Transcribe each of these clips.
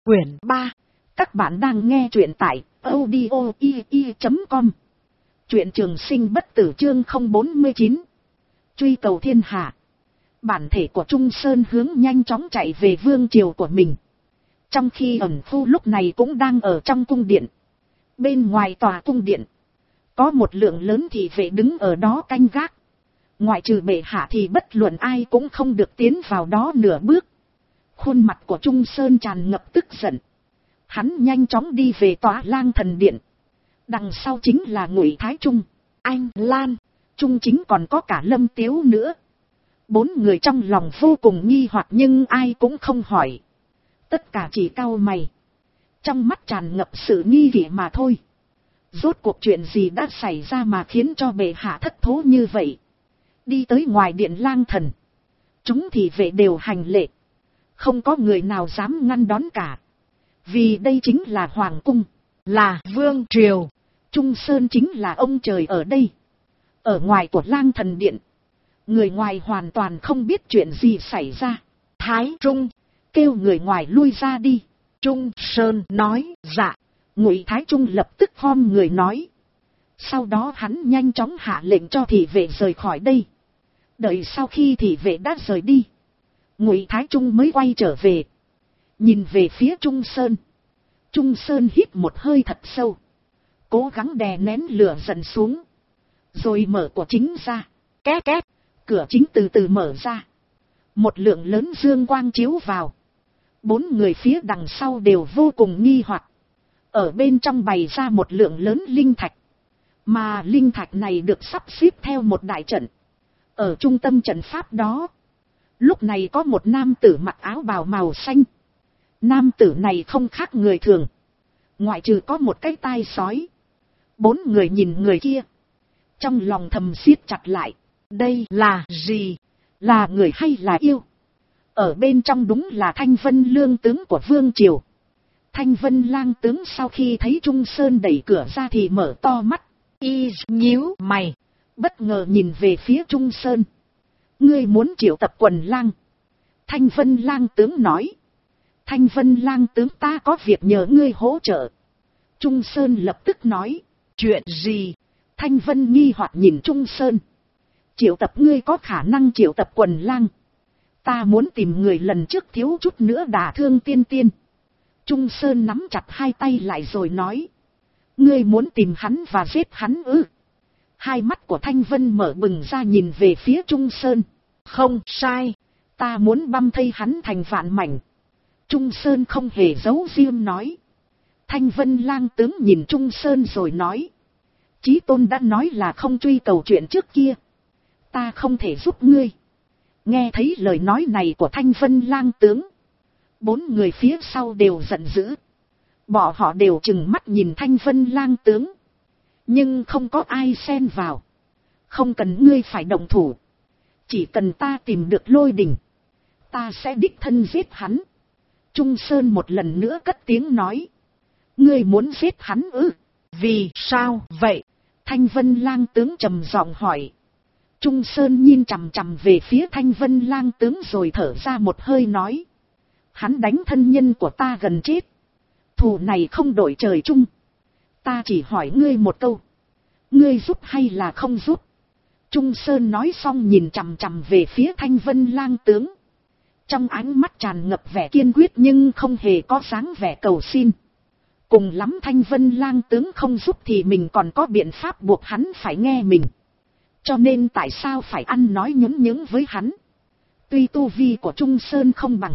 Quyển 3. Các bạn đang nghe truyện tại audio.com. Truyện trường sinh bất tử chương 049. Truy cầu thiên hạ. Bản thể của Trung Sơn hướng nhanh chóng chạy về vương triều của mình. Trong khi ẩn phu lúc này cũng đang ở trong cung điện. Bên ngoài tòa cung điện, có một lượng lớn thị vệ đứng ở đó canh gác. Ngoại trừ bệ hạ thì bất luận ai cũng không được tiến vào đó nửa bước. Khuôn mặt của Trung Sơn tràn ngập tức giận. Hắn nhanh chóng đi về tòa lang thần điện. Đằng sau chính là Ngụy Thái Trung, Anh Lan, Trung Chính còn có cả Lâm Tiếu nữa. Bốn người trong lòng vô cùng nghi hoặc nhưng ai cũng không hỏi. Tất cả chỉ cau mày. Trong mắt tràn ngập sự nghi kỵ mà thôi. Rốt cuộc chuyện gì đã xảy ra mà khiến cho bệ hạ thất thố như vậy? Đi tới ngoài điện lang thần, chúng thị vệ đều hành lễ. Không có người nào dám ngăn đón cả. Vì đây chính là hoàng cung, là vương triều. Trung Sơn chính là ông trời ở đây. Ở ngoài của lang thần điện, người ngoài hoàn toàn không biết chuyện gì xảy ra. Thái Trung, kêu người ngoài lui ra đi. Trung Sơn nói, dạ. Ngụy Thái Trung lập tức khom người nói. Sau đó hắn nhanh chóng hạ lệnh cho thị vệ rời khỏi đây. Đợi sau khi thị vệ đã rời đi, Ngụy Thái Trung mới quay trở về. Nhìn về phía Trung Sơn. Trung Sơn hít một hơi thật sâu, cố gắng đè nén lửa giận xuống. Rồi mở của chính ra. Két két, cửa chính từ từ mở ra. Một lượng lớn dương quang chiếu vào. Bốn người phía đằng sau đều vô cùng nghi hoặc. Ở bên trong bày ra một lượng lớn linh thạch. Mà linh thạch này được sắp xếp theo một đại trận. Ở trung tâm trận pháp đó, lúc này có một nam tử mặc áo bào màu xanh. Nam tử này không khác người thường, ngoại trừ có một cái tai sói. Bốn người nhìn người kia, trong lòng thầm siết chặt lại. Đây là gì? Là người hay là yêu? Ở bên trong đúng là Thanh Vân lương tướng của vương triều. Thanh Vân lang tướng sau khi thấy Trung Sơn đẩy cửa ra thì mở to mắt. Y nhíu mày, bất ngờ nhìn về phía Trung Sơn. Ngươi muốn triệu tập quần lang? Thanh Vân lang tướng nói. Thanh Vân lang tướng, ta có việc nhờ ngươi hỗ trợ. Trung Sơn lập tức nói. Chuyện gì? Thanh Vân nghi hoặc nhìn Trung Sơn. Triệu tập ngươi có khả năng triệu tập quần lang. Ta muốn tìm người lần trước thiếu chút nữa đả thương tiên tiên. Trung Sơn nắm chặt hai tay lại rồi nói. Ngươi muốn tìm hắn và giết hắn ư? Hai mắt của Thanh Vân mở bừng ra nhìn về phía Trung Sơn. Không sai, ta muốn băm thây hắn thành vạn mảnh. Trung Sơn không hề giấu riêng nói. Thanh Vân lang tướng nhìn Trung Sơn rồi nói. Chí tôn đã nói là không truy cầu chuyện trước kia. Ta không thể giúp ngươi. Nghe thấy lời nói này của Thanh Vân lang tướng, bốn người phía sau đều giận dữ. Bọn họ đều trừng mắt nhìn Thanh Vân lang tướng. Nhưng không có ai xen vào. Không cần ngươi phải động thủ. Chỉ cần ta tìm được Lôi Đình, ta sẽ đích thân giết hắn. Trung Sơn một lần nữa cất tiếng nói. Ngươi muốn giết hắn ư? Vì sao vậy? Thanh Vân lang tướng trầm giọng hỏi. Trung Sơn nhìn chằm chằm về phía Thanh Vân lang tướng rồi thở ra một hơi nói. Hắn đánh thân nhân của ta gần chết. Thù này không đổi trời chung. Ta chỉ hỏi ngươi một câu. Ngươi giúp hay là không giúp? Trung Sơn nói xong nhìn chằm chằm về phía Thanh Vân lang tướng. Trong ánh mắt tràn ngập vẻ kiên quyết nhưng không hề có dáng vẻ cầu xin. Cùng lắm Thanh Vân lang tướng không giúp thì mình còn có biện pháp buộc hắn phải nghe mình. Cho nên tại sao phải ăn nói nhún nhướng với hắn? Tuy tu vi của Trung Sơn không bằng,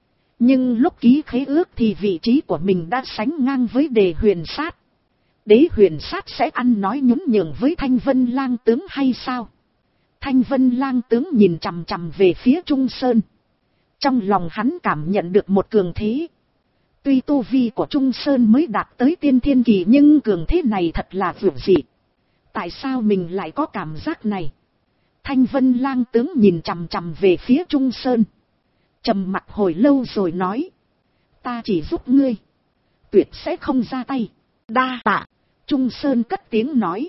nhưng lúc ký khế ước thì vị trí của mình đã sánh ngang với Đế Huyền Sát. Đế Huyền Sát sẽ ăn nói nhún nhường với Thanh Vân lang tướng hay sao? Thanh Vân lang tướng nhìn chằm chằm về phía Trung Sơn. Trong lòng hắn cảm nhận được một cường thế. Tuy tu vi của Trung Sơn mới đạt tới tiên thiên kỳ nhưng cường thế này thật là vượt dị. Tại sao mình lại có cảm giác này? Thanh Vân lang tướng nhìn chằm chằm về phía Trung Sơn. Trầm mặc hồi lâu rồi nói. Ta chỉ giúp ngươi, tuyệt sẽ không ra tay. Đa tạ. Trung Sơn cất tiếng nói.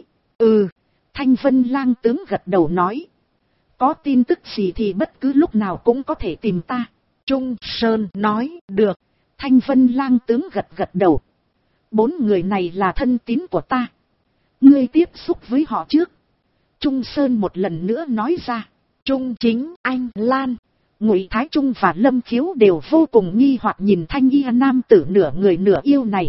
Thanh Vân lang tướng gật đầu nói. Có tin tức gì thì bất cứ lúc nào cũng có thể tìm ta. Trung Sơn nói. Được. Thanh Vân Lang tướng gật gật đầu. 4 người này là thân tín của ta. Ngươi tiếp xúc với họ trước. Trung Sơn một lần nữa nói ra. Trung Chính, Anh Lan, Ngụy Thái Trung và Lâm Khiếu đều vô cùng nghi hoặc nhìn thanh y nam tử nửa người nửa yêu này.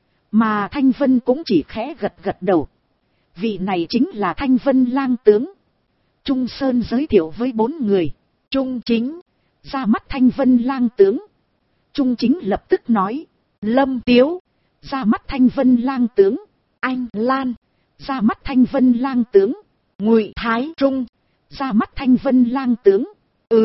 Mà Thanh Vân cũng chỉ khẽ gật gật đầu. Vị này chính là Thanh Vân Lang tướng. Trung Sơn giới thiệu với 4 người. Trung Chính, ra mắt Thanh Vân Lang tướng. Trung Chính lập tức nói. Lâm Tiếu, ra mắt Thanh Vân Lang tướng. Anh Lan, ra mắt Thanh Vân Lang tướng. Ngụy Thái Trung, ra mắt Thanh Vân Lang tướng.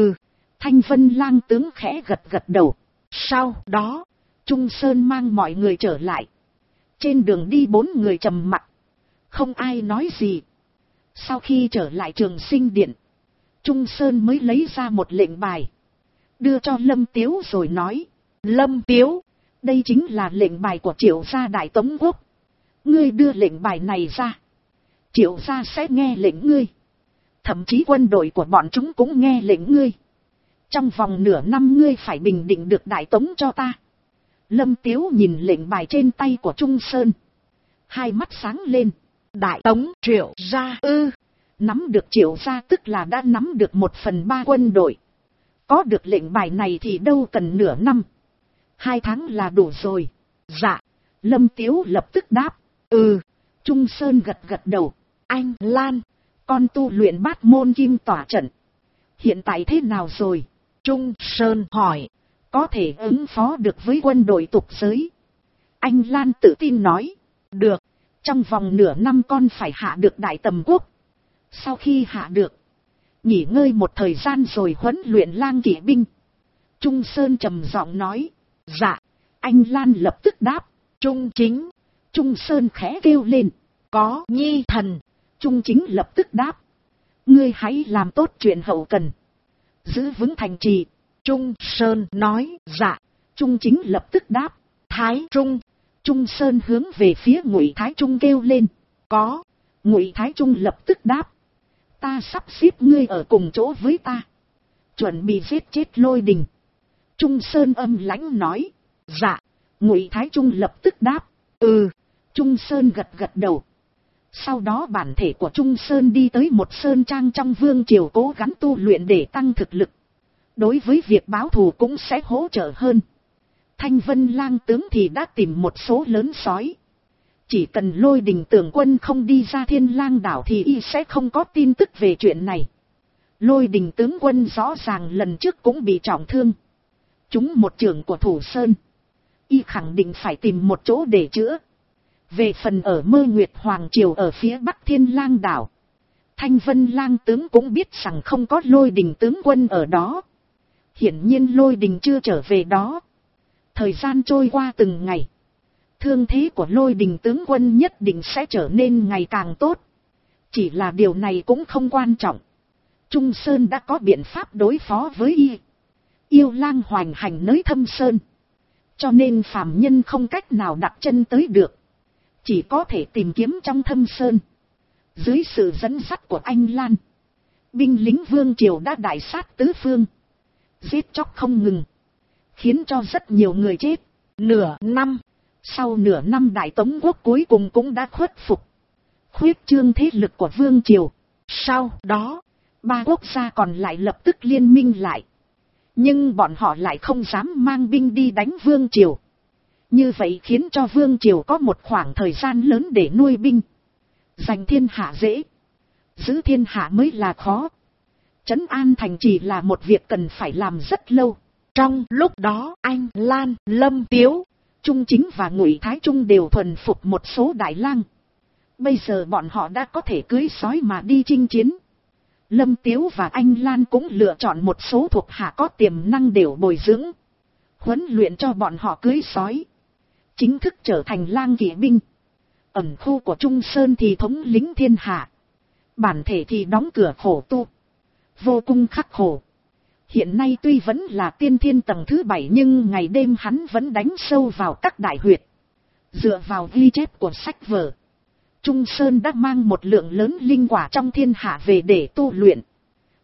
Thanh Vân Lang tướng khẽ gật gật đầu. Sau đó, Trung Sơn mang mọi người trở lại. Trên đường đi 4 người trầm mặc, không ai nói gì. Sau khi trở lại Trường Sinh Điện, Trung Sơn mới lấy ra một lệnh bài, đưa cho Lâm Tiếu rồi nói. Lâm Tiếu, đây chính là lệnh bài của Triệu gia Đại Tống Quốc. Ngươi đưa lệnh bài này ra, Triệu gia sẽ nghe lệnh ngươi. Thậm chí quân đội của bọn chúng cũng nghe lệnh ngươi. Trong vòng nửa năm ngươi phải bình định được Đại Tống cho ta. Lâm Tiếu nhìn lệnh bài trên tay của Trung Sơn, hai mắt sáng lên. Đại Tống, Triệu gia ư? Nắm được Triệu gia tức là đã nắm được 1/3 quân đội. Có được lệnh bài này thì đâu cần nửa năm, 2 tháng là đủ rồi. Dạ. Lâm Tiếu lập tức đáp. Trung Sơn gật gật đầu. Anh Lan, con tu luyện Bát Môn Kim Tỏa trận hiện tại thế nào rồi? Trung Sơn hỏi. Có thể ứng phó được với quân đội tục giới. Anh Lan tự tin nói. Được, trong vòng nửa năm con phải hạ được Đại Tầm Quốc. Sau khi hạ được, nghỉ ngơi một thời gian rồi huấn luyện lang kỵ binh. Trung Sơn trầm giọng nói. Dạ. Anh Lan lập tức đáp. Trung Chính. Trung Sơn khẽ kêu lên. Có nhi thần. Trung Chính lập tức đáp. Ngươi hãy làm tốt chuyện hậu cần, giữ vững thành trì. Trung Sơn nói. Dạ. Trung Chính lập tức đáp. Thái Trung. Trung Sơn hướng về phía Ngụy Thái Trung kêu lên. Có. Ngụy Thái Trung lập tức đáp. Ta sắp xếp ngươi ở cùng chỗ với ta, chuẩn bị giết chết Lôi Đình. Trung Sơn âm lãnh nói. Dạ. Ngụy Thái Trung lập tức đáp. Trung Sơn gật gật đầu. Sau đó bản thể của Trung Sơn đi tới một sơn trang trong vương triều cố gắng tu luyện để tăng thực lực. Đối với việc báo thù cũng sẽ hỗ trợ hơn. Thanh Vân Lang tướng thì đã tìm một số lớn sói. Chỉ cần Lôi Đình tướng quân không đi ra Thiên Lang đảo thì y sẽ không có tin tức về chuyện này. Lôi Đình tướng quân rõ ràng lần trước cũng bị trọng thương, trúng một chưởng của Thủ Sơn. Y khẳng định phải tìm một chỗ để chữa. Về phần ở Mơ Nguyệt Hoàng Triều ở phía bắc Thiên Lang đảo, Thanh Vân Lang tướng cũng biết rằng không có Lôi Đình tướng quân ở đó. Hiển nhiên Lôi Đình chưa trở về đó. Thời gian trôi qua từng ngày, thương thế của Lôi Đình tướng quân nhất định sẽ trở nên ngày càng tốt. Chỉ là điều này cũng không quan trọng. Trung Sơn đã có biện pháp đối phó với y. Yêu lang hoành hành nơi Thâm Sơn, cho nên phàm nhân không cách nào đặt chân tới được, chỉ có thể tìm kiếm trong Thâm Sơn. Dưới sự dẫn dắt của anh Lan, binh lính vương triều đã đại sát tứ phương, giết chóc không ngừng, khiến cho rất nhiều người chết. Nửa năm sau, nửa năm Đại Tống Quốc cuối cùng cũng đã khuất phục, khuyết trương thế lực của vương triều. Sau đó, 3 quốc gia còn lại lập tức liên minh lại. Nhưng bọn họ lại không dám mang binh đi đánh vương triều. Như vậy khiến cho vương triều có một khoảng thời gian lớn để nuôi binh. Giành thiên hạ dễ, giữ thiên hạ mới là khó. Trấn an thành trì là một việc cần phải làm rất lâu. Trong lúc đó, anh Lan, Lâm Tiếu, Trung Chính và Ngụy Thái Trung đều thuần phục một số đại lang. Bây giờ bọn họ đã có thể cưỡi sói mà đi chinh chiến. Lâm Tiếu và anh Lan cũng lựa chọn một số thuộc hạ có tiềm năng để bồi dưỡng, huấn luyện cho bọn họ cưỡi sói, chính thức trở thành lang kỵ binh. Ẩn khu của Trung Sơn thì thống lĩnh thiên hạ, bản thể thì đóng cửa khổ tu, vô cùng khắc khổ. Hiện nay tuy vẫn là tiên thiên tầng thứ 7 nhưng ngày đêm hắn vẫn đánh sâu vào các đại huyệt. Dựa vào ghi chép của sách vở, Trung Sơn đã mang một lượng lớn linh quả trong thiên hạ về để tu luyện.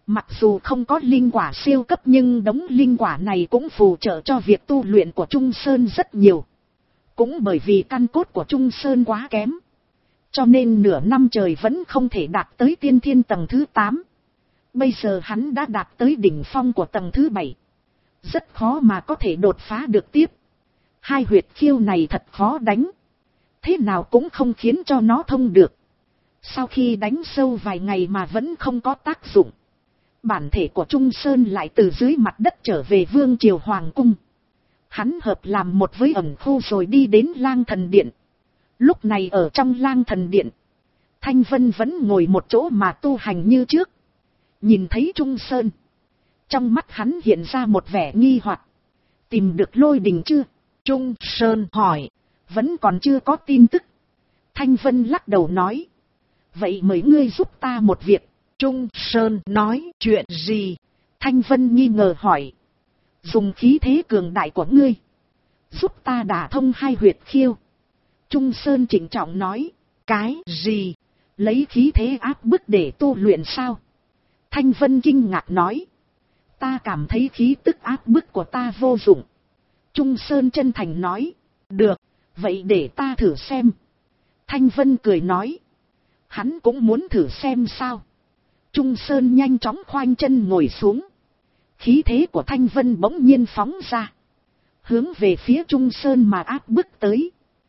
Mặc dù không có linh quả siêu cấp nhưng đống linh quả này cũng phù trợ cho việc tu luyện của Trung Sơn rất nhiều. Cũng bởi vì căn cốt của Trung Sơn quá kém, cho nên nửa năm trời vẫn không thể đạt tới tiên thiên tầng thứ 8. Bây giờ hắn đã đạt tới đỉnh phong của tầng thứ 7. Rất khó mà có thể đột phá được tiếp. Hai huyệt khiêu này thật khó đánh. Thế nào cũng không khiến cho nó thông được. Sau khi đánh sâu vài ngày mà vẫn không có tác dụng, bản thể của Trung Sơn lại từ dưới mặt đất trở về Vương Triều Hoàng Cung. Hắn hợp làm một với ẩn khu rồi đi đến Lang Thần Điện. Lúc này ở trong Lang Thần Điện, Thanh Vân vẫn ngồi một chỗ mà tu hành như trước. Nhìn thấy Trung Sơn, trong mắt hắn hiện ra một vẻ nghi hoặc. Tìm được Lôi Đình chưa? Trung Sơn hỏi. Vẫn còn chưa có tin tức. Thanh Vân lắc đầu nói. Vậy mời ngươi giúp ta một việc. Trung Sơn nói. Chuyện gì? Thanh Vân nghi ngờ hỏi. Dùng khí thế cường đại của ngươi giúp ta đả thông hai huyệt khiêu. Trung Sơn trịnh trọng nói. Cái gì? Lấy khí thế áp bức để tu luyện sao? Thanh Vân kinh ngạc nói. Ta cảm thấy khí tức áp bức của ta vô dụng. Trung Sơn chân thành nói. Được, vậy để ta thử xem. Thanh Vân cười nói. Hắn cũng muốn thử xem sao. Trung Sơn nhanh chóng khoanh chân ngồi xuống. Khí thế của Thanh Vân bỗng nhiên phóng ra, hướng về phía Trung Sơn mà áp bức tới.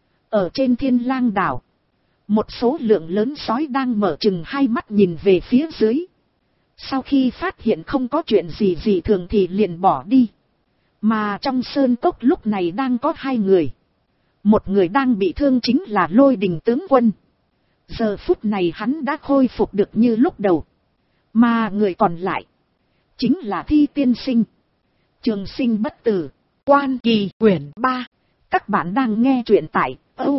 Ở trên Thiên Lang đảo, một số lượng lớn sói đang mở chừng hai mắt nhìn về phía dưới. Sau khi phát hiện không có chuyện gì dị thường thì liền bỏ đi. Mà trong sơn cốc lúc này đang có hai người. Một người đang bị thương chính là Lôi Đình tướng quân. Giờ phút này hắn đã khôi phục được như lúc đầu. Mà người còn lại chính là Thi Tiên Sinh. Trường sinh bất tử. Quan Kỳ quyển 3. Các bạn đang nghe truyện tại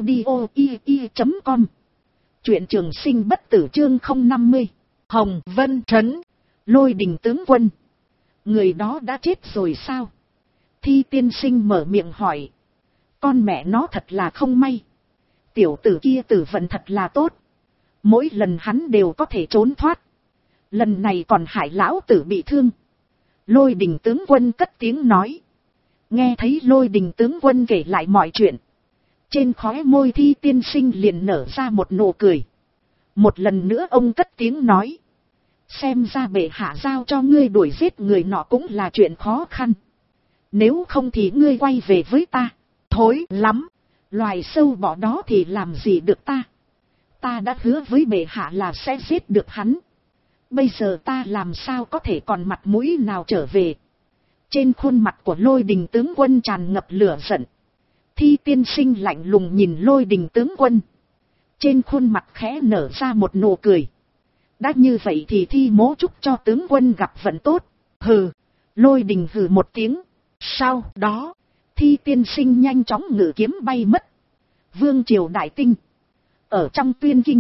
audio.com. Truyện Trường sinh bất tử chương 050. Hồng Vân Trấn. Lôi Đình tướng quân. Người đó đã chết rồi sao? Thi Tiên Sinh mở miệng hỏi. Con mẹ nó thật là không may. Tiểu tử kia tử vận thật là tốt. Mỗi lần hắn đều có thể trốn thoát. Lần này còn hại lão tử bị thương. Lôi Đình tướng quân cất tiếng nói. Nghe thấy Lôi Đình tướng quân kể lại mọi chuyện, trên khóe môi Thi Tiên Sinh liền nở ra một nụ cười. Một lần nữa ông cất tiếng nói. Xem ra bệ hạ giao cho ngươi đuổi giết người nọ cũng là chuyện khó khăn. Nếu không thì ngươi quay về với ta. Thối lắm. Loài sâu bọ đó thì làm gì được ta. Ta đã hứa với bệ hạ là sẽ giết được hắn. Bây giờ ta làm sao có thể còn mặt mũi nào trở về. Trên khuôn mặt của Lôi Đình tướng quân tràn ngập lửa giận. Thi Tiên Sinh lạnh lùng nhìn Lôi Đình tướng quân. Trên khuôn mặt khẽ nở ra một nụ cười. Đã như vậy thì Thi mỗ chúc cho tướng quân gặp vận tốt. Hừ. Lôi Đình hừ một tiếng. Sau đó, Thi Tiên Sinh nhanh chóng ngự kiếm bay mất. Vương Triều Đại Tinh. Ở trong Tuyên Kinh,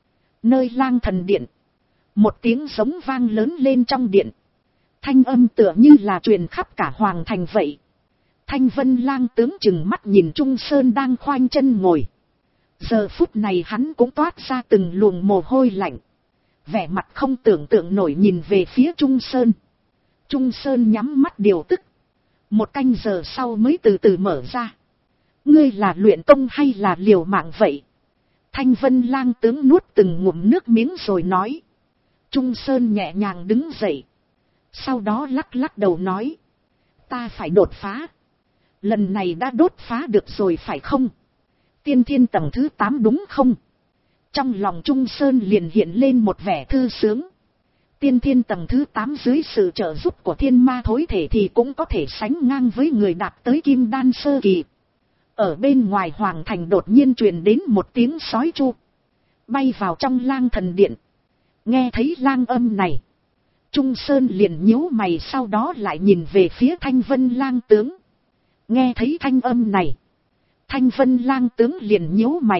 nơi Lang Thần Điện, một tiếng giống vang lớn lên trong điện. Thanh âm tựa như là truyền khắp cả hoàng thành vậy. Thanh Vân Lang tướng chừng mắt nhìn Trung Sơn đang khoanh chân ngồi. Giờ phút này hắn cũng toát ra từng luồng mồ hôi lạnh. Vẻ mặt không tưởng tượng nổi nhìn về phía Trung Sơn. Trung Sơn nhắm mắt điều tức. Một canh giờ sau mới từ từ mở ra. Ngươi là luyện công hay là liều mạng vậy? Thanh Vân Lang tướng nuốt từng ngụm nước miếng rồi nói. Trung Sơn nhẹ nhàng đứng dậy. Sau đó lắc lắc đầu nói. Ta phải đột phá. Lần này đã đột phá được rồi phải không? Tiên thiên tầng thứ 8 đúng không? Trong lòng Trung Sơn liền hiện lên một vẻ thư sướng. Tiên thiên tầng thứ 8 dưới sự trợ giúp của thiên ma thối thể thì cũng có thể sánh ngang với người đạt tới kim đan sơ kỳ. Ở bên ngoài hoàng thành đột nhiên truyền đến một tiếng sói chu. Bay vào trong Lang Thần Điện. Nghe thấy lang âm này, Trung Sơn liền nhíu mày, sau đó lại nhìn về phía Thanh Vân Lang tướng. Nghe thấy thanh âm này, Thanh Vân Lang tướng liền nhíu mày.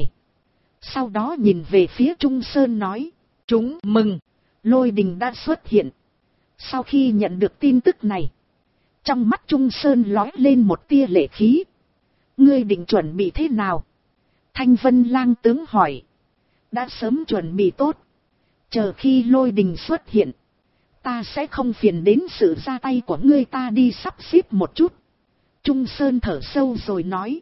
Sau đó nhìn về phía Trung Sơn nói. Chúng mừng, Lôi Đình đã xuất hiện. Sau khi nhận được tin tức này, trong mắt Trung Sơn lóe lên một tia lệ khí. Ngươi định chuẩn bị thế nào? Thanh Vân Lang tướng hỏi. Đã sớm chuẩn bị tốt. Chờ khi Lôi Đình xuất hiện, ta sẽ không phiền đến sự ra tay của ngươi, ta đi sắp xếp một chút. Trung Sơn thở sâu rồi nói.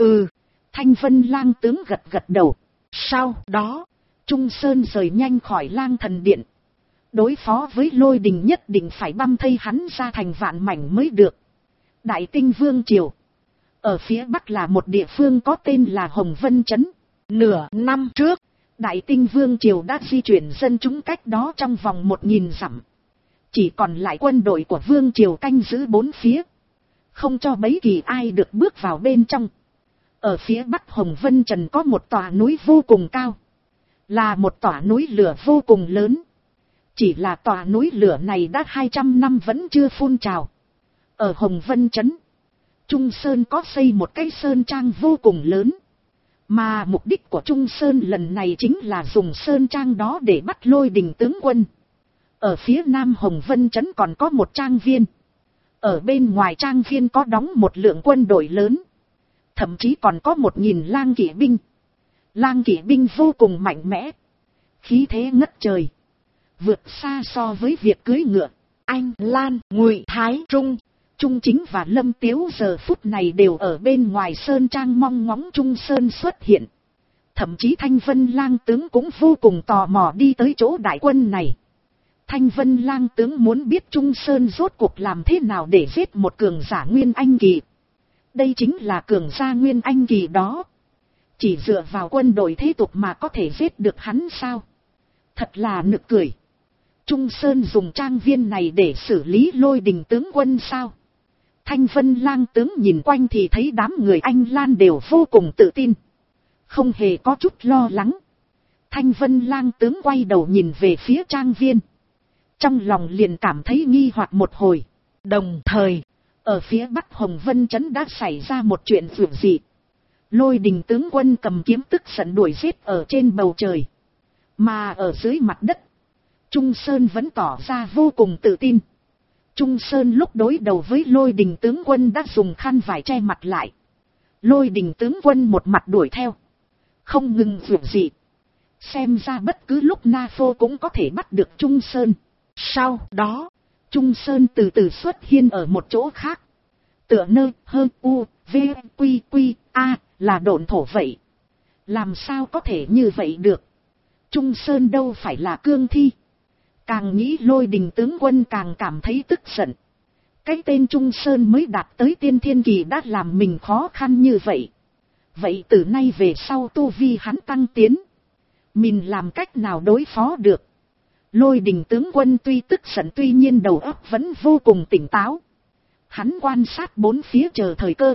Thanh Vân Lang tướng gật gật đầu. Sau đó, Trung Sơn rời nhanh khỏi Lang Thần Điện. Đối phó với Lôi Đình nhất định phải băm thây hắn ra thành vạn mảnh mới được. Đại Tinh Vương Triều. Ở phía Bắc là một địa phương có tên là Hồng Vân Trấn. Nửa năm trước, Đại Tinh Vương Triều đã di chuyển dân chúng cách đó trong vòng 1000 dặm. Chỉ còn lại quân đội của Vương Triều canh giữ bốn phía. Không cho bất kỳ ai được bước vào bên trong. Ở phía Bắc Hồng Vân Trần có một tòa núi vô cùng cao. Là một tòa núi lửa vô cùng lớn. Chỉ là tòa núi lửa này đã 200 năm vẫn chưa phun trào. Ở Hồng Vân Trấn, Trung Sơn có xây một cái sơn trang vô cùng lớn. Mà mục đích của Trung Sơn lần này chính là dùng sơn trang đó để bắt Lôi Đình tướng quân. Ở phía Nam Hồng Vân Trấn còn có một trang viên. Ở bên ngoài trang viên có đóng một lượng quân đội lớn. Thậm chí còn có 1000 lang kỵ binh. Lang kỵ binh vô cùng mạnh mẽ. Khí thế ngất trời. Vượt xa so với việc cưỡi ngựa. Anh, Lan, Ngụy, Thái, Trung Chính và Lâm Tiếu giờ phút này đều ở bên ngoài sơn trang mong ngóng Trung Sơn xuất hiện. Thậm chí Thanh Vân Lang tướng cũng vô cùng tò mò đi tới chỗ đại quân này. Thanh Vân Lang tướng muốn biết Trung Sơn rốt cuộc làm thế nào để giết một cường giả Nguyên Anh Kỳ. Đây chính là cường gia Nguyên Anh Kỳ đó. Chỉ dựa vào quân đội thế tục mà có thể giết được hắn sao? Thật là nực cười. Trung Sơn dùng trang viên này để xử lý Lôi Đình tướng quân sao? Thanh Vân Lang tướng nhìn quanh thì thấy đám người Anh Lan đều vô cùng tự tin. Không hề có chút lo lắng. Thanh Vân Lang tướng quay đầu nhìn về phía trang viên. Trong lòng liền cảm thấy nghi hoặc một hồi. Đồng thời, ở phía Bắc Hồng Vân Trấn đã xảy ra một chuyện dữ dị. Lôi Đình tướng quân cầm kiếm tức giận đuổi giết ở trên bầu trời. Mà ở dưới mặt đất, Trung Sơn vẫn tỏ ra vô cùng tự tin. Trung Sơn lúc đối đầu với Lôi Đình tướng quân đã dùng khăn vải che mặt lại. Lôi Đình tướng quân một mặt đuổi theo. Không ngừng dữ dị. Xem ra bất cứ lúc Na Phô cũng có thể bắt được Trung Sơn. Sau đó, Trung Sơn từ từ xuất hiện ở một chỗ khác. Tựa nơi hơn U, V, Quy, Quy, A là độn thổ vậy. Làm sao có thể như vậy được? Trung Sơn đâu phải là cương thi. Càng nghĩ Lôi Đình tướng quân càng cảm thấy tức giận. Cái tên Trung Sơn mới đạt tới tiên thiên kỳ đã làm mình khó khăn như vậy. Vậy từ nay về sau tu vi hắn tăng tiến. Mình làm cách nào đối phó được? Lôi Đình tướng quân tuy tức giận tuy nhiên đầu óc vẫn vô cùng tỉnh táo. Hắn quan sát bốn phía chờ thời cơ.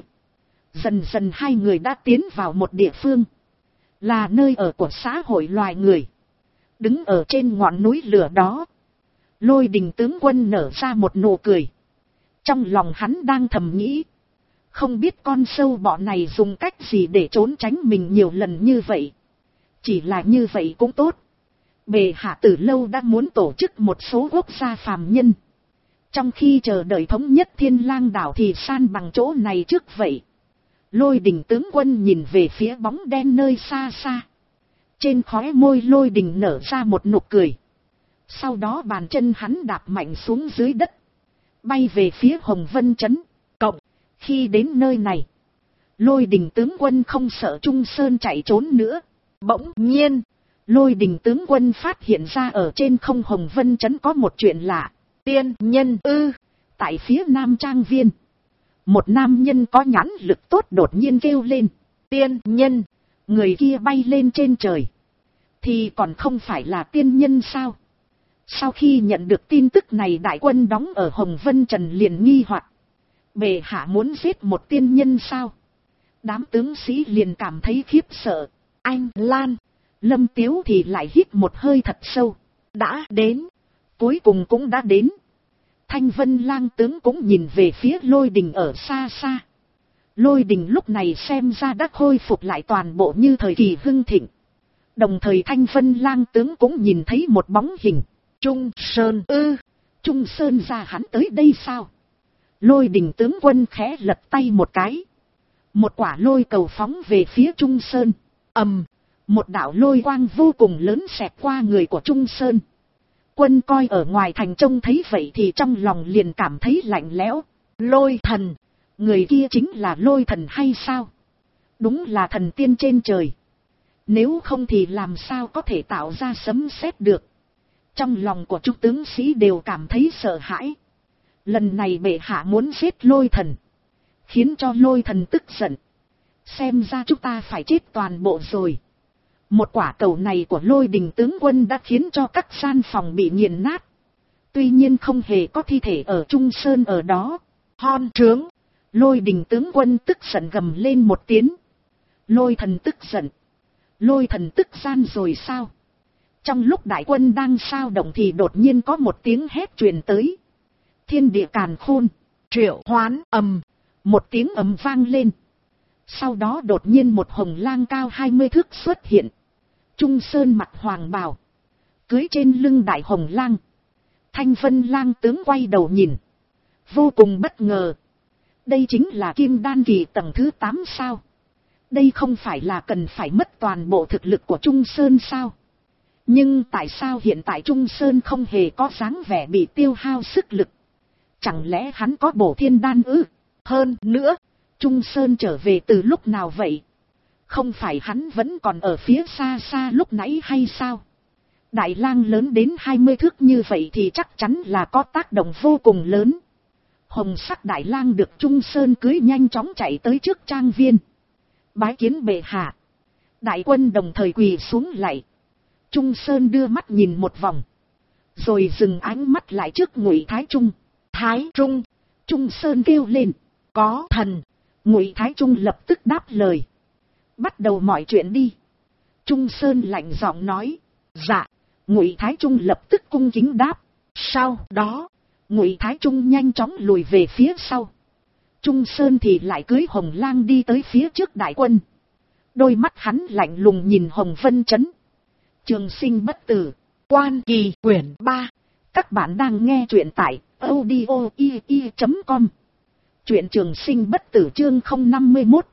Dần dần hai người đã tiến vào một địa phương. Là nơi ở của xã hội loài người. Đứng ở trên ngọn núi lửa đó. Lôi Đình tướng quân nở ra một nụ cười. Trong lòng hắn đang thầm nghĩ. Không biết con sâu bọ này dùng cách gì để trốn tránh mình nhiều lần như vậy. Chỉ là như vậy cũng tốt. Bệ hạ từ lâu đã muốn tổ chức một số quốc gia phàm nhân. Trong khi chờ đợi thống nhất Thiên Lang đảo thì san bằng chỗ này trước vậy. Lôi Đình tướng quân nhìn về phía bóng đen nơi xa xa. Trên khóe môi Lôi Đình nở ra một nụ cười. Sau đó bàn chân hắn đạp mạnh xuống dưới đất. Bay về phía Hồng Vân Trấn. Cộng, khi đến nơi này, Lôi Đình tướng quân không sợ Trung Sơn chạy trốn nữa. Bỗng nhiên, Lôi Đình tướng quân phát hiện ra ở trên không Hồng Vân Trấn có một chuyện lạ. Tiên nhân ư. Tại phía Nam trang viên, một nam nhân có nhãn lực tốt đột nhiên kêu lên. Tiên nhân. Người kia bay lên trên trời. Thì còn không phải là tiên nhân sao? Sau khi nhận được tin tức này đại quân đóng ở Hồng Vân Trần liền nghi hoặc. Bệ hạ muốn giết một tiên nhân sao? Đám tướng sĩ liền cảm thấy khiếp sợ. Anh Lan, Lâm Tiếu thì lại hít một hơi thật sâu. Đã đến. Cuối cùng cũng đã đến. Thanh Vân Lang tướng cũng nhìn về phía Lôi Đình ở xa xa. Lôi Đình lúc này xem ra đã khôi phục lại toàn bộ như thời kỳ hưng thịnh. Đồng thời Thanh Vân Lang tướng cũng nhìn thấy một bóng hình. Trung Sơn ư. Trung Sơn ra hắn tới đây sao? Lôi Đình tướng quân khẽ lật tay một cái. Một quả lôi cầu phóng về phía Trung Sơn. Một đạo lôi quang vô cùng lớn xẹt qua người của Trung Sơn. Quân coi ở ngoài thành trông thấy vậy thì trong lòng liền cảm thấy lạnh lẽo. Lôi thần, người kia chính là lôi thần hay sao? Đúng là thần tiên trên trời. Nếu không thì làm sao có thể tạo ra sấm sét được. Trong lòng của chúng tướng sĩ đều cảm thấy sợ hãi. Lần này bệ hạ muốn giết lôi thần, khiến cho lôi thần tức giận. Xem ra chúng ta phải chết toàn bộ rồi. Một quả cầu này của lôi đình tướng quân đã khiến cho các gian phòng bị nghiền nát. Tuy nhiên không hề có thi thể ở Trung Sơn ở đó. Hon trướng, lôi đình tướng quân tức giận gầm lên một tiếng. Lôi thần tức giận. Lôi thần tức gian rồi sao? Trong lúc đại quân đang sao động thì đột nhiên có một tiếng hét truyền tới. Thiên địa càn khôn, triệu hoán ầm. Một tiếng ầm vang lên. Sau đó đột nhiên một hồng lang cao 20 thước xuất hiện. Trung Sơn mặc hoàng bào, cưỡi trên lưng đại hồng lang. Thanh Vân lang tướng quay đầu nhìn, vô cùng bất ngờ. Đây chính là Kim Đan kỳ tầng thứ 8 sao? Đây không phải là cần phải mất toàn bộ thực lực của Trung Sơn sao? Nhưng tại sao hiện tại Trung Sơn không hề có dáng vẻ bị tiêu hao sức lực? Chẳng lẽ hắn có bổ thiên đan ư? Hơn nữa, Trung Sơn trở về từ lúc nào vậy? Không phải hắn vẫn còn ở phía xa xa lúc nãy hay sao? Đại lang lớn đến 20 thước như vậy thì chắc chắn là có tác động vô cùng lớn. Hồng sắc đại lang được Trung Sơn cưới nhanh chóng chạy tới trước trang viên. Bái kiến bệ hạ. Đại quân đồng thời quỳ xuống lạy. Trung Sơn đưa mắt nhìn một vòng, rồi dừng ánh mắt lại trước Ngụy Thái Trung. Thái Trung, Trung Sơn kêu lên. Có thần. Ngụy Thái Trung lập tức đáp lời. Bắt đầu mọi chuyện đi. Trung Sơn lạnh giọng nói. Dạ. Ngụy Thái Trung lập tức cung kính đáp. Sau đó, Ngụy Thái Trung nhanh chóng lùi về phía sau. Trung Sơn thì lại cưới hồng lang đi tới phía trước đại quân. Đôi mắt hắn lạnh lùng nhìn Hồng Vân Trấn. Trường sinh bất tử. Quan Kỳ quyển 3. Các bạn đang nghe truyện tại audio.com. Truyện Trường sinh bất tử chương 051.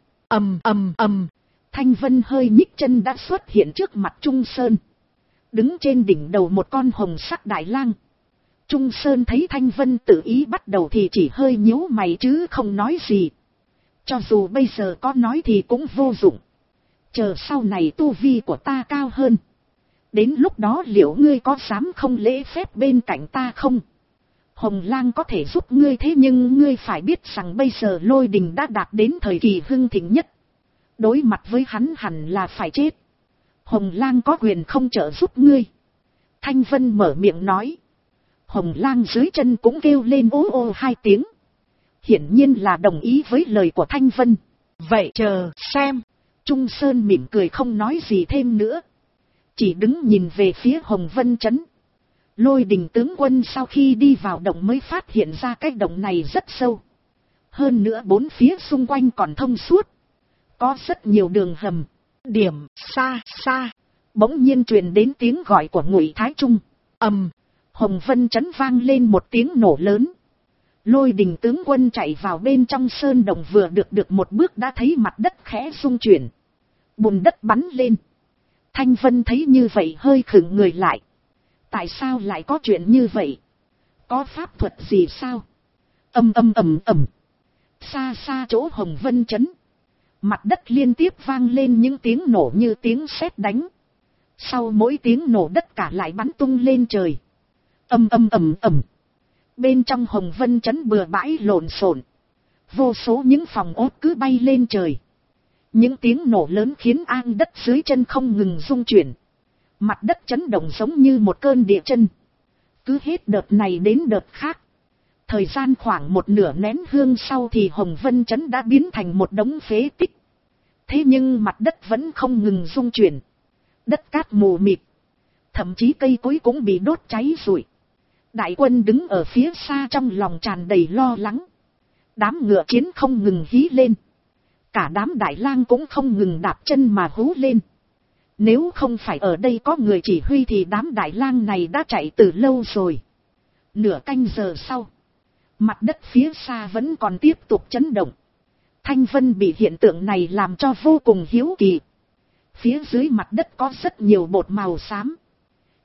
Thanh Vân hơi nhích chân đã xuất hiện trước mặt Trung Sơn. Đứng trên đỉnh đầu một con hồng sắc đại lang. Trung Sơn thấy Thanh Vân tự ý bắt đầu thì chỉ hơi nhíu mày chứ không nói gì. Cho dù bây giờ có nói thì cũng vô dụng. Chờ sau này tu vi của ta cao hơn. Đến lúc đó liệu ngươi có dám không lễ phép bên cạnh ta không? Hồng lang có thể giúp ngươi thế nhưng ngươi phải biết rằng bây giờ lôi đình đã đạt đến thời kỳ hưng thịnh nhất. Đối mặt với hắn hẳn là phải chết. Hồng lang có quyền không trợ giúp ngươi. Thanh Vân mở miệng nói. Hồng lang dưới chân cũng kêu lên ố ô hai tiếng. Hiển nhiên là đồng ý với lời của Thanh Vân. Vậy chờ xem. Trung Sơn mỉm cười không nói gì thêm nữa. Chỉ đứng nhìn về phía Hồng Vân Trấn. Lôi đình tướng quân sau khi đi vào động mới phát hiện ra cái động này rất sâu. Hơn nữa bốn phía xung quanh còn thông suốt. Có rất nhiều đường hầm. Điểm xa xa. Bỗng nhiên truyền đến tiếng gọi của Ngụy Thái Trung. Hồng Vân Trấn vang lên một tiếng nổ lớn. Lôi đình tướng quân chạy vào bên trong sơn động vừa được một bước đã thấy mặt đất khẽ rung chuyển. Bùn đất bắn lên. Thanh Vân thấy như vậy hơi khựng người lại. Tại sao lại có chuyện như vậy? Có pháp thuật gì sao? Xa xa chỗ Hồng Vân Trấn. Mặt đất liên tiếp vang lên những tiếng nổ như tiếng sét đánh. Sau mỗi tiếng nổ đất cả lại bắn tung lên trời. Bên trong Hồng Vân Trấn bừa bãi lộn xộn. Vô số những phòng ốt cứ bay lên trời. Những tiếng nổ lớn khiến an đất dưới chân không ngừng rung chuyển. Mặt đất chấn động giống như một cơn địa chân. Cứ hết đợt này đến đợt khác. Thời gian khoảng một nửa nén hương sau thì Hồng Vân Trấn đã biến thành một đống phế tích. Thế nhưng mặt đất vẫn không ngừng rung chuyển. Đất cát mù mịt. Thậm chí cây cối cũng bị đốt cháy rụi. Đại quân đứng ở phía xa trong lòng tràn đầy lo lắng. Đám ngựa chiến không ngừng hí lên. Cả đám đại lang cũng không ngừng đạp chân mà hú lên. Nếu không phải ở đây có người chỉ huy thì đám đại lang này đã chạy từ lâu rồi. Nửa canh giờ sau, mặt đất phía xa vẫn còn tiếp tục chấn động. Thanh Vân bị hiện tượng này làm cho vô cùng hiếu kỳ. Phía dưới mặt đất có rất nhiều bột màu xám.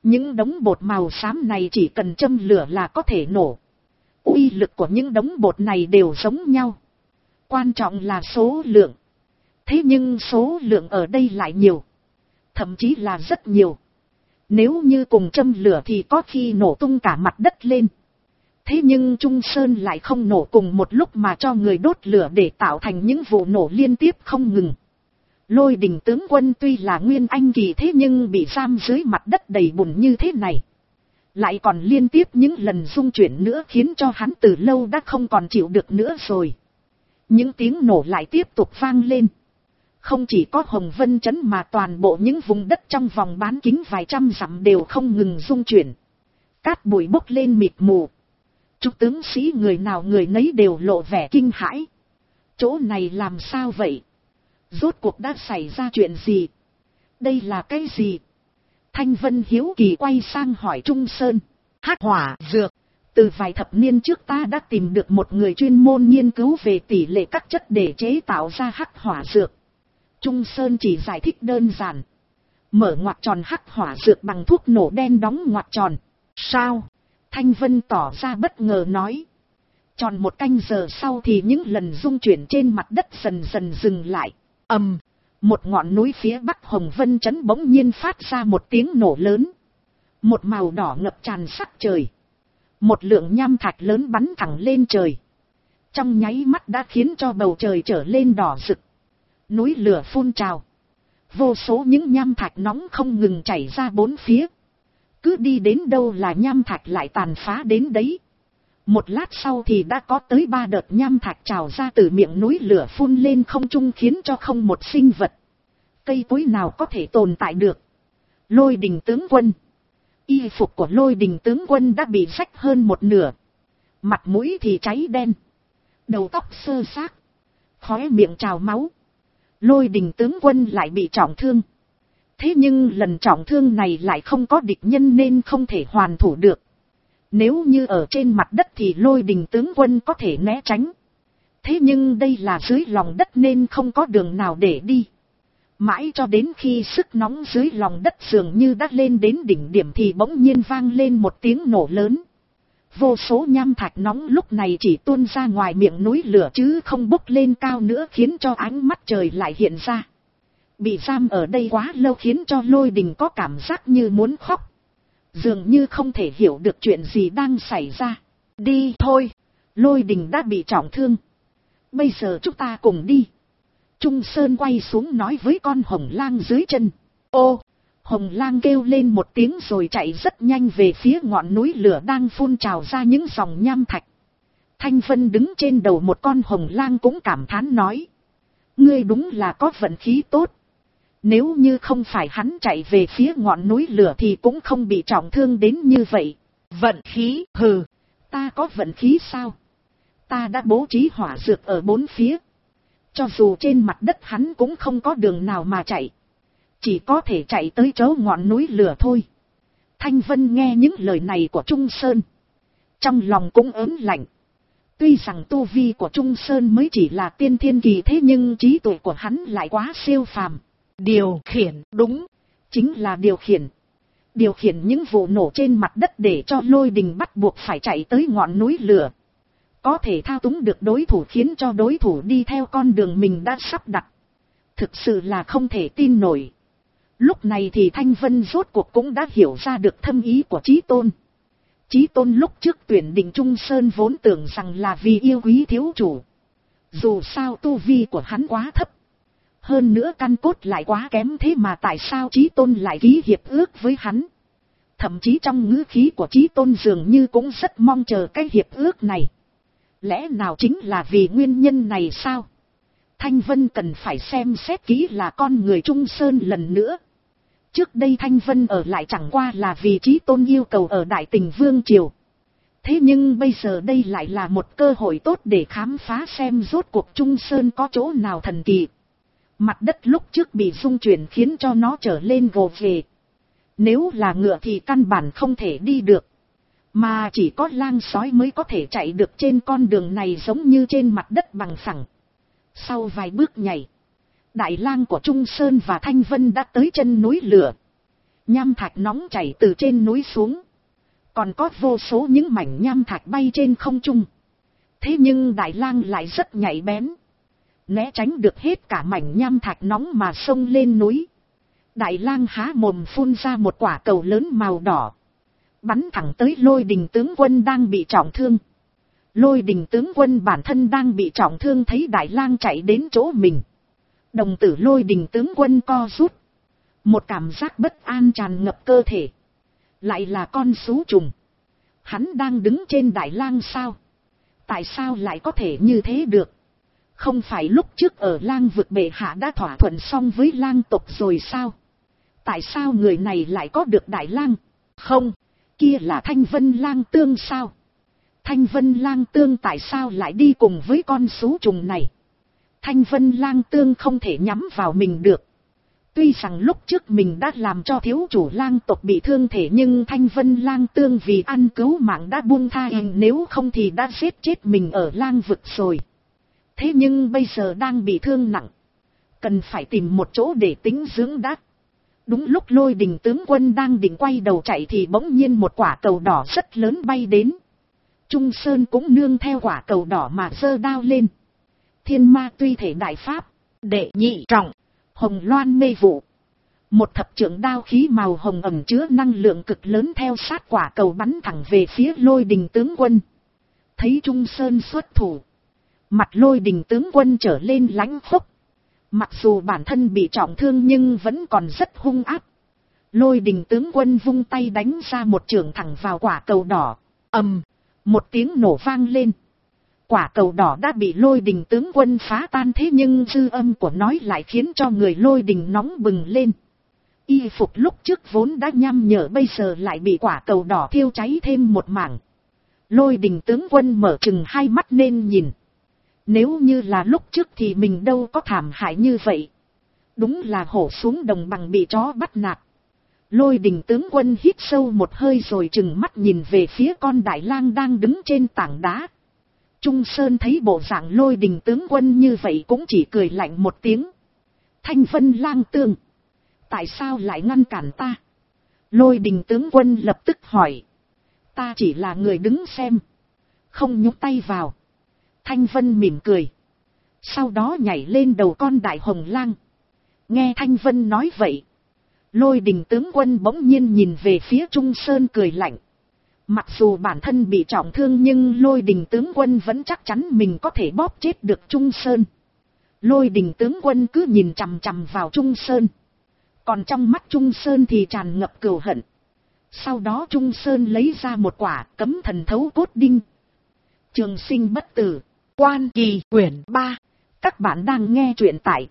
Những đống bột màu xám này chỉ cần châm lửa là có thể nổ. Uy lực của những đống bột này đều giống nhau. Quan trọng là số lượng. Thế nhưng số lượng ở đây lại nhiều. Thậm chí là rất nhiều. Nếu như cùng châm lửa thì có khi nổ tung cả mặt đất lên. Thế nhưng Trung Sơn lại không nổ cùng một lúc mà cho người đốt lửa để tạo thành những vụ nổ liên tiếp không ngừng. Lôi Đình tướng quân tuy là nguyên anh kỳ thế nhưng bị giam dưới mặt đất đầy bùn như thế này. Lại còn liên tiếp những lần rung chuyển nữa khiến cho hắn từ lâu đã không còn chịu được nữa rồi. Những tiếng nổ lại tiếp tục vang lên. Không chỉ có Hồng Vân Trấn mà toàn bộ những vùng đất trong vòng bán kính vài trăm dặm đều không ngừng rung chuyển. Cát bụi bốc lên mịt mù. Chúng tướng sĩ người nào người nấy đều lộ vẻ kinh hãi. Chỗ này làm sao vậy? Rốt cuộc đã xảy ra chuyện gì? Đây là cái gì? Thanh Vân hiếu kỳ quay sang hỏi Trung Sơn. Hắc hỏa dược. Từ vài thập niên trước ta đã tìm được một người chuyên môn nghiên cứu về tỷ lệ các chất để chế tạo ra hắc hỏa dược. Trung Sơn chỉ giải thích đơn giản. Mở ngoặc tròn hắc hỏa dược bằng thuốc nổ đen đóng ngoặc tròn. Sao? Thanh Vân tỏ ra bất ngờ nói. Tròn một canh giờ sau thì những lần rung chuyển trên mặt đất dần dần dừng lại. Một ngọn núi phía bắc Hồng Vân Trấn bỗng nhiên phát ra một tiếng nổ lớn. Một màu đỏ ngập tràn sắc trời. Một lượng nham thạch lớn bắn thẳng lên trời. Trong nháy mắt đã khiến cho bầu trời trở lên đỏ rực. Núi lửa phun trào. Vô số những nham thạch nóng không ngừng chảy ra bốn phía. Cứ đi đến đâu là nham thạch lại tàn phá đến đấy. Một lát sau thì đã có tới 3 đợt nham thạch trào ra từ miệng núi lửa phun lên không trung khiến cho không một sinh vật. Cây cối nào có thể tồn tại được. Lôi Đình tướng quân. Y phục của Lôi Đình tướng quân đã bị rách hơn một nửa. Mặt mũi thì cháy đen. Đầu tóc xơ xác. Khóe miệng trào máu. Lôi Đình tướng quân lại bị trọng thương. Thế nhưng lần trọng thương này lại không có địch nhân nên không thể hoàn thủ được. Nếu như ở trên mặt đất thì Lôi Đình tướng quân có thể né tránh. Thế nhưng đây là dưới lòng đất nên không có đường nào để đi. Mãi cho đến khi sức nóng dưới lòng đất dường như đã lên đến đỉnh điểm thì bỗng nhiên vang lên một tiếng nổ lớn. Vô số nham thạch nóng lúc này chỉ tuôn ra ngoài miệng núi lửa chứ không bốc lên cao nữa khiến cho ánh mắt trời lại hiện ra. Bị giam ở đây quá lâu khiến cho Lôi Đình có cảm giác như muốn khóc. Dường như không thể hiểu được chuyện gì đang xảy ra. Đi thôi, Lôi Đình đã bị trọng thương. Bây giờ chúng ta cùng đi. Trung Sơn quay xuống nói với con hồng lang dưới chân. Ô, hồng lang kêu lên một tiếng rồi chạy rất nhanh về phía ngọn núi lửa đang phun trào ra những dòng nham thạch. Thanh Vân đứng trên đầu một con hồng lang cũng cảm thán nói. Ngươi đúng là có vận khí tốt. Nếu như không phải hắn chạy về phía ngọn núi lửa thì cũng không bị trọng thương đến như vậy. Vận khí, hừ, ta có vận khí sao? Ta đã bố trí hỏa dược ở bốn phía. Cho dù trên mặt đất hắn cũng không có đường nào mà chạy. Chỉ có thể chạy tới chỗ ngọn núi lửa thôi. Thanh Vân nghe những lời này của Trung Sơn. Trong lòng cũng ớn lạnh. Tuy rằng tu vi của Trung Sơn mới chỉ là tiên thiên kỳ thế nhưng trí tuệ của hắn lại quá siêu phàm. Điều khiển, đúng, chính là điều khiển. Điều khiển những vụ nổ trên mặt đất để cho Lôi Đình bắt buộc phải chạy tới ngọn núi lửa. Có thể thao túng được đối thủ khiến cho đối thủ đi theo con đường mình đã sắp đặt. Thực sự là không thể tin nổi. Lúc này thì Thanh Vân rốt cuộc cũng đã hiểu ra được thâm ý của Chí Tôn. Chí Tôn lúc trước tuyển định Trung Sơn vốn tưởng rằng là vì yêu quý thiếu chủ. Dù sao tu vi của hắn quá thấp. Hơn nữa căn cốt lại quá kém thế mà tại sao Chí Tôn lại ký hiệp ước với hắn. Thậm chí trong ngữ khí của Chí Tôn dường như cũng rất mong chờ cái hiệp ước này. Lẽ nào chính là vì nguyên nhân này sao? Thanh Vân cần phải xem xét kỹ là con người Trung Sơn lần nữa. Trước đây Thanh Vân ở lại chẳng qua là vì Chí Tôn yêu cầu ở Đại Tình Vương Triều. Thế nhưng bây giờ đây lại là một cơ hội tốt để khám phá xem rốt cuộc Trung Sơn có chỗ nào thần kỳ. Mặt đất lúc trước bị rung chuyển khiến cho nó trở lên gồ ghề. Nếu là ngựa thì căn bản không thể đi được. Mà chỉ có lang sói mới có thể chạy được trên con đường này giống như trên mặt đất bằng phẳng. Sau vài bước nhảy, đại lang của Trung Sơn và Thanh Vân đã tới chân núi lửa. Nham thạch nóng chảy từ trên núi xuống. Còn có vô số những mảnh nham thạch bay trên không trung. Thế nhưng Đại Lang lại rất nhạy bén. Né tránh được hết cả mảnh nham thạch nóng mà xông lên núi. Đại Lang há mồm phun ra một quả cầu lớn màu đỏ. Bắn thẳng tới Lôi Đình tướng quân đang bị trọng thương. Lôi Đình tướng quân bản thân đang bị trọng thương thấy Đại Lang chạy đến chỗ mình. Đồng tử Lôi Đình tướng quân co rút. Một cảm giác bất an tràn ngập cơ thể. Lại là con sú trùng. Hắn đang đứng trên Đại Lang sao? Tại sao lại có thể như thế được? Không phải lúc trước ở Lang vực bệ hạ đã thỏa thuận xong với Lang tộc rồi sao? Tại sao người này lại có được Đại Lang? Không, kia là Thanh Vân Lang Tương sao? Thanh Vân Lang Tương tại sao lại đi cùng với con sú trùng này? Thanh Vân Lang Tương không thể nhắm vào mình được. Tuy rằng lúc trước mình đã làm cho thiếu chủ Lang tộc bị thương thể, nhưng Thanh Vân Lang Tương vì ăn cứu mạng đã buông tha, nếu không thì đã giết chết mình ở Lang vực rồi. Thế nhưng bây giờ đang bị thương nặng, cần phải tìm một chỗ để tĩnh dưỡng đã. Đúng lúc Lôi Đình tướng quân đang định quay đầu chạy thì bỗng nhiên một quả cầu đỏ rất lớn bay đến. Trung Sơn cũng nương theo quả cầu đỏ mà giơ đao lên. Thiên Ma Tuy Thể Đại Pháp, đệ nhị trọng, Hồng Loan Mê Vụ. Một thập trượng đao khí màu hồng ẩn chứa năng lượng cực lớn theo sát quả cầu bắn thẳng về phía Lôi Đình tướng quân. Thấy Trung Sơn xuất thủ, mặt Lôi Đình tướng quân trở lên lãnh khốc. Mặc dù bản thân bị trọng thương nhưng vẫn còn rất hung ác. Lôi Đình tướng quân vung tay đánh ra một chưởng thẳng vào quả cầu đỏ. Ầm, một tiếng nổ vang lên. Quả cầu đỏ đã bị Lôi Đình tướng quân phá tan, thế nhưng dư âm của nó lại khiến cho người Lôi Đình nóng bừng lên. Y phục lúc trước vốn đã nham nhở bây giờ lại bị quả cầu đỏ thiêu cháy thêm một mảng. Lôi Đình tướng quân mở trừng hai mắt nên nhìn. Nếu như là lúc trước thì mình đâu có thảm hại như vậy. Đúng là hổ xuống đồng bằng bị chó bắt nạt. Lôi Đình tướng quân hít sâu một hơi rồi trừng mắt nhìn về phía con Đại Lang đang đứng trên tảng đá. Trung Sơn thấy bộ dạng Lôi Đình tướng quân như vậy cũng chỉ cười lạnh một tiếng. Thanh Vân Lang Tương, tại sao lại ngăn cản ta? Lôi Đình tướng quân lập tức hỏi. Ta chỉ là người đứng xem, không nhúc tay vào. Thanh Vân mỉm cười. Sau đó nhảy lên đầu con Đại Hồng Lang. Nghe Thanh Vân nói vậy, Lôi Đình tướng quân bỗng nhiên nhìn về phía Trung Sơn cười lạnh. Mặc dù bản thân bị trọng thương nhưng Lôi Đình tướng quân vẫn chắc chắn mình có thể bóp chết được Trung Sơn. Lôi Đình tướng quân cứ nhìn chằm chằm vào Trung Sơn. Còn trong mắt Trung Sơn thì tràn ngập cừu hận. Sau đó Trung Sơn lấy ra một quả Cấm Thần Thấu Cốt Đinh. Trường Sinh Bất Tử, Quan Kỳ quyển 3. Các bạn đang nghe truyện tại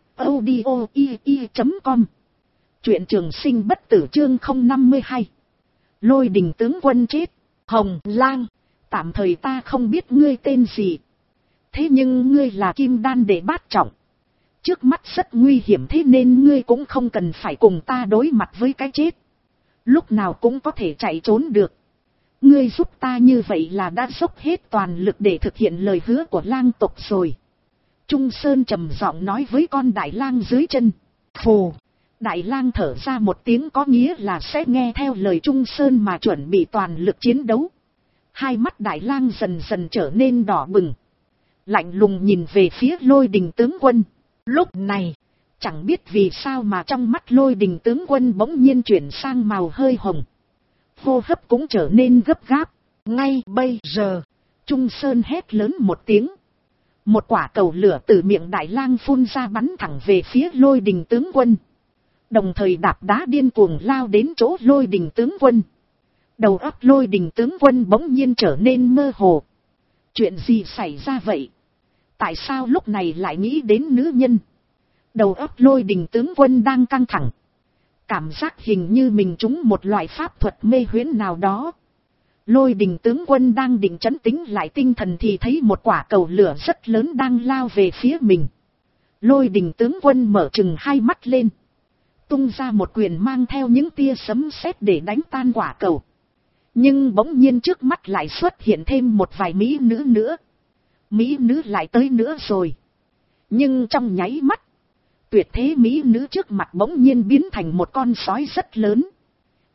audio.com. Truyện Trường Sinh Bất Tử chương 052. Lôi Đình tướng quân chết. Hồng Lang, tạm thời ta không biết ngươi tên gì. Thế nhưng ngươi là Kim Đan đệ bát trọng. Trước mắt rất nguy hiểm, thế nên ngươi cũng không cần phải cùng ta đối mặt với cái chết. Lúc nào cũng có thể chạy trốn được. Ngươi giúp ta như vậy là đã dốc hết toàn lực để thực hiện lời hứa của Lang tộc rồi. Trung Sơn trầm giọng nói với con Đại Lang dưới chân. Phù. Đại Lang thở ra một tiếng, có nghĩa là sẽ nghe theo lời Trung Sơn mà chuẩn bị toàn lực chiến đấu. Hai mắt Đại Lang dần dần trở nên đỏ bừng. Lạnh lùng nhìn về phía Lôi Đình tướng quân. Lúc này, chẳng biết vì sao mà trong mắt Lôi Đình tướng quân bỗng nhiên chuyển sang màu hơi hồng. Hô hấp cũng trở nên gấp gáp. Ngay bây giờ, Trung Sơn hét lớn một tiếng. Một quả cầu lửa từ miệng Đại Lang phun ra bắn thẳng về phía Lôi Đình tướng quân. Đồng thời đạp đá điên cuồng lao đến chỗ Lôi Đình tướng quân. Đầu óc Lôi Đình tướng quân bỗng nhiên trở nên mơ hồ. Chuyện gì xảy ra vậy? Tại sao lúc này lại nghĩ đến nữ nhân? Đầu óc Lôi Đình tướng quân đang căng thẳng. Cảm giác hình như mình trúng một loại pháp thuật mê huyễn nào đó. Lôi Đình tướng quân đang định trấn tĩnh lại tinh thần thì thấy một quả cầu lửa rất lớn đang lao về phía mình. Lôi Đình tướng quân mở trừng hai mắt lên. Tung ra một quyền mang theo những tia sấm sét để đánh tan quả cầu. Nhưng bỗng nhiên trước mắt lại xuất hiện thêm một vài mỹ nữ nữa. Mỹ nữ lại tới nữa rồi. Nhưng trong nháy mắt, tuyệt thế mỹ nữ trước mặt bỗng nhiên biến thành một con sói rất lớn.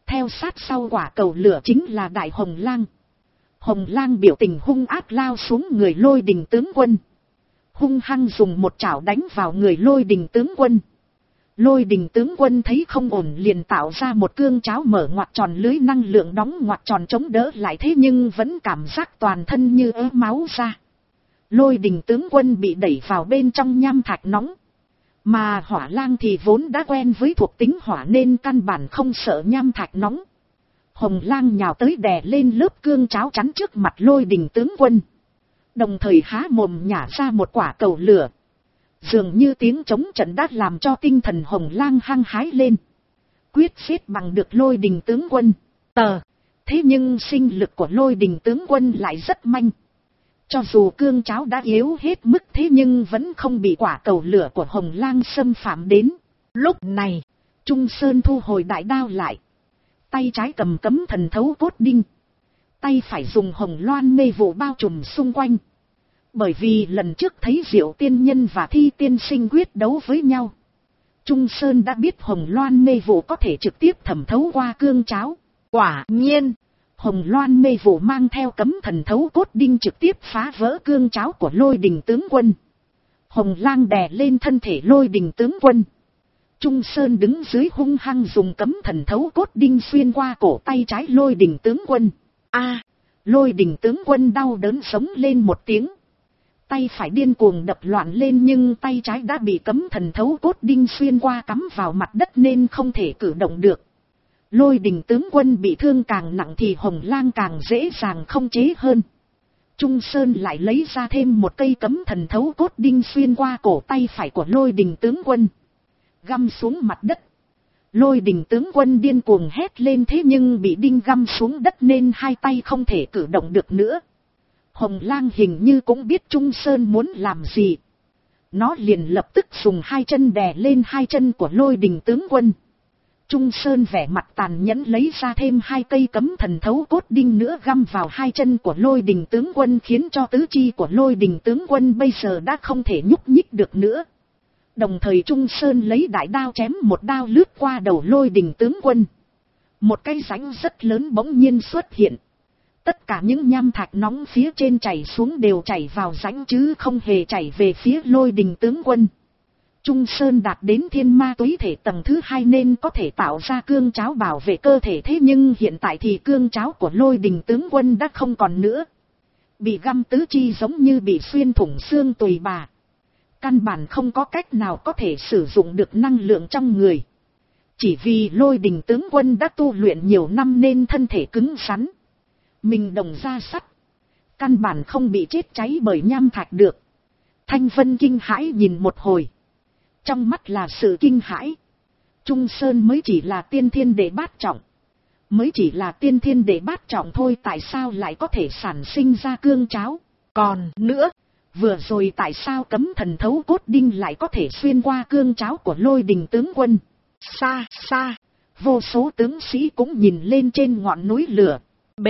Theo sát sau quả cầu lửa chính là Đại Hồng Lang. Hồng Lang biểu tình hung ác lao xuống người Lôi Đình tướng quân. Hung hăng dùng một chảo đánh vào người Lôi Đình tướng quân. Lôi Đình tướng quân thấy không ổn liền tạo ra một cương cháo mở ngoặt tròn lưới năng lượng đóng ngoặt tròn chống đỡ lại, thế nhưng vẫn cảm giác toàn thân như ớ máu ra. Lôi Đình tướng quân bị đẩy vào bên trong nham thạch nóng. Mà Hỏa Lang thì vốn đã quen với thuộc tính hỏa nên căn bản không sợ nham thạch nóng. Hồng Lang nhào tới đè lên lớp cương cháo chắn trước mặt Lôi Đình tướng quân. Đồng thời há mồm nhả ra một quả cầu lửa. Dường như tiếng chống trận đã làm cho tinh thần Hồng Lang hăng hái lên. Quyết xếp bằng được Lôi Đình tướng quân. Thế nhưng sinh lực của Lôi Đình tướng quân lại rất manh. Cho dù cương cháo đã yếu hết mức thế nhưng vẫn không bị quả cầu lửa của Hồng Lang xâm phạm đến. Lúc này, Trung Sơn thu hồi đại đao lại. Tay trái cầm cấm thần thấu cốt đinh. Tay phải dùng hồng loan mê vụ bao trùm xung quanh. Bởi vì lần trước thấy Diệu tiên nhân và Thi tiên sinh quyết đấu với nhau, Trung Sơn đã biết hồng loan mê vụ có thể trực tiếp thẩm thấu qua cương cháo. Quả nhiên, hồng loan mê vụ mang theo cấm thần thấu cốt đinh trực tiếp phá vỡ cương cháo của Lôi Đình tướng quân. Hồng Lang đè lên thân thể Lôi Đình tướng quân. Trung Sơn đứng dưới hung hăng dùng cấm thần thấu cốt đinh xuyên qua cổ tay trái Lôi Đình tướng quân. Lôi Đình tướng quân đau đớn sống lên một tiếng. Tay phải điên cuồng đập loạn lên nhưng tay trái đã bị cấm thần thấu cốt đinh xuyên qua cắm vào mặt đất nên không thể cử động được. Lôi Đình tướng quân bị thương càng nặng thì Hồng Lang càng dễ dàng không chế hơn. Trung Sơn lại lấy ra thêm một cây cấm thần thấu cốt đinh xuyên qua cổ tay phải của Lôi Đình tướng quân. Găm xuống mặt đất. Lôi Đình tướng quân điên cuồng hét lên thế nhưng bị đinh găm xuống đất nên hai tay không thể cử động được nữa. Hồng Lang hình như cũng biết Trung Sơn muốn làm gì. Nó liền lập tức dùng hai chân đè lên hai chân của Lôi Đình tướng quân. Trung Sơn vẻ mặt tàn nhẫn lấy ra thêm hai cây cấm thần thấu cốt đinh nữa găm vào hai chân của Lôi Đình tướng quân khiến cho tứ chi của Lôi Đình tướng quân bây giờ đã không thể nhúc nhích được nữa. Đồng thời Trung Sơn lấy đại đao chém một đao lướt qua đầu Lôi Đình tướng quân. Một cái rãnh rất lớn bỗng nhiên xuất hiện. Tất cả những nham thạch nóng phía trên chảy xuống đều chảy vào rãnh chứ không hề chảy về phía Lôi Đình tướng quân. Trung Sơn đạt đến thiên ma túy thể tầng thứ 2 nên có thể tạo ra cương cháo bảo vệ cơ thể, thế nhưng hiện tại thì cương cháo của Lôi Đình tướng quân đã không còn nữa. Bị găm tứ chi giống như bị xuyên thủng xương tùy bà. Căn bản không có cách nào có thể sử dụng được năng lượng trong người. Chỉ vì Lôi Đình tướng quân đã tu luyện nhiều năm nên thân thể cứng rắn. Mình đồng da sắt. Căn bản không bị chết cháy bởi nham thạch được. Thanh Vân kinh hãi nhìn một hồi. Trong mắt là sự kinh hãi. Trung Sơn mới chỉ là tiên thiên đệ bát trọng. Mới chỉ là tiên thiên đệ bát trọng thôi, tại sao lại có thể sản sinh ra cương cháo? Còn nữa, vừa rồi tại sao cấm thần thấu cốt đinh lại có thể xuyên qua cương cháo của Lôi Đình tướng quân? Xa xa, vô số tướng sĩ cũng nhìn lên trên ngọn núi lửa.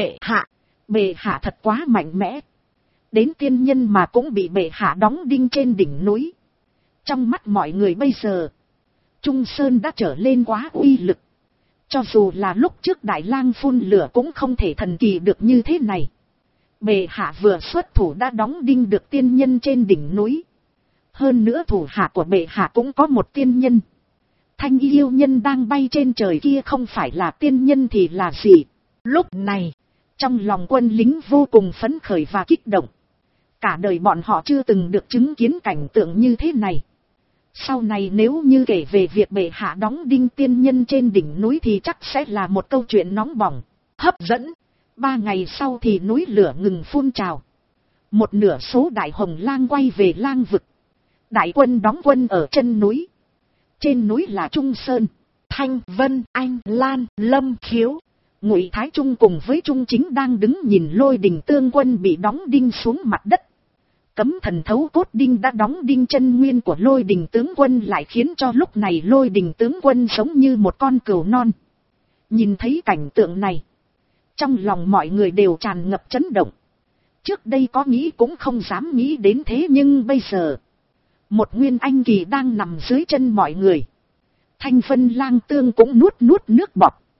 Bệ hạ thật quá mạnh mẽ. Đến tiên nhân mà cũng bị bệ hạ đóng đinh trên đỉnh núi. Trong mắt mọi người bây giờ, Trung Sơn đã trở lên quá uy lực. Cho dù là lúc trước Đại Lang phun lửa cũng không thể thần kỳ được như thế này. Bệ hạ vừa xuất thủ đã đóng đinh được tiên nhân trên đỉnh núi. Hơn nữa thủ hạ của bệ hạ cũng có một tiên nhân. Thanh y yêu nhân đang bay trên trời kia không phải là tiên nhân thì là gì? Lúc này, trong lòng quân lính vô cùng phấn khởi và kích động. Cả đời bọn họ chưa từng được chứng kiến cảnh tượng như thế này. Sau này nếu như kể về việc bệ hạ đóng đinh tiên nhân trên đỉnh núi thì chắc sẽ là một câu chuyện nóng bỏng, hấp dẫn. 3 ngày sau thì núi lửa ngừng phun trào. Một nửa số Đại Hồng Lang quay về lang vực. Đại quân đóng quân ở chân núi. Trên núi là Trung Sơn, Thanh Vân, Anh Lan, Lâm Khiếu, Ngụy Thái Trung cùng với Trung Chính đang đứng nhìn Lôi Đình tướng quân bị đóng đinh xuống mặt đất. Cấm thần thấu cốt đinh đã đóng đinh chân nguyên của Lôi Đình tướng quân lại khiến cho lúc này Lôi Đình tướng quân giống như một con cừu non. Nhìn thấy cảnh tượng này, trong lòng mọi người đều tràn ngập chấn động. Trước đây có nghĩ cũng không dám nghĩ đến thế nhưng bây giờ, một nguyên anh kỳ đang nằm dưới chân mọi người. Thanh Vân Lang Tương cũng nuốt nước bọt.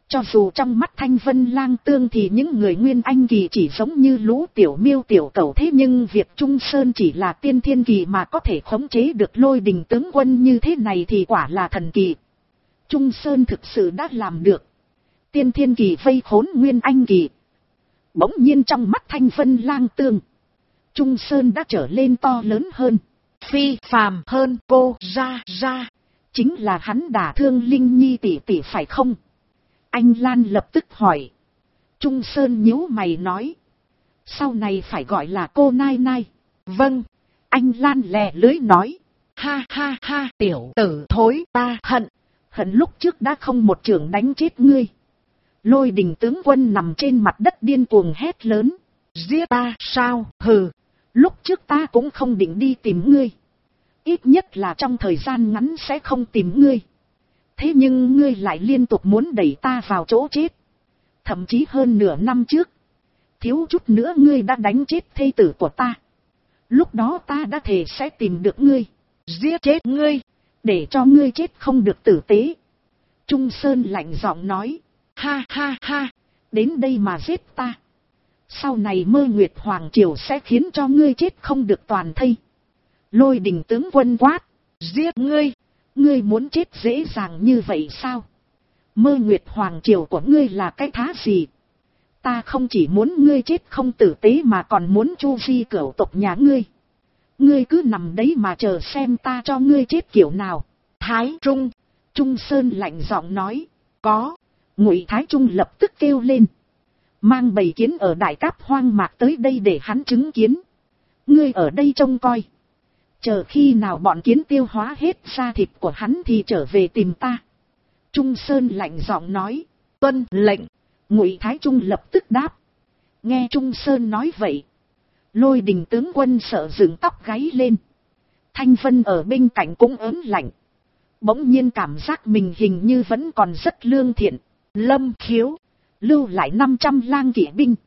Cho dù trong mắt Thanh Vân Lang Tương thì những người Nguyên Anh kỳ chỉ giống như lũ tiểu miêu tiểu cẩu, thế nhưng việc Trung Sơn chỉ là tiên thiên kỳ mà có thể khống chế được Lôi Đình tướng quân như thế này thì quả là thần kỳ. Trung Sơn thực sự đã làm được. Tiên thiên kỳ vây khốn Nguyên Anh kỳ. Bỗng nhiên trong mắt Thanh Vân Lang Tương, Trung Sơn đã trở lên to lớn hơn, phi phàm hơn. Cô ra, chính là hắn đả thương Linh Nhi tỷ tỷ phải không? Anh Lan lập tức hỏi. Trung Sơn nhíu mày nói. Sau này phải gọi là cô Nai Nai. Vâng. Anh Lan lè lưới nói. Ha ha ha, tiểu tử thối, ta hận lúc trước đã không một chưởng đánh chết ngươi. Lôi Đình tướng quân nằm trên mặt đất điên cuồng hét lớn. Giết ta sao? Hừ, lúc trước ta cũng không định đi tìm ngươi. Ít nhất là trong thời gian ngắn sẽ không tìm ngươi. Thế nhưng ngươi lại liên tục muốn đẩy ta vào chỗ chết. Thậm chí hơn nửa năm trước, thiếu chút nữa ngươi đã đánh chết thê tử của ta. Lúc đó ta đã thề sẽ tìm được ngươi, giết chết ngươi, để cho ngươi chết không được tử tế. Trung Sơn lạnh giọng nói. Ha ha ha, đến đây mà giết ta. Sau này Mơ Nguyệt Hoàng Triều sẽ khiến cho ngươi chết không được toàn thây. Lôi Đình tướng quân quát. Giết ngươi. Ngươi muốn chết dễ dàng như vậy sao? Mơ Nguyệt Hoàng Triều của ngươi là cái thá gì? Ta không chỉ muốn ngươi chết không tử tế mà còn muốn chu di cửu tộc nhà ngươi. Ngươi cứ nằm đấy mà chờ xem ta cho ngươi chết kiểu nào. Thái Trung. Trung Sơn lạnh giọng nói. Có. Ngụy Thái Trung lập tức kêu lên. Mang bầy kiến ở Đại Cáp hoang mạc tới đây để hắn chứng kiến. Ngươi ở đây trông coi. Chờ khi nào bọn kiến tiêu hóa hết da thịt của hắn thì trở về tìm ta. Trung Sơn lạnh giọng nói. Tuân lệnh. Ngụy Thái Trung lập tức đáp. Nghe Trung Sơn nói vậy, Lôi Đình tướng quân sợ dựng tóc gáy lên. Thanh Vân ở bên cạnh cũng ớn lạnh. Bỗng nhiên cảm giác mình hình như vẫn còn rất lương thiện. Lâm Khiếu, lưu lại 500 lang kỵ binh,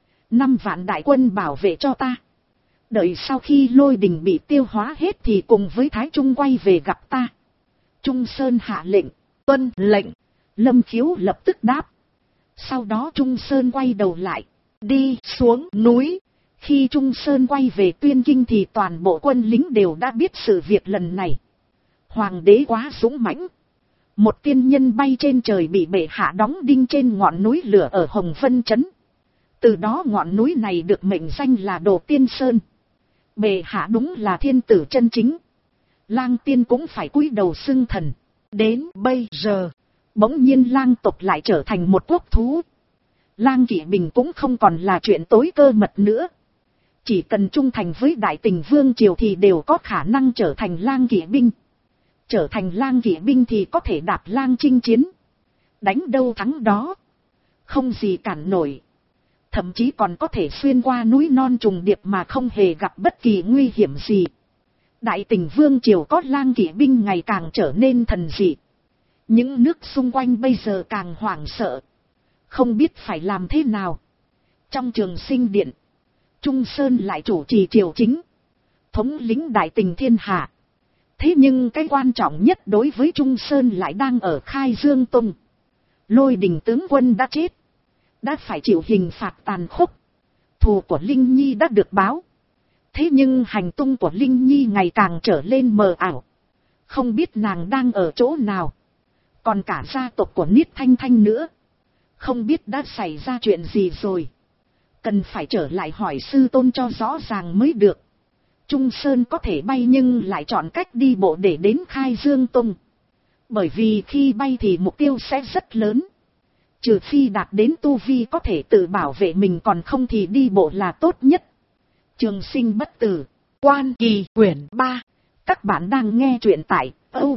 5 vạn đại quân bảo vệ cho ta. Đợi sau khi Lôi Đình bị tiêu hóa hết thì cùng với Thái Trung quay về gặp ta. Trung Sơn hạ lệnh. Tuân lệnh. Lâm Khiếu lập tức đáp. Sau đó Trung Sơn quay đầu lại, đi xuống núi. Khi Trung Sơn quay về Tuyên Kinh thì toàn bộ quân lính đều đã biết sự việc lần này. Hoàng đế quá dũng mãnh. Một tiên nhân bay trên trời bị bệ hạ đóng đinh trên ngọn núi lửa ở Hồng Vân Trấn. Từ đó ngọn núi này được mệnh danh là Đồ Tiên Sơn. Bệ hạ đúng là thiên tử chân chính. Lang tiên cũng phải cúi đầu xưng thần. Đến bây giờ, bỗng nhiên lang tộc lại trở thành một quốc thú. Lang kỵ binh cũng không còn là chuyện tối cơ mật nữa. Chỉ cần trung thành với Đại Tình Vương Triều thì đều có khả năng trở thành lang kỵ binh. Trở thành lang kỵ binh thì có thể đạp lang chinh chiến. Đánh đâu thắng đó. Không gì cản nổi. Thậm chí còn có thể xuyên qua núi non trùng điệp mà không hề gặp bất kỳ nguy hiểm gì. Đại Tình Vương Triều có lang kỵ binh ngày càng trở nên thần dị. Những nước xung quanh bây giờ càng hoảng sợ. Không biết phải làm thế nào. Trong Trường Sinh Điện, Trung Sơn lại chủ trì triều chính, thống lĩnh Đại Tình thiên hạ. Thế nhưng cái quan trọng nhất đối với Trung Sơn lại đang ở Khai Dương Tông. Lôi Đình tướng quân đã chết, đã phải chịu hình phạt tàn khốc. Thù của Linh Nhi đã được báo. Thế nhưng hành tung của Linh Nhi ngày càng trở lên mờ ảo. Không biết nàng đang ở chỗ nào. Còn cả gia tộc của Niết Thanh Thanh nữa. Không biết đã xảy ra chuyện gì rồi. Cần phải trở lại hỏi sư tôn cho rõ ràng mới được. Trung Sơn có thể bay nhưng lại chọn cách đi bộ để đến Khai Dương Tông. Bởi vì khi bay thì mục tiêu sẽ rất lớn. Trừ phi đạt đến tu vi có thể tự bảo vệ mình, còn không thì đi bộ là tốt nhất. Trường Sinh bất tử. Quan Kỳ quyển 3. Các bạn đang nghe truyện tại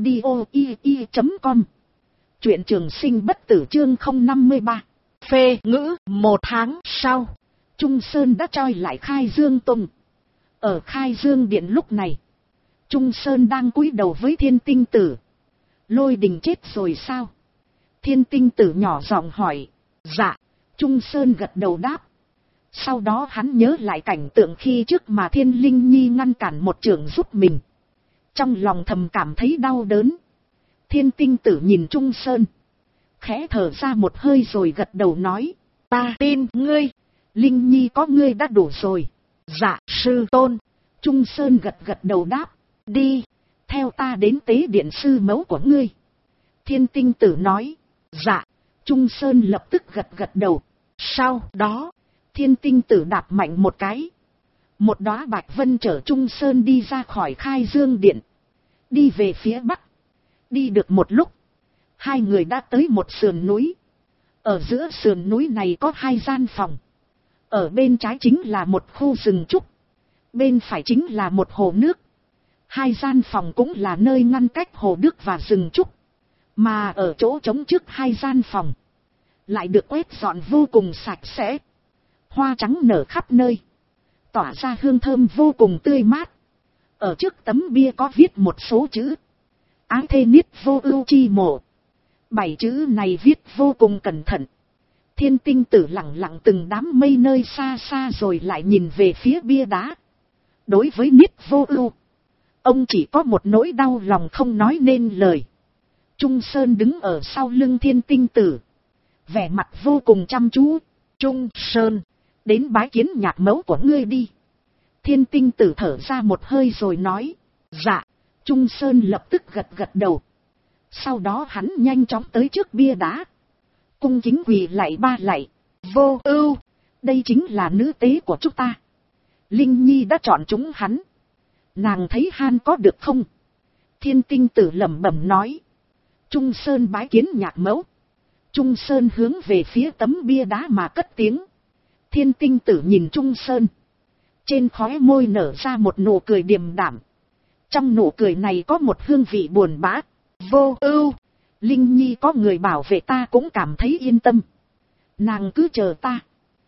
audio.com. Truyện Trường Sinh bất tử chương 053. Phê ngữ. 1 tháng sau, Trung Sơn đã troi lại Khai Dương Tông. Ở Khai Dương Điện lúc này, Trung Sơn đang cúi đầu với Thiên Tinh Tử. Lôi Đình chết rồi sao? Thiên Tinh Tử nhỏ giọng hỏi. Dạ. Trung Sơn gật đầu đáp. Sau đó hắn nhớ lại cảnh tượng khi trước mà Thiên Linh Nhi ngăn cản một chưởng giúp mình. Trong lòng thầm cảm thấy đau đớn. Thiên Tinh Tử nhìn Trung Sơn, khẽ thở ra một hơi rồi gật đầu nói. Ta tin ngươi. Linh Nhi có ngươi đã đủ rồi. Dạ, sư tôn. Trung Sơn gật gật đầu đáp. Đi, theo ta đến tế điện sư mẫu của ngươi. Thiên Tinh Tử nói. Dạ, Trung Sơn lập tức gật gật đầu. Sau đó, Thiên Tinh Tử đạp mạnh một cái. Một đóa bạch vân chở Trung Sơn đi ra khỏi Khai Dương Điện. Đi về phía bắc. Đi được một lúc, hai người đã tới một sườn núi. Ở giữa sườn núi này có hai gian phòng. Ở bên trái chính là một khu rừng trúc. Bên phải chính là một hồ nước. Hai gian phòng cũng là nơi ngăn cách hồ nước và rừng trúc. Mà ở chỗ trống trước hai gian phòng, lại được quét dọn vô cùng sạch sẽ. Hoa trắng nở khắp nơi, tỏa ra hương thơm vô cùng tươi mát. Ở trước tấm bia có viết một số chữ. Ái thê niết vô ưu chi mộ. 7 chữ này viết vô cùng cẩn thận. Thiên Tinh Tử lặng lặng từng đám mây nơi xa xa rồi lại nhìn về phía bia đá. Đối với niết vô ưu, ông chỉ có một nỗi đau lòng không nói nên lời. Trung Sơn đứng ở sau lưng Thiên Tinh Tử, vẻ mặt vô cùng chăm chú. Trung Sơn, đến bái kiến nhạc mẫu của ngươi đi. Thiên Tinh Tử thở ra một hơi rồi nói. Dạ. Trung Sơn lập tức gật gật đầu. Sau đó hắn nhanh chóng tới trước bia đá, cung kính quỳ lạy ba lạy. Vô ưu, đây chính là nữ tế của chúng ta. Linh Nhi đã chọn chúng hắn. Nàng thấy han có được không? Thiên Tinh Tử lẩm bẩm nói. Trung Sơn bái kiến nhạc mẫu. Trung Sơn hướng về phía tấm bia đá mà cất tiếng. Thiên Tinh Tử nhìn Trung Sơn, trên khóe môi nở ra một nụ cười điềm đạm. Trong nụ cười này có một hương vị buồn bã. Vô ưu, Linh Nhi có người bảo vệ ta cũng cảm thấy yên tâm. Nàng cứ chờ ta.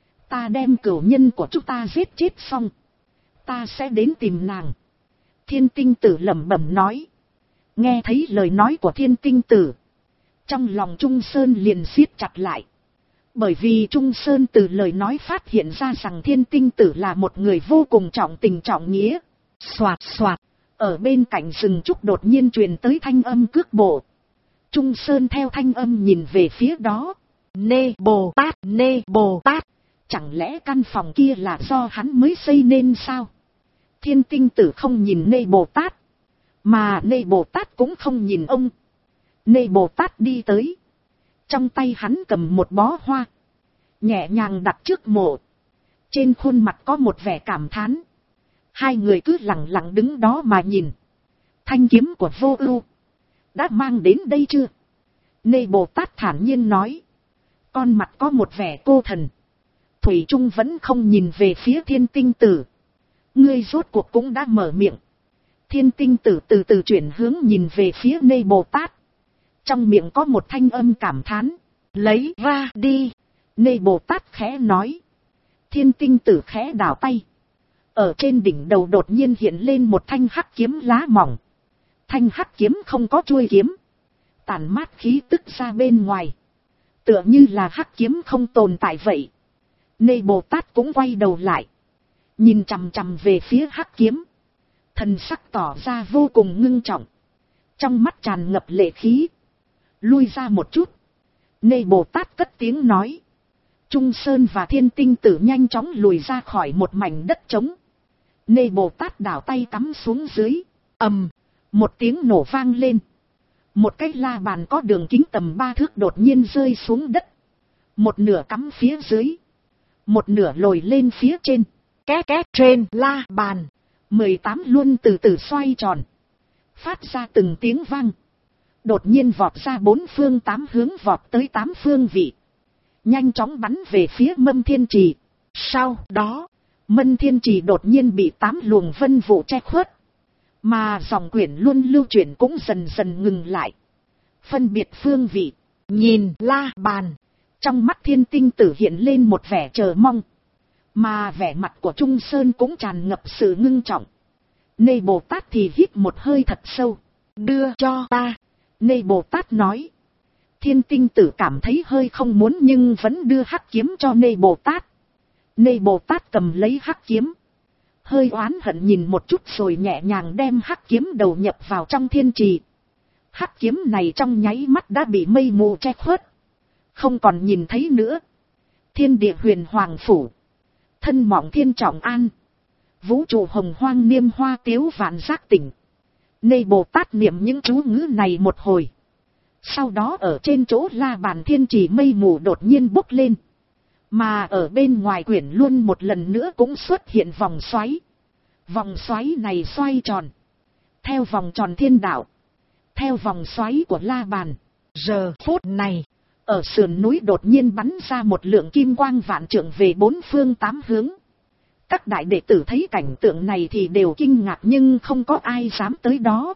Ta đem cửu nhân của chúng ta giết chết xong, ta sẽ đến tìm nàng. Thiên Tinh Tử lẩm bẩm nói. Nghe thấy lời nói của Thiên Tinh Tử, trong lòng Trung Sơn liền siết chặt lại. Bởi vì Trung Sơn từ lời nói phát hiện ra rằng Thiên Tinh Tử là một người vô cùng trọng tình trọng nghĩa. Xoạt xoạt. Ở bên cạnh rừng trúc đột nhiên truyền tới thanh âm cước bộ. Trung Sơn theo thanh âm nhìn về phía đó. Nê Bồ Tát, Nê Bồ Tát. Chẳng lẽ căn phòng kia là do hắn mới xây nên sao? Thiên Tinh Tử không nhìn Nê Bồ Tát, mà Nê Bồ Tát cũng không nhìn ông. Nê Bồ Tát đi tới. Trong tay hắn cầm một bó hoa, nhẹ nhàng đặt trước mộ. Trên khuôn mặt có một vẻ cảm thán. Hai người cứ lặng lặng đứng đó mà nhìn. Thanh kiếm của Vô Ưu đã mang đến đây chưa? Nê Bồ Tát thản nhiên nói. Con mặt có một vẻ cô thần. Thủy Trung vẫn không nhìn về phía Thiên Tinh Tử. Ngươi rốt cuộc cũng đã mở miệng. Thiên Tinh Tử từ từ chuyển hướng nhìn về phía Nê Bồ Tát. Trong miệng có một thanh âm cảm thán. Lấy ra đi. Nê Bồ Tát khẽ nói. Thiên Tinh Tử khẽ đảo tay. Ở trên đỉnh đầu đột nhiên hiện lên một thanh hắc kiếm lá mỏng. Thanh hắc kiếm không có chuôi kiếm, tản mát khí tức ra bên ngoài, tựa như là hắc kiếm không tồn tại vậy. Nê Bồ Tát cũng quay đầu lại, nhìn chằm chằm về phía hắc kiếm, thần sắc tỏ ra vô cùng ngưng trọng, trong mắt tràn ngập lệ khí. Lui ra một chút, Nê Bồ Tát cất tiếng nói. Trung Sơn và Thiên Tinh Tử nhanh chóng lùi ra khỏi một mảnh đất trống. Nê Bồ Tát đảo tay cắm xuống dưới. Ầm, một tiếng nổ vang lên. Một cái la bàn có đường kính tầm 3 thước đột nhiên rơi xuống đất. Một nửa cắm phía dưới, một nửa lồi lên phía trên. Két két trên la bàn, 18 luân từ từ xoay tròn, phát ra từng tiếng vang. Đột nhiên vọt ra 4 phương 8 hướng, vọt tới 8 phương vị, nhanh chóng bắn về phía Mâm Thiên Trì. Sau đó, Mâm Thiên Trì đột nhiên bị 8 luồng vân vụ che khuất, mà dòng quyển luân lưu chuyển cũng dần dần ngừng lại. Phân biệt phương vị, nhìn la bàn, trong mắt Thiên Tinh Tử hiện lên một vẻ chờ mong, mà vẻ mặt của Trung Sơn cũng tràn ngập sự ngưng trọng. Nê Bồ Tát thì hít một hơi thật sâu. Đưa cho ta. Nê Bồ Tát nói. Thiên Tinh Tử cảm thấy hơi không muốn nhưng vẫn đưa hắc kiếm cho Nê Bồ Tát. Nê Bồ Tát cầm lấy hắc kiếm, hơi oán hận nhìn một chút rồi nhẹ nhàng đem hắc kiếm đầu nhập vào trong thiên trì. Hắc kiếm này trong nháy mắt đã bị mây mù che khuất, không còn nhìn thấy nữa. Thiên địa huyền hoàng phủ, thân mọng thiên trọng an, vũ trụ hồng hoang niêm hoa tiếu vạn giác tỉnh. Nê Bồ Tát niệm những chú ngữ này một hồi. Sau đó ở trên chỗ la bàn thiên trì mây mù đột nhiên bốc lên. Mà ở bên ngoài quyển luôn một lần nữa cũng xuất hiện vòng xoáy. Vòng xoáy này xoay tròn. Theo vòng tròn thiên đạo. Theo vòng xoáy của la bàn. Giờ phút này, ở sườn núi đột nhiên bắn ra một lượng kim quang vạn trượng về bốn phương tám hướng. Các đại đệ tử thấy cảnh tượng này thì đều kinh ngạc nhưng không có ai dám tới đó.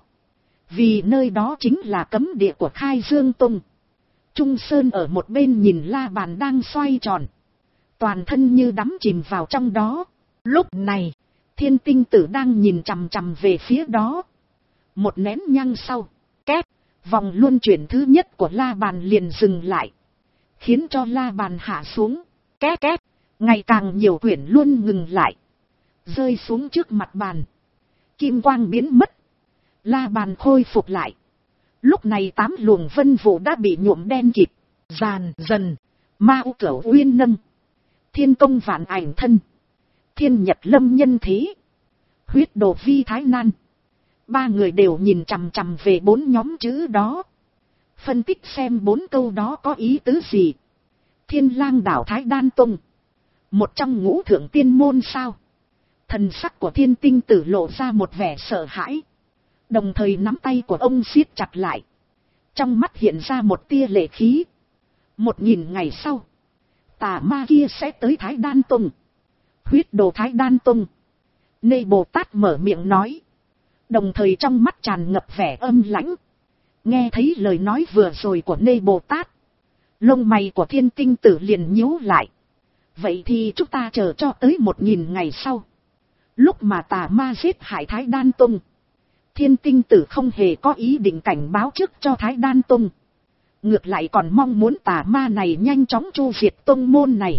Vì nơi đó chính là cấm địa của Khai Dương Tông. Trung Sơn ở một bên nhìn la bàn đang xoay tròn. Toàn thân như đắm chìm vào trong đó. Lúc này, Thiên Tinh Tử đang nhìn chằm chằm về phía đó. Một nén nhang sau, két, vòng luân chuyển thứ nhất của la bàn liền dừng lại. Khiến cho la bàn hạ xuống, két két, ngày càng nhiều quyển luân ngừng lại. Rơi xuống trước mặt bàn. Kim quang biến mất. La bàn khôi phục lại. Lúc này 8 luồng vân vụ đã bị nhuộm đen kịt. Dàn dần, Ma U Cửu Uyên Nâng, Thiên Công Vạn Ảnh Thân, Thiên Nhật Lâm Nhân Thế, Huyết Đồ Vi Thái Nan. 3 người đều nhìn chằm chằm về 4 nhóm chữ đó. Phân tích xem 4 câu đó có ý tứ gì. Thiên Lang Đảo Thái Đan Tông, một trong ngũ thượng tiên môn sao? Thần sắc của Thiên Tinh Tử lộ ra một vẻ sợ hãi. Đồng thời nắm tay của ông siết chặt lại. Trong mắt hiện ra một tia lệ khí. 1000 ngày sau, tà ma kia sẽ tới Thái Đan Tông. Huyết Đồ Thái Đan Tông. Nê Bồ Tát mở miệng nói. Đồng thời trong mắt tràn ngập vẻ âm lãnh. Nghe thấy lời nói vừa rồi của Nê Bồ Tát, lông mày của Thiên Tinh Tử liền nhíu lại. Vậy thì chúng ta chờ cho tới 1000 ngày sau. Lúc mà tà ma giết hại Thái Đan Tông, Thiên Tinh Tử không hề có ý định cảnh báo trước cho Thái Đan Tông. Ngược lại còn mong muốn tà ma này nhanh chóng chu diệt tông môn này.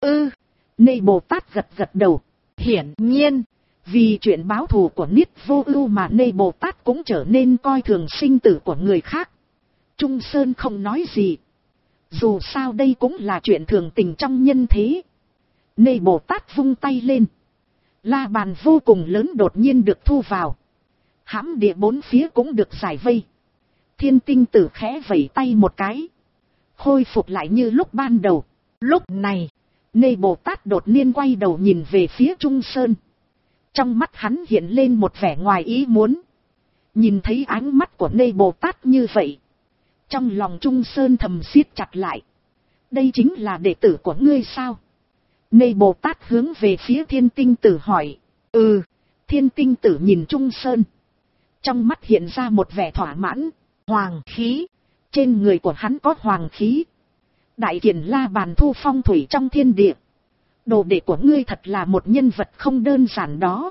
Nê Bồ Tát gật gật đầu. Hiển nhiên, vì chuyện báo thù của Niết Vô Ưu mà Nê Bồ Tát cũng trở nên coi thường sinh tử của người khác. Trung Sơn không nói gì. Dù sao đây cũng là chuyện thường tình trong nhân thế. Nê Bồ Tát vung tay lên. La bàn vô cùng lớn đột nhiên được thu vào. Hãm địa 4 phía cũng được giải vây. Thiên Tinh Tử khẽ vẩy tay một cái. Khôi phục lại như lúc ban đầu. Lúc này, Nê Bồ Tát đột nhiên quay đầu nhìn về phía Trung Sơn. Trong mắt hắn hiện lên một vẻ ngoài ý muốn. Nhìn thấy ánh mắt của Nê Bồ Tát như vậy, trong lòng Trung Sơn thầm siết chặt lại. Đây chính là đệ tử của ngươi sao? Nê Bồ Tát hướng về phía Thiên Tinh Tử hỏi. Thiên Tinh Tử nhìn Trung Sơn. Trong mắt hiện ra một vẻ thỏa mãn. Hoàng khí. Trên người của hắn có hoàng khí. Đại kiền la bàn thu phong thủy trong thiên địa. Đồ đệ của ngươi thật là một nhân vật không đơn giản đó.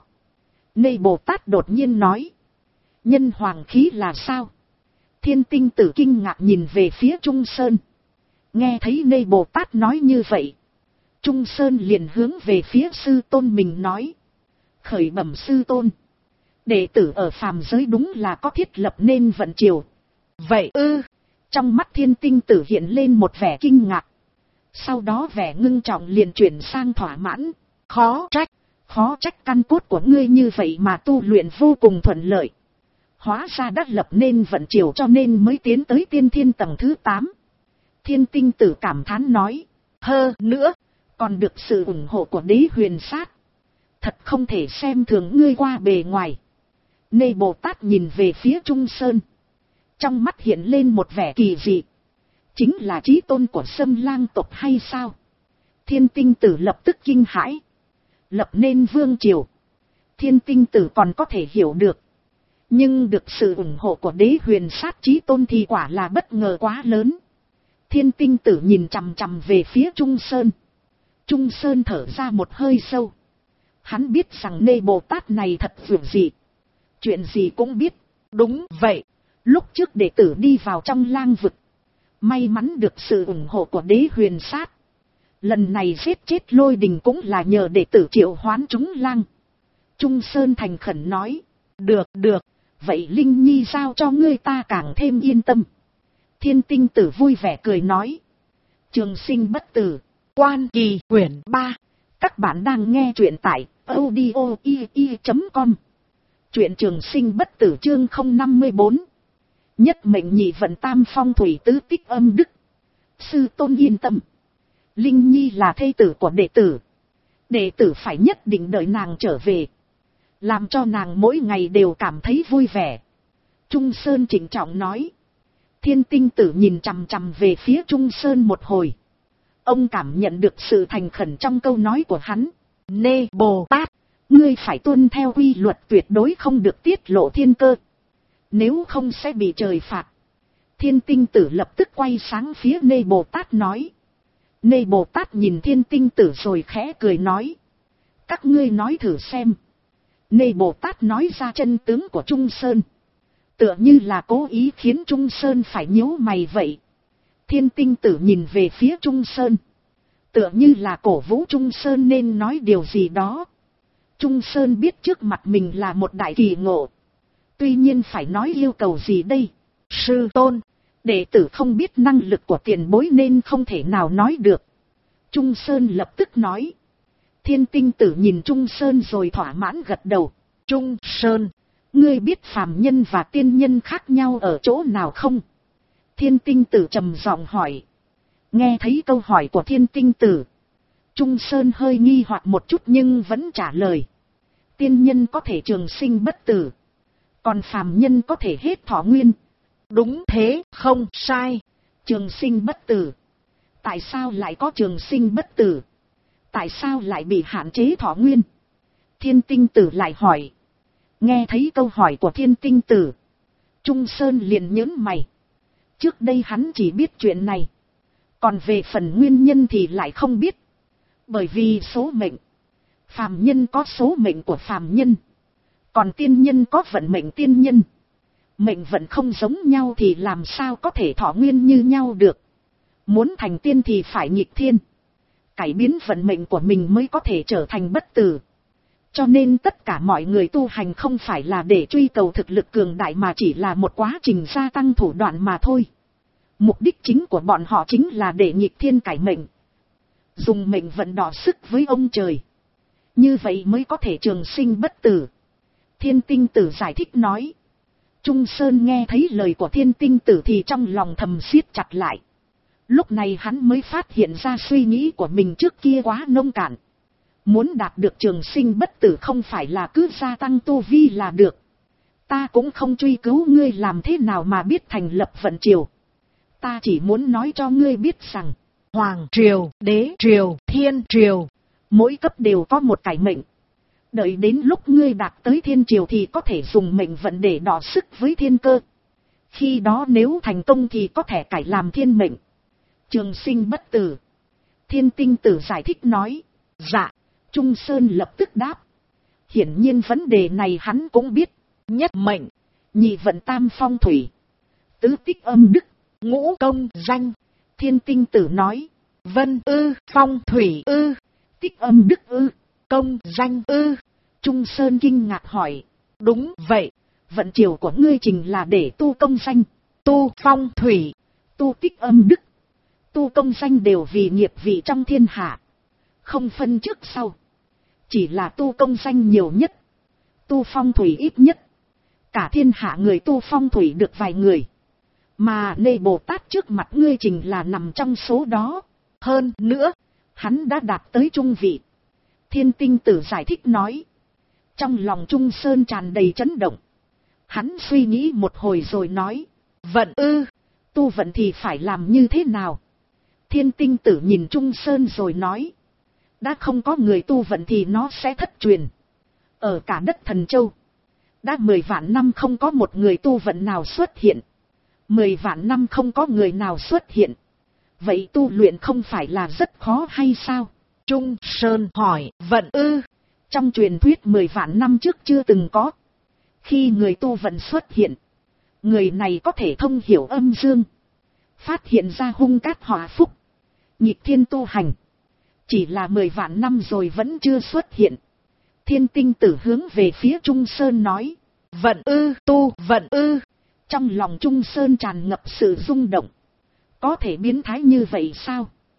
Nê Bồ Tát đột nhiên nói. Nhân hoàng khí là sao? Thiên Tinh Tử kinh ngạc nhìn về phía Trung Sơn. Nghe thấy Nê Bồ Tát nói như vậy, Trung Sơn liền hướng về phía sư tôn mình nói. Khởi bẩm sư tôn. Đệ tử ở phàm giới đúng là có thiết lập nên vận triều. Vậy trong mắt Thiên Tinh Tử hiện lên một vẻ kinh ngạc. Sau đó vẻ ngưng trọng liền chuyển sang thỏa mãn. Khó trách căn cốt của ngươi như vậy mà tu luyện vô cùng thuận lợi. Hóa ra đã lập nên vận triều cho nên mới tiến tới tiên thiên tầng thứ 8. Thiên Tinh Tử cảm thán nói. Nữa, còn được sự ủng hộ của Đế Huyền Sát. Thật không thể xem thường ngươi qua bề ngoài. Nê Bồ Tát nhìn về phía Trung Sơn. Trong mắt hiện lên một vẻ kỳ dị. Chính là chí tôn của Sâm Lang tộc hay sao? Thiên Tinh Tử lập tức kinh hãi. Lập nên vương triều. Thiên Tinh Tử còn có thể hiểu được. Nhưng được sự ủng hộ của Đế Huyền Sát chí tôn thì quả là bất ngờ quá lớn. Thiên Tinh Tử nhìn chằm chằm về phía Trung Sơn. Trung Sơn thở ra một hơi sâu. Hắn biết rằng Nê Bồ Tát này thật vượt dị. Chuyện gì cũng biết. Đúng vậy. Lúc trước đệ tử đi vào trong lang vực, may mắn được sự ủng hộ của Đế Huyền Sát. Lần này giết chết Lôi Đình cũng là nhờ đệ tử triệu hoán chúng lang. Trung Sơn thành khẩn nói. Được. Vậy Linh Nhi giao cho ngươi ta càng thêm yên tâm. Thiên Tinh Tử vui vẻ cười nói. Trường sinh bất tử. Quan Kỳ quyển 3. Các bạn đang nghe truyện tại audio.com. Truyện trường sinh bất tử chương 054. Nhất mệnh nhị vận tam phong thủy tứ tích âm đức. Sư tôn yên tâm. Linh Nhi là thê tử của đệ tử. Đệ tử phải nhất định đợi nàng trở về. Làm cho nàng mỗi ngày đều cảm thấy vui vẻ. Trung Sơn trịnh trọng nói. Thiên Tinh Tử nhìn chằm chằm về phía Trung Sơn một hồi. Ông cảm nhận được sự thành khẩn trong câu nói của hắn. Nê Bồ Tát, ngươi phải tuân theo quy luật tuyệt đối không được tiết lộ thiên cơ. Nếu không sẽ bị trời phạt. Thiên Tinh Tử lập tức quay sáng phía Nê Bồ Tát nói. Nê Bồ Tát nhìn Thiên Tinh Tử rồi khẽ cười nói. Các ngươi nói thử xem. Nê Bồ Tát nói ra chân tướng của Trung Sơn. Tựa như là cố ý khiến Trung Sơn phải nhíu mày vậy. Thiên Tinh Tử nhìn về phía Trung Sơn. Tựa như là cổ vũ Trung Sơn nên nói điều gì đó. Trung Sơn biết trước mặt mình là một đại kỳ ngộ. Tuy nhiên phải nói yêu cầu gì đây? Sư tôn, đệ tử không biết năng lực của tiền bối nên không thể nào nói được. Trung Sơn lập tức nói. Thiên Tinh Tử nhìn Trung Sơn rồi thỏa mãn gật đầu. Trung Sơn, ngươi biết phàm nhân và tiên nhân khác nhau ở chỗ nào không? Thiên Tinh Tử trầm giọng hỏi. Nghe thấy câu hỏi của Thiên Tinh Tử, Trung Sơn hơi nghi hoặc một chút nhưng vẫn trả lời. Tiên nhân có thể trường sinh bất tử, còn phàm nhân có thể hết thọ nguyên. Đúng thế, không sai. Trường sinh bất tử. Tại sao lại có trường sinh bất tử? Tại sao lại bị hạn chế thọ nguyên? Thiên Tinh Tử lại hỏi. Nghe thấy câu hỏi của Thiên Tinh Tử, Trung Sơn liền nhớn mày. Trước đây hắn chỉ biết chuyện này. Còn về phần nguyên nhân thì lại không biết. Bởi vì số mệnh. Phàm nhân có số mệnh của phàm nhân. Còn tiên nhân có vận mệnh tiên nhân. Mệnh vận không giống nhau thì làm sao có thể thọ nguyên như nhau được. Muốn thành tiên thì phải nghịch thiên. Cải biến vận mệnh của mình mới có thể trở thành bất tử. Cho nên tất cả mọi người tu hành không phải là để truy cầu thực lực cường đại mà chỉ là một quá trình gia tăng thủ đoạn mà thôi. Mục đích chính của bọn họ chính là để nghịch thiên cải mệnh. Dùng mệnh vận đọ sức với ông trời. Như vậy mới có thể trường sinh bất tử. Thiên Tinh Tử giải thích nói. Trung Sơn nghe thấy lời của Thiên Tinh Tử thì trong lòng thầm siết chặt lại. Lúc này hắn mới phát hiện ra suy nghĩ của mình trước kia quá nông cạn. Muốn đạt được trường sinh bất tử không phải là cứ gia tăng tu vi là được. Ta cũng không truy cứu ngươi làm thế nào mà biết thành lập vận triều. Ta chỉ muốn nói cho ngươi biết rằng, Hoàng triều, Đế triều, Thiên triều, mỗi cấp đều có một cải mệnh. Đợi đến lúc ngươi đạt tới Thiên triều thì có thể dùng mệnh vận để đọ sức với thiên cơ. Khi đó nếu thành công thì có thể cải làm thiên mệnh. Trường sinh bất tử. Thiên Tinh Tử giải thích nói. Dạ. Trung Sơn lập tức đáp. Hiển nhiên vấn đề này hắn cũng biết. Nhất mệnh, nhị vận tam phong thủy, tứ tích âm đức, ngũ công danh. Thiên Tinh Tử nói. Vân ư, phong thủy ư, tích âm đức ư, công danh ư. Trung Sơn kinh ngạc hỏi. Đúng vậy. Vận triều của ngươi trình là để tu công danh, tu phong thủy, tu tích âm đức, tu công danh đều vì nghiệp vị trong thiên hạ. Không phân trước sau. Chỉ là tu công danh nhiều nhất, tu phong thủy ít nhất. Cả thiên hạ người tu phong thủy được vài người. Mà Nê Bồ Tát trước mặt ngươi trình là nằm trong số đó. Hơn nữa, hắn đã đạt tới trung vị. Thiên Tinh Tử giải thích nói. Trong lòng Trung Sơn tràn đầy chấn động. Hắn suy nghĩ một hồi rồi nói. Vận ư, tu vận thì phải làm như thế nào? Thiên Tinh Tử nhìn Trung Sơn rồi nói. Đã không có người tu vận thì nó sẽ thất truyền. Ở cả đất Thần Châu, đã 10 vạn năm không có một người tu vận nào xuất hiện. 10 vạn năm không có người nào xuất hiện. Vậy tu luyện không phải là rất khó hay sao? Trung Sơn hỏi. Vận ư, trong truyền thuyết 10 vạn năm trước chưa từng có. Khi người tu vận xuất hiện, người này có thể thông hiểu âm dương, phát hiện ra hung cát họa phúc, nhịp thiên tu hành. Chỉ là 10 vạn năm rồi vẫn chưa xuất hiện. Thiên Tinh Tử hướng về phía Trung Sơn nói. Vận ư, tu vận ư. Trong lòng Trung Sơn tràn ngập sự rung động. Có thể biến thái như vậy sao?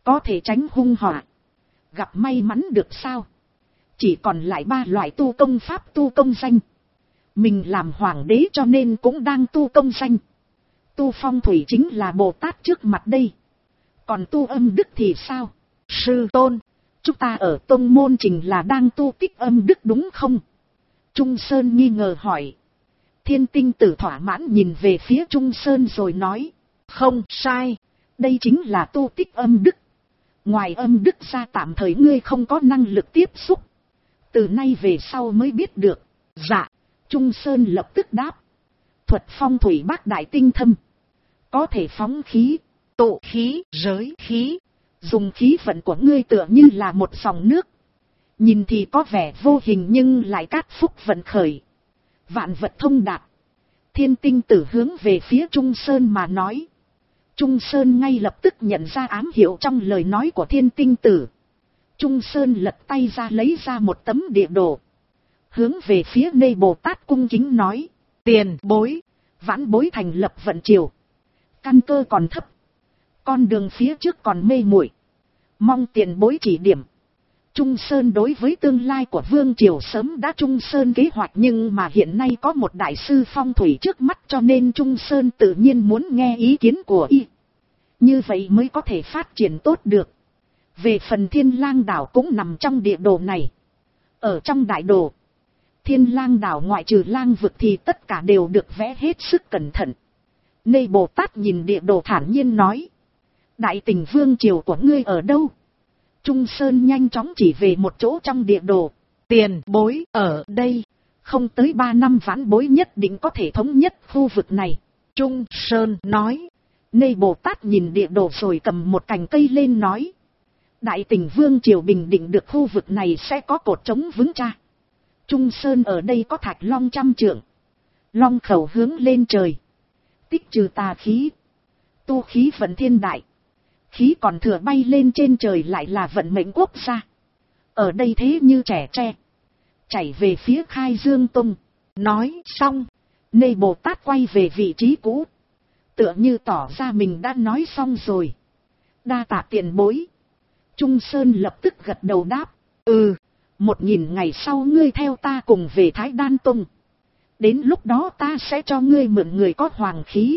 có thể tránh hung họa. Gặp may mắn được sao? Chỉ còn lại 3 loại tu công pháp tu công danh. Mình làm hoàng đế cho nên cũng đang tu công danh. Tu phong thủy chính là Bồ Tát trước mặt đây. Còn tu âm đức thì sao? Sư tôn, chúng ta ở tông môn trình là đang tu tích âm đức đúng không? Trung Sơn nghi ngờ hỏi. Thiên Tinh Tử thỏa mãn nhìn về phía Trung Sơn rồi nói. không sai. Đây chính là tu tích âm đức. Ngoài âm đức ra tạm thời ngươi không có năng lực tiếp xúc. Từ nay về sau mới biết được. Dạ. Trung Sơn lập tức đáp. Thuật phong thủy bác đại tinh thâm. Có thể phóng khí, Tụ khí, giới khí. dùng khí vận của ngươi tựa như là một dòng nước. Nhìn thì có vẻ vô hình nhưng lại cát phúc vận khởi. Vạn vật thông đạt. Thiên Tinh Tử hướng về phía Trung Sơn mà nói. Trung Sơn ngay lập tức nhận ra ám hiệu trong lời nói của Thiên Tinh Tử. Trung Sơn lật tay ra lấy ra một tấm địa đồ. Hướng về phía Nê Bồ Tát cung kính nói. Tiền bối. Vãn bối thành lập vận triều. Căn cơ còn thấp. Con đường phía trước còn mê muội. Mong tiền bối chỉ điểm. Trung Sơn đối với tương lai của Vương Triều sớm đã Trung Sơn kế hoạch nhưng mà hiện nay có một đại sư phong thủy trước mắt cho nên Trung Sơn tự nhiên muốn nghe ý kiến của y. Như vậy mới có thể phát triển tốt được. Về phần Thiên Lang đảo cũng nằm trong địa đồ này. Ở trong đại đồ, Thiên Lang đảo ngoại trừ lang vực thì tất cả đều được vẽ hết sức cẩn thận. Nê Bồ Tát nhìn địa đồ thản nhiên nói. Đại Tình Vương Triều của ngươi ở đâu? Trung Sơn nhanh chóng chỉ về một chỗ trong địa đồ. Tiền bối ở đây. Không tới 3 năm vãn bối nhất định có thể thống nhất khu vực này. Trung Sơn nói. Nê Bồ Tát nhìn địa đồ rồi cầm một cành cây lên nói. Đại Tình Vương Triều bình định được khu vực này sẽ có cột trống vững chắc. Trung Sơn ở đây có thạch long 100 trượng. Long khẩu hướng lên trời. Tích trừ tà khí. Tu khí vận thiên đại. Khí còn thừa bay lên trên trời lại là vận mệnh quốc gia. Ở đây thế như trẻ tre. Chảy về phía Khai Dương Tông. Nói xong. Nê Bồ Tát quay về vị trí cũ. Tựa như tỏ ra mình đã nói xong rồi. Đa tạ tiền bối. Trung Sơn lập tức gật đầu đáp. 1000 ngày sau ngươi theo ta cùng về Thái Đan Tông. Đến lúc đó ta sẽ cho ngươi mượn người có hoàng khí.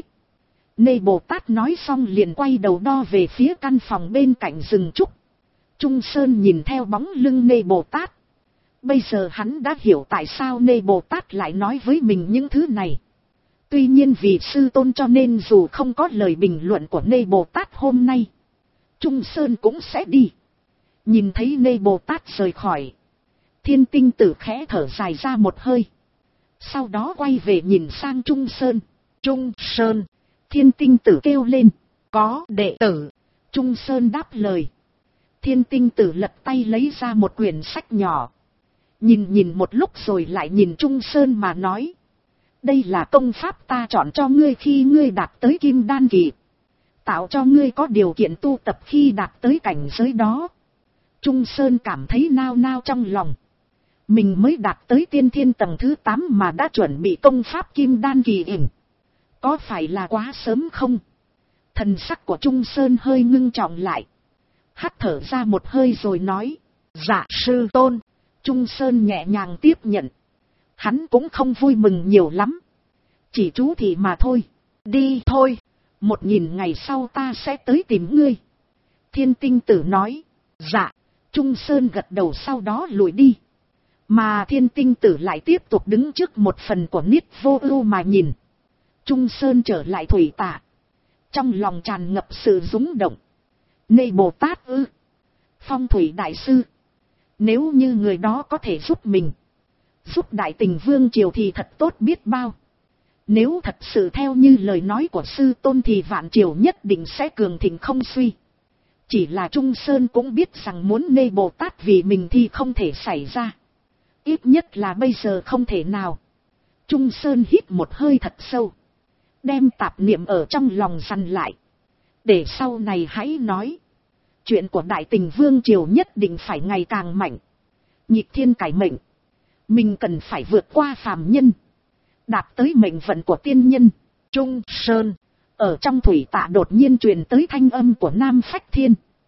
Nê Bồ Tát nói xong liền quay đầu đo về phía căn phòng bên cạnh rừng trúc. Trung Sơn nhìn theo bóng lưng Nê Bồ Tát. Bây giờ hắn đã hiểu tại sao Nê Bồ Tát lại nói với mình những thứ này. Tuy nhiên vì sư tôn cho nên dù không có lời bình luận của Nê Bồ Tát hôm nay, Trung Sơn cũng sẽ đi. Nhìn thấy Nê Bồ Tát rời khỏi, Thiên Tinh Tử khẽ thở dài ra một hơi. Sau đó quay về nhìn sang Trung Sơn. Trung Sơn. Thiên Tinh Tử kêu lên. Có đệ tử. Trung Sơn đáp lời. Thiên Tinh Tử lật tay lấy ra một quyển sách nhỏ. Nhìn một lúc rồi lại nhìn Trung Sơn mà nói. Đây là công pháp ta chọn cho ngươi khi ngươi đạt tới Kim Đan kỳ. Tạo cho ngươi có điều kiện tu tập khi đạt tới cảnh giới đó. Trung Sơn cảm thấy nao nao trong lòng. Mình mới đạt tới tiên thiên tầng thứ 8 mà đã chuẩn bị công pháp Kim Đan kỳ ỉnh. Có phải là quá sớm không? Thần sắc của Trung Sơn hơi ngưng trọng lại. Hắt thở ra một hơi rồi nói. Dạ sư tôn. Trung Sơn nhẹ nhàng tiếp nhận. Hắn cũng không vui mừng nhiều lắm. Chỉ chú thị mà thôi. Đi thôi. 1000 ngày sau ta sẽ tới tìm ngươi. Thiên Tinh Tử nói. Dạ. Trung Sơn gật đầu sau đó lùi đi. Mà Thiên Tinh Tử lại tiếp tục đứng trước một phần của Niết Vô Ưu mà nhìn. Trung Sơn trở lại thủy tạ. Trong lòng tràn ngập sự rúng động. Nê Bồ Tát ư? Phong thủy đại sư. Nếu như người đó có thể giúp mình, giúp Đại Tình Vương Triều thì thật tốt biết bao. Nếu thật sự theo như lời nói của sư tôn thì vạn triều nhất định sẽ cường thịnh không suy. Chỉ là Trung Sơn cũng biết rằng muốn Nê Bồ Tát vì mình thì không thể xảy ra. Ít nhất là bây giờ không thể nào. Trung Sơn hít một hơi thật sâu. Đem tạp niệm ở trong lòng dằn lại. Để sau này hãy nói. Chuyện của Đại Tình Vương Triều nhất định phải ngày càng mạnh. Nhịp thiên cải mệnh. Mình cần phải vượt qua phàm nhân. Đạt tới mệnh vận của tiên nhân. Trung Sơn. Ở trong thủy tạ đột nhiên truyền tới thanh âm của Nam Phách Thiên.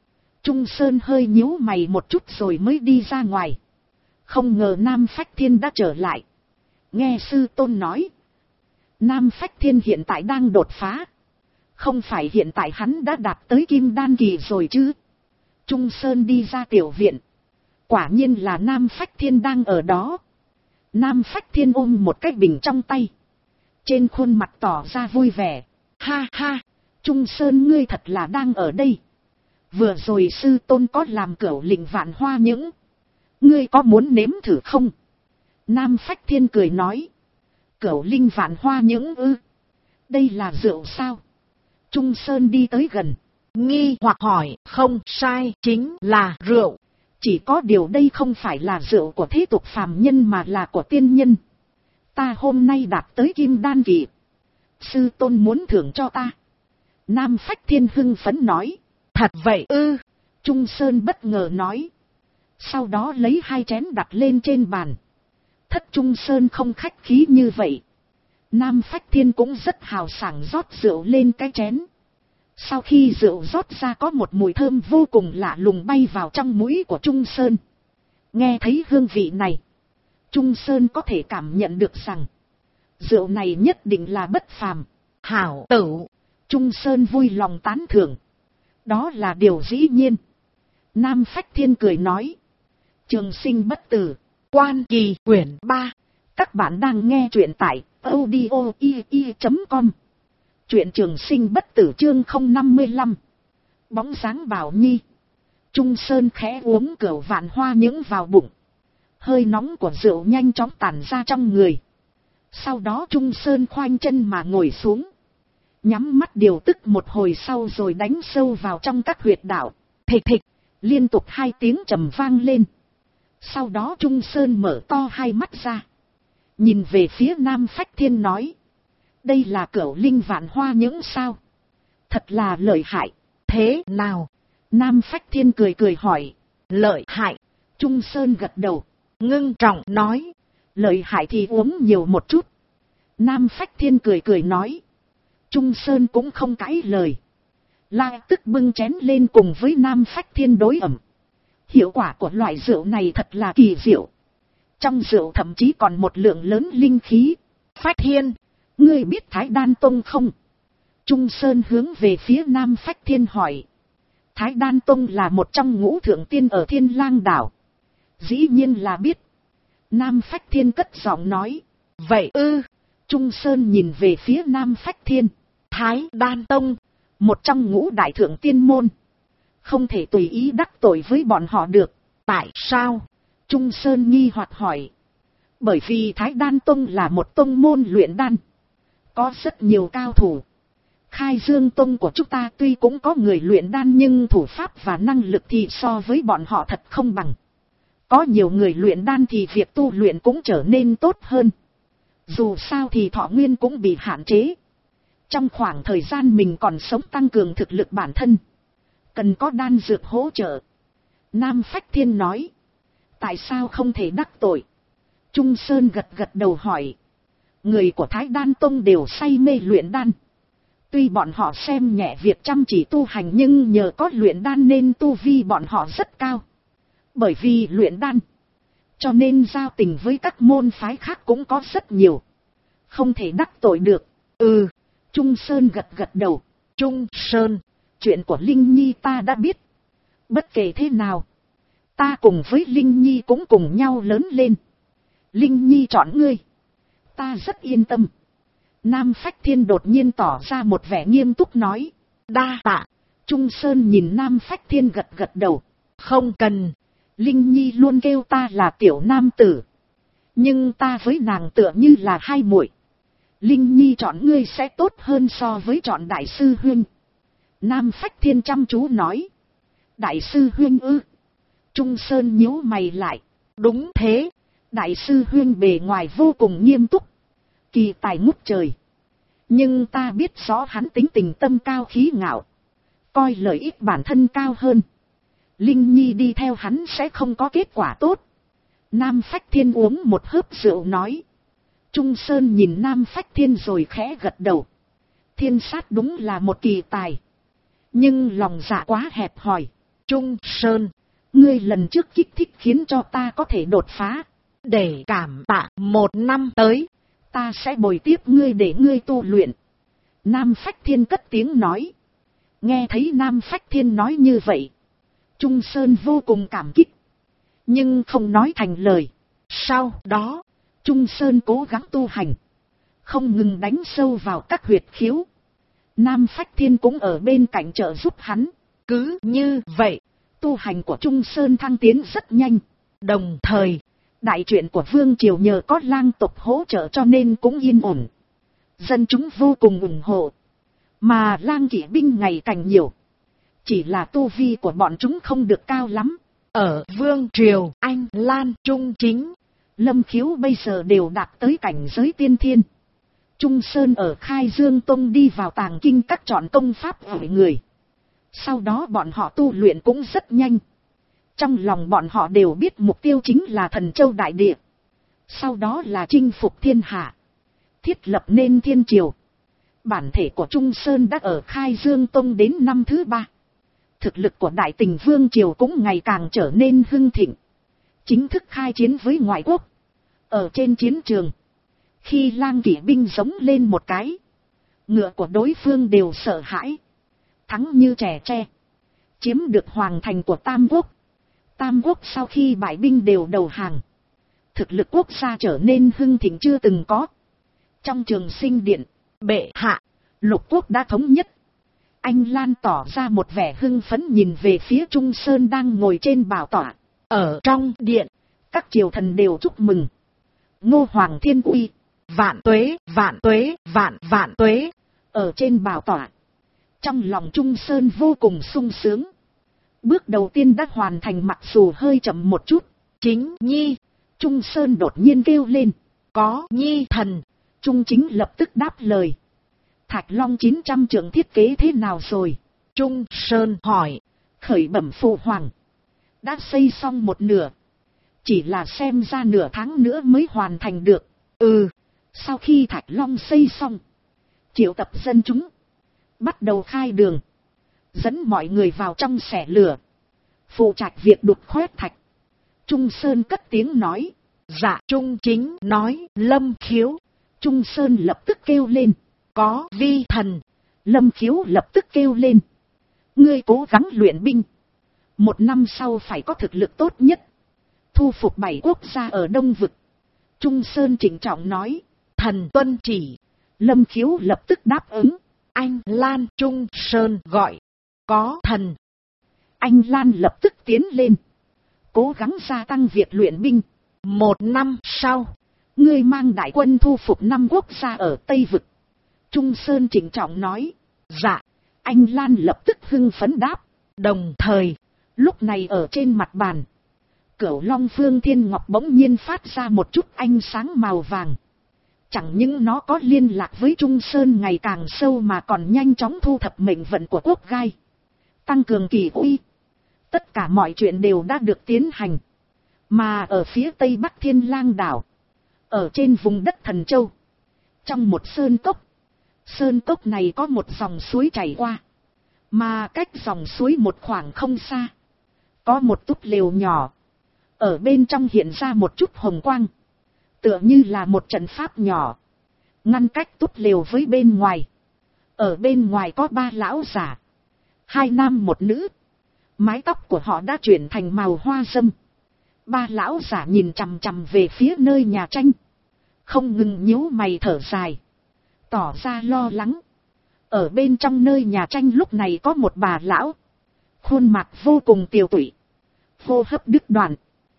Trung Sơn hơi nhíu mày một chút rồi mới đi ra ngoài. Không ngờ Nam Phách Thiên đã trở lại. Nghe sư tôn nói, Nam Phách Thiên hiện tại đang đột phá. Không phải hiện tại hắn đã đạt tới kim đan kỳ rồi chứ? Trung Sơn đi ra tiểu viện. Quả nhiên là Nam Phách Thiên đang ở đó. Nam Phách Thiên ôm một cái bình trong tay. Trên khuôn mặt tỏ ra vui vẻ. Ha ha, Trung Sơn ngươi thật là đang ở đây. Vừa rồi sư tôn có làm cửu lĩnh vạn hoa những. Ngươi có muốn nếm thử không? Nam Phách Thiên cười nói. Cửu linh vạn hoa những ư? Đây là rượu sao? Trung Sơn đi tới gần. Nghi hoặc hỏi, không sai, chính là rượu. Chỉ có điều đây không phải là rượu của thế tục phàm nhân mà là của tiên nhân. Ta hôm nay đạt tới kim đan kỳ. Sư tôn muốn thưởng cho ta. Nam Phách Thiên hưng phấn nói. Thật vậy ư? Trung Sơn bất ngờ nói. Sau đó lấy 2 chén đặt lên trên bàn. Thất Trung Sơn không khách khí như vậy. Nam Phách Thiên cũng rất hào sảng rót rượu lên cái chén. Sau khi rượu rót ra có một mùi thơm vô cùng lạ lùng bay vào trong mũi của Trung Sơn. Nghe thấy hương vị này, Trung Sơn có thể cảm nhận được rằng rượu này nhất định là bất phàm. Hảo tửu. Trung Sơn vui lòng tán thưởng. Đó là điều dĩ nhiên. Nam Phách Thiên cười nói. Trường sinh bất tử. Quan Kỳ quyển 3. Các bạn đang nghe truyện tại audio.com. Truyện Trường Sinh bất tử chương 055. Bóng dáng Bảo Nhi. Trung Sơn khẽ uống cửu vạn hoa những vào bụng. Hơi nóng của rượu nhanh chóng tản ra trong người. Sau đó Trung Sơn khoanh chân mà ngồi xuống. Nhắm mắt điều tức một hồi sau rồi đánh sâu vào trong các huyệt đạo. Thịch thịch, liên tục 2 tiếng trầm vang lên. Sau đó Trung Sơn mở to 2 mắt ra. Nhìn về phía Nam Phách Thiên nói. Đây là cửu linh vạn hoa những sao? Thật là lợi hại. Thế nào? Nam Phách Thiên cười cười hỏi. Lợi hại. Trung Sơn gật đầu. Ngưng trọng nói. Lợi hại thì uống nhiều một chút. Nam Phách Thiên cười cười nói. Trung Sơn cũng không cãi lời. La tức bưng chén lên cùng với Nam Phách Thiên đối ẩm. Hiệu quả của loại rượu này thật là kỳ diệu. Trong rượu thậm chí còn một lượng lớn linh khí. Phách Thiên, ngươi biết Thái Đan Tông không? Trung Sơn hướng về phía Nam Phách Thiên hỏi. Thái Đan Tông là một trong ngũ thượng tiên ở Thiên Lang đảo. Dĩ nhiên là biết. Nam Phách Thiên cất giọng nói. Vậy ư? Trung Sơn nhìn về phía Nam Phách Thiên. Thái Đan Tông, một trong ngũ đại thượng tiên môn. Không thể tùy ý đắc tội với bọn họ được. Tại sao? Trung Sơn nghi hoặc hỏi. Bởi vì Thái Đan Tông là một tông môn luyện đan. Có rất nhiều cao thủ. Khai Dương Tông của chúng ta tuy cũng có người luyện đan nhưng thủ pháp và năng lực thì so với bọn họ thật không bằng. Có nhiều người luyện đan thì việc tu luyện cũng trở nên tốt hơn. Dù sao thì thọ nguyên cũng bị hạn chế. Trong khoảng thời gian mình còn sống tăng cường thực lực bản thân. Cần có đan dược hỗ trợ. Nam Phách Thiên nói. Tại sao không thể đắc tội? Trung Sơn gật gật đầu hỏi. Người của Thái Đan Tông đều say mê luyện đan. Tuy bọn họ xem nhẹ việc chăm chỉ tu hành nhưng nhờ có luyện đan nên tu vi bọn họ rất cao. Bởi vì luyện đan, cho nên giao tình với các môn phái khác cũng có rất nhiều. Không thể đắc tội được. Ừ, Trung Sơn gật gật đầu. Trung Sơn, chuyện của Linh Nhi ta đã biết. Bất kể thế nào, ta cùng với Linh Nhi cũng cùng nhau lớn lên. Linh Nhi chọn ngươi, ta rất yên tâm. Nam Phách Thiên đột nhiên tỏ ra một vẻ nghiêm túc nói. Đa tạ. Trung Sơn nhìn Nam Phách Thiên gật gật đầu. Không cần. Linh Nhi luôn kêu ta là tiểu nam tử. Nhưng ta với nàng tựa như là hai muội. Linh Nhi chọn ngươi sẽ tốt hơn so với chọn đại sư huynh. Nam Phách Thiên chăm chú nói. Đại sư huynh ư? Trung Sơn nhíu mày lại. Đúng thế. Đại sư huynh bề ngoài vô cùng nghiêm túc. Kỳ tài ngút trời. Nhưng ta biết rõ hắn tính tình tâm cao khí ngạo. Coi lợi ích bản thân cao hơn. Linh Nhi đi theo hắn sẽ không có kết quả tốt. Nam Phách Thiên uống một hớp rượu nói. Trung Sơn nhìn Nam Phách Thiên rồi khẽ gật đầu. Thiên sát đúng là một kỳ tài. Nhưng lòng dạ quá hẹp hòi. Trung Sơn. Ngươi lần trước kích thích khiến cho ta có thể đột phá. Để cảm tạ 1 năm tới, ta sẽ bồi tiếp ngươi để ngươi tu luyện. Nam Phách Thiên cất tiếng nói. Nghe thấy Nam Phách Thiên nói như vậy, Trung Sơn vô cùng cảm kích, nhưng không nói thành lời. Sau đó, Trung Sơn cố gắng tu hành, không ngừng đánh sâu vào các huyệt khiếu. Nam Phách Thiên cũng ở bên cạnh trợ giúp hắn. Cứ như vậy, tu hành của Trung Sơn thăng tiến rất nhanh. Đồng thời, đại truyện của Vương Triều nhờ có lang tộc hỗ trợ cho nên cũng yên ổn. Dân chúng vô cùng ủng hộ. Mà lang kỵ binh ngày càng nhiều. Chỉ là tu vi của bọn chúng không được cao lắm. Ở Vương Triều, Anh, Lan, Trung Chính, Lâm Khiếu bây giờ đều đạt tới cảnh giới tiên thiên. Trung Sơn ở Khai Dương Tông đi vào tàng kinh các chọn công pháp hỏi người. Sau đó bọn họ tu luyện cũng rất nhanh. Trong lòng bọn họ đều biết mục tiêu chính là Thần Châu Đại Địa. Sau đó là chinh phục thiên hạ. Thiết lập nên thiên triều. Bản thể của Trung Sơn đã ở Khai Dương Tông đến năm thứ 3. Thực lực của Đại Tình Vương Triều cũng ngày càng trở nên hưng thịnh. Chính thức khai chiến với ngoại quốc. Ở trên chiến trường, khi lang kỵ binh giống lên một cái, ngựa của đối phương đều sợ hãi. Thắng như trẻ tre. Chiếm được hoàng thành của Tam Quốc. Tam Quốc sau khi bại binh đều đầu hàng. Thực lực quốc gia trở nên hưng thịnh chưa từng có. Trong Trường Sinh Điện, bệ hạ, lục quốc đã thống nhất. Anh Lan tỏ ra một vẻ hưng phấn nhìn về phía Trung Sơn đang ngồi trên bảo tọa. Ở trong điện, các triều thần đều chúc mừng. Ngô Hoàng Thiên Uy, vạn tuế, vạn tuế, vạn tuế. Ở trên bảo tọa, trong lòng Trung Sơn vô cùng sung sướng. Bước đầu tiên đã hoàn thành mặc dù hơi chậm một chút. Chính nhi, Trung Sơn đột nhiên kêu lên. Có nhi thần. Trung Chính lập tức đáp lời. Thạch Long 900 trượng thiết kế thế nào rồi? Trung Sơn hỏi. Khởi bẩm phụ hoàng. Đã xây xong một nửa. Chỉ là xem ra nửa tháng nữa mới hoàn thành được. Sau khi Thạch Long xây xong, triệu tập dân chúng, bắt đầu khai đường, dẫn mọi người vào trong xẻ lửa, phụ trách việc đục khoét thạch. Trung Sơn cất tiếng nói. Dạ. Trung Chính nói. Lâm Khiếu. Trung Sơn lập tức kêu lên. Có vi thần. Lâm Khiếu lập tức kêu lên. Ngươi cố gắng luyện binh. 1 năm sau phải có thực lực tốt nhất. Thu phục 7 quốc gia ở Đông Vực. Trung Sơn trịnh trọng nói. Thần tuân chỉ. Lâm Khiếu lập tức đáp ứng. Anh Lan. Trung Sơn gọi. Có thần. Anh Lan lập tức tiến lên. Cố gắng gia tăng việc luyện binh. 1 năm sau, ngươi mang đại quân thu phục 5 quốc gia ở Tây Vực. Trung Sơn trịnh trọng nói. Dạ. Anh Lan lập tức hưng phấn đáp. Đồng thời, lúc này ở trên mặt bàn, Cửu Long Phương Thiên Ngọc bỗng nhiên phát ra một chút ánh sáng màu vàng. Chẳng những nó có liên lạc với Trung Sơn ngày càng sâu mà còn nhanh chóng thu thập mệnh vận của quốc gai, tăng cường kỳ uy. Tất cả mọi chuyện đều đã được tiến hành. Mà ở phía tây bắc Thiên Lang đảo, ở trên vùng đất Thần Châu, trong một sơn cốc. Sơn cốc này có một dòng suối chảy qua. Mà cách dòng suối một khoảng không xa, có một túp lều nhỏ. Ở bên trong hiện ra một chút hồng quang, tựa như là một trận pháp nhỏ, ngăn cách túp lều với bên ngoài. Ở bên ngoài có 3 lão giả, 2 nam 1 nữ. Mái tóc của họ đã chuyển thành màu hoa râm. 3 lão giả nhìn chằm chằm về phía nơi nhà tranh, không ngừng nhíu mày thở dài, tỏ ra lo lắng. Ở bên trong nơi nhà tranh lúc này có một bà lão, khuôn mặt vô cùng tiều tụy, hô hấp đứt đoạn.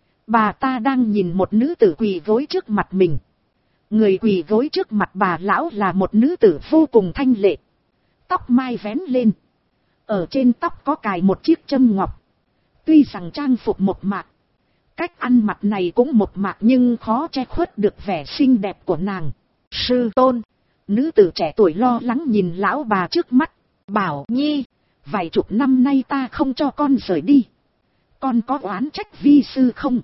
Bà ta đang nhìn một nữ tử quỳ gối trước mặt mình. Người quỳ gối trước mặt bà lão là một nữ tử vô cùng thanh lệ, tóc mai vén lên, ở trên tóc có cài một chiếc châm ngọc. Tuy rằng trang phục mộc mạc, cách ăn mặc này cũng mộc mạc, nhưng khó che khuất được vẻ xinh đẹp của nàng. Sư tôn. Nữ tử trẻ tuổi lo lắng nhìn lão bà trước mắt. Bảo nhi, vài chục năm nay ta không cho con rời đi, con có oán trách vi sư không?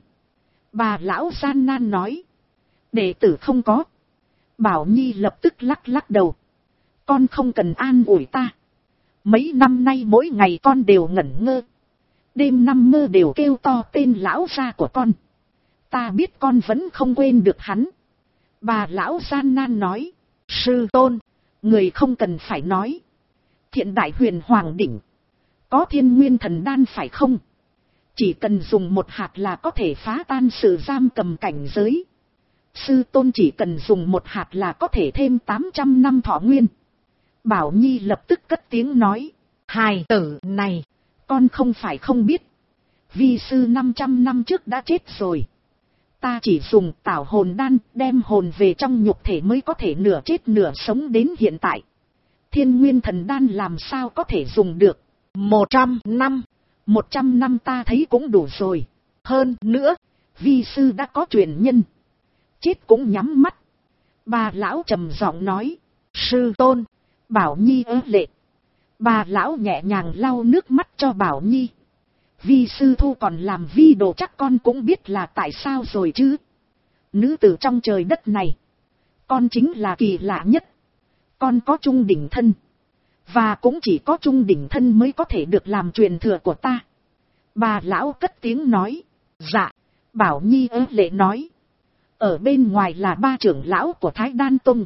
Bà lão gian nan nói. Đệ tử không có. Bảo nhi lập tức lắc lắc đầu. Con không cần an ủi ta. Mấy năm nay mỗi ngày con đều ngẩn ngơ, đêm năm mơ đều kêu to tên lão gia của con. Ta biết con vẫn không quên được hắn. Bà lão gian nan nói. Sư tôn, người không cần phải nói. Thiện đại huyền hoàng đỉnh. Có thiên nguyên thần đan phải không? Chỉ cần dùng một hạt là có thể phá tan sự giam cầm cảnh giới. Sư tôn chỉ cần dùng một hạt là có thể thêm 800 năm thọ nguyên. Bảo Nhi lập tức cất tiếng nói. hài tử này, con không phải không biết. Vi sư 500 năm trước đã chết rồi. Ta chỉ dùng tảo hồn đan đem hồn về trong nhục thể mới có thể nửa chết nửa sống đến hiện tại. Thiên nguyên thần đan làm sao có thể dùng được. 100 năm. 100 năm ta thấy cũng đủ rồi. Hơn nữa, vi sư đã có truyền nhân. Chết cũng nhắm mắt. Bà lão trầm giọng nói. Sư tôn. Bảo Nhi ớ lệ. Bà lão nhẹ nhàng lau nước mắt cho Bảo Nhi. Vi sư thu còn làm vi đồ chắc con cũng biết là tại sao rồi chứ. Nữ tử trong trời đất này. Con chính là kỳ lạ nhất. Con có trung đỉnh thân. Và cũng chỉ có trung đỉnh thân mới có thể được làm truyền thừa của ta. Bà lão cất tiếng nói. Dạ. Bảo Nhi ớ lệ nói. Ở bên ngoài là 3 trưởng lão của Thái Đan Tông.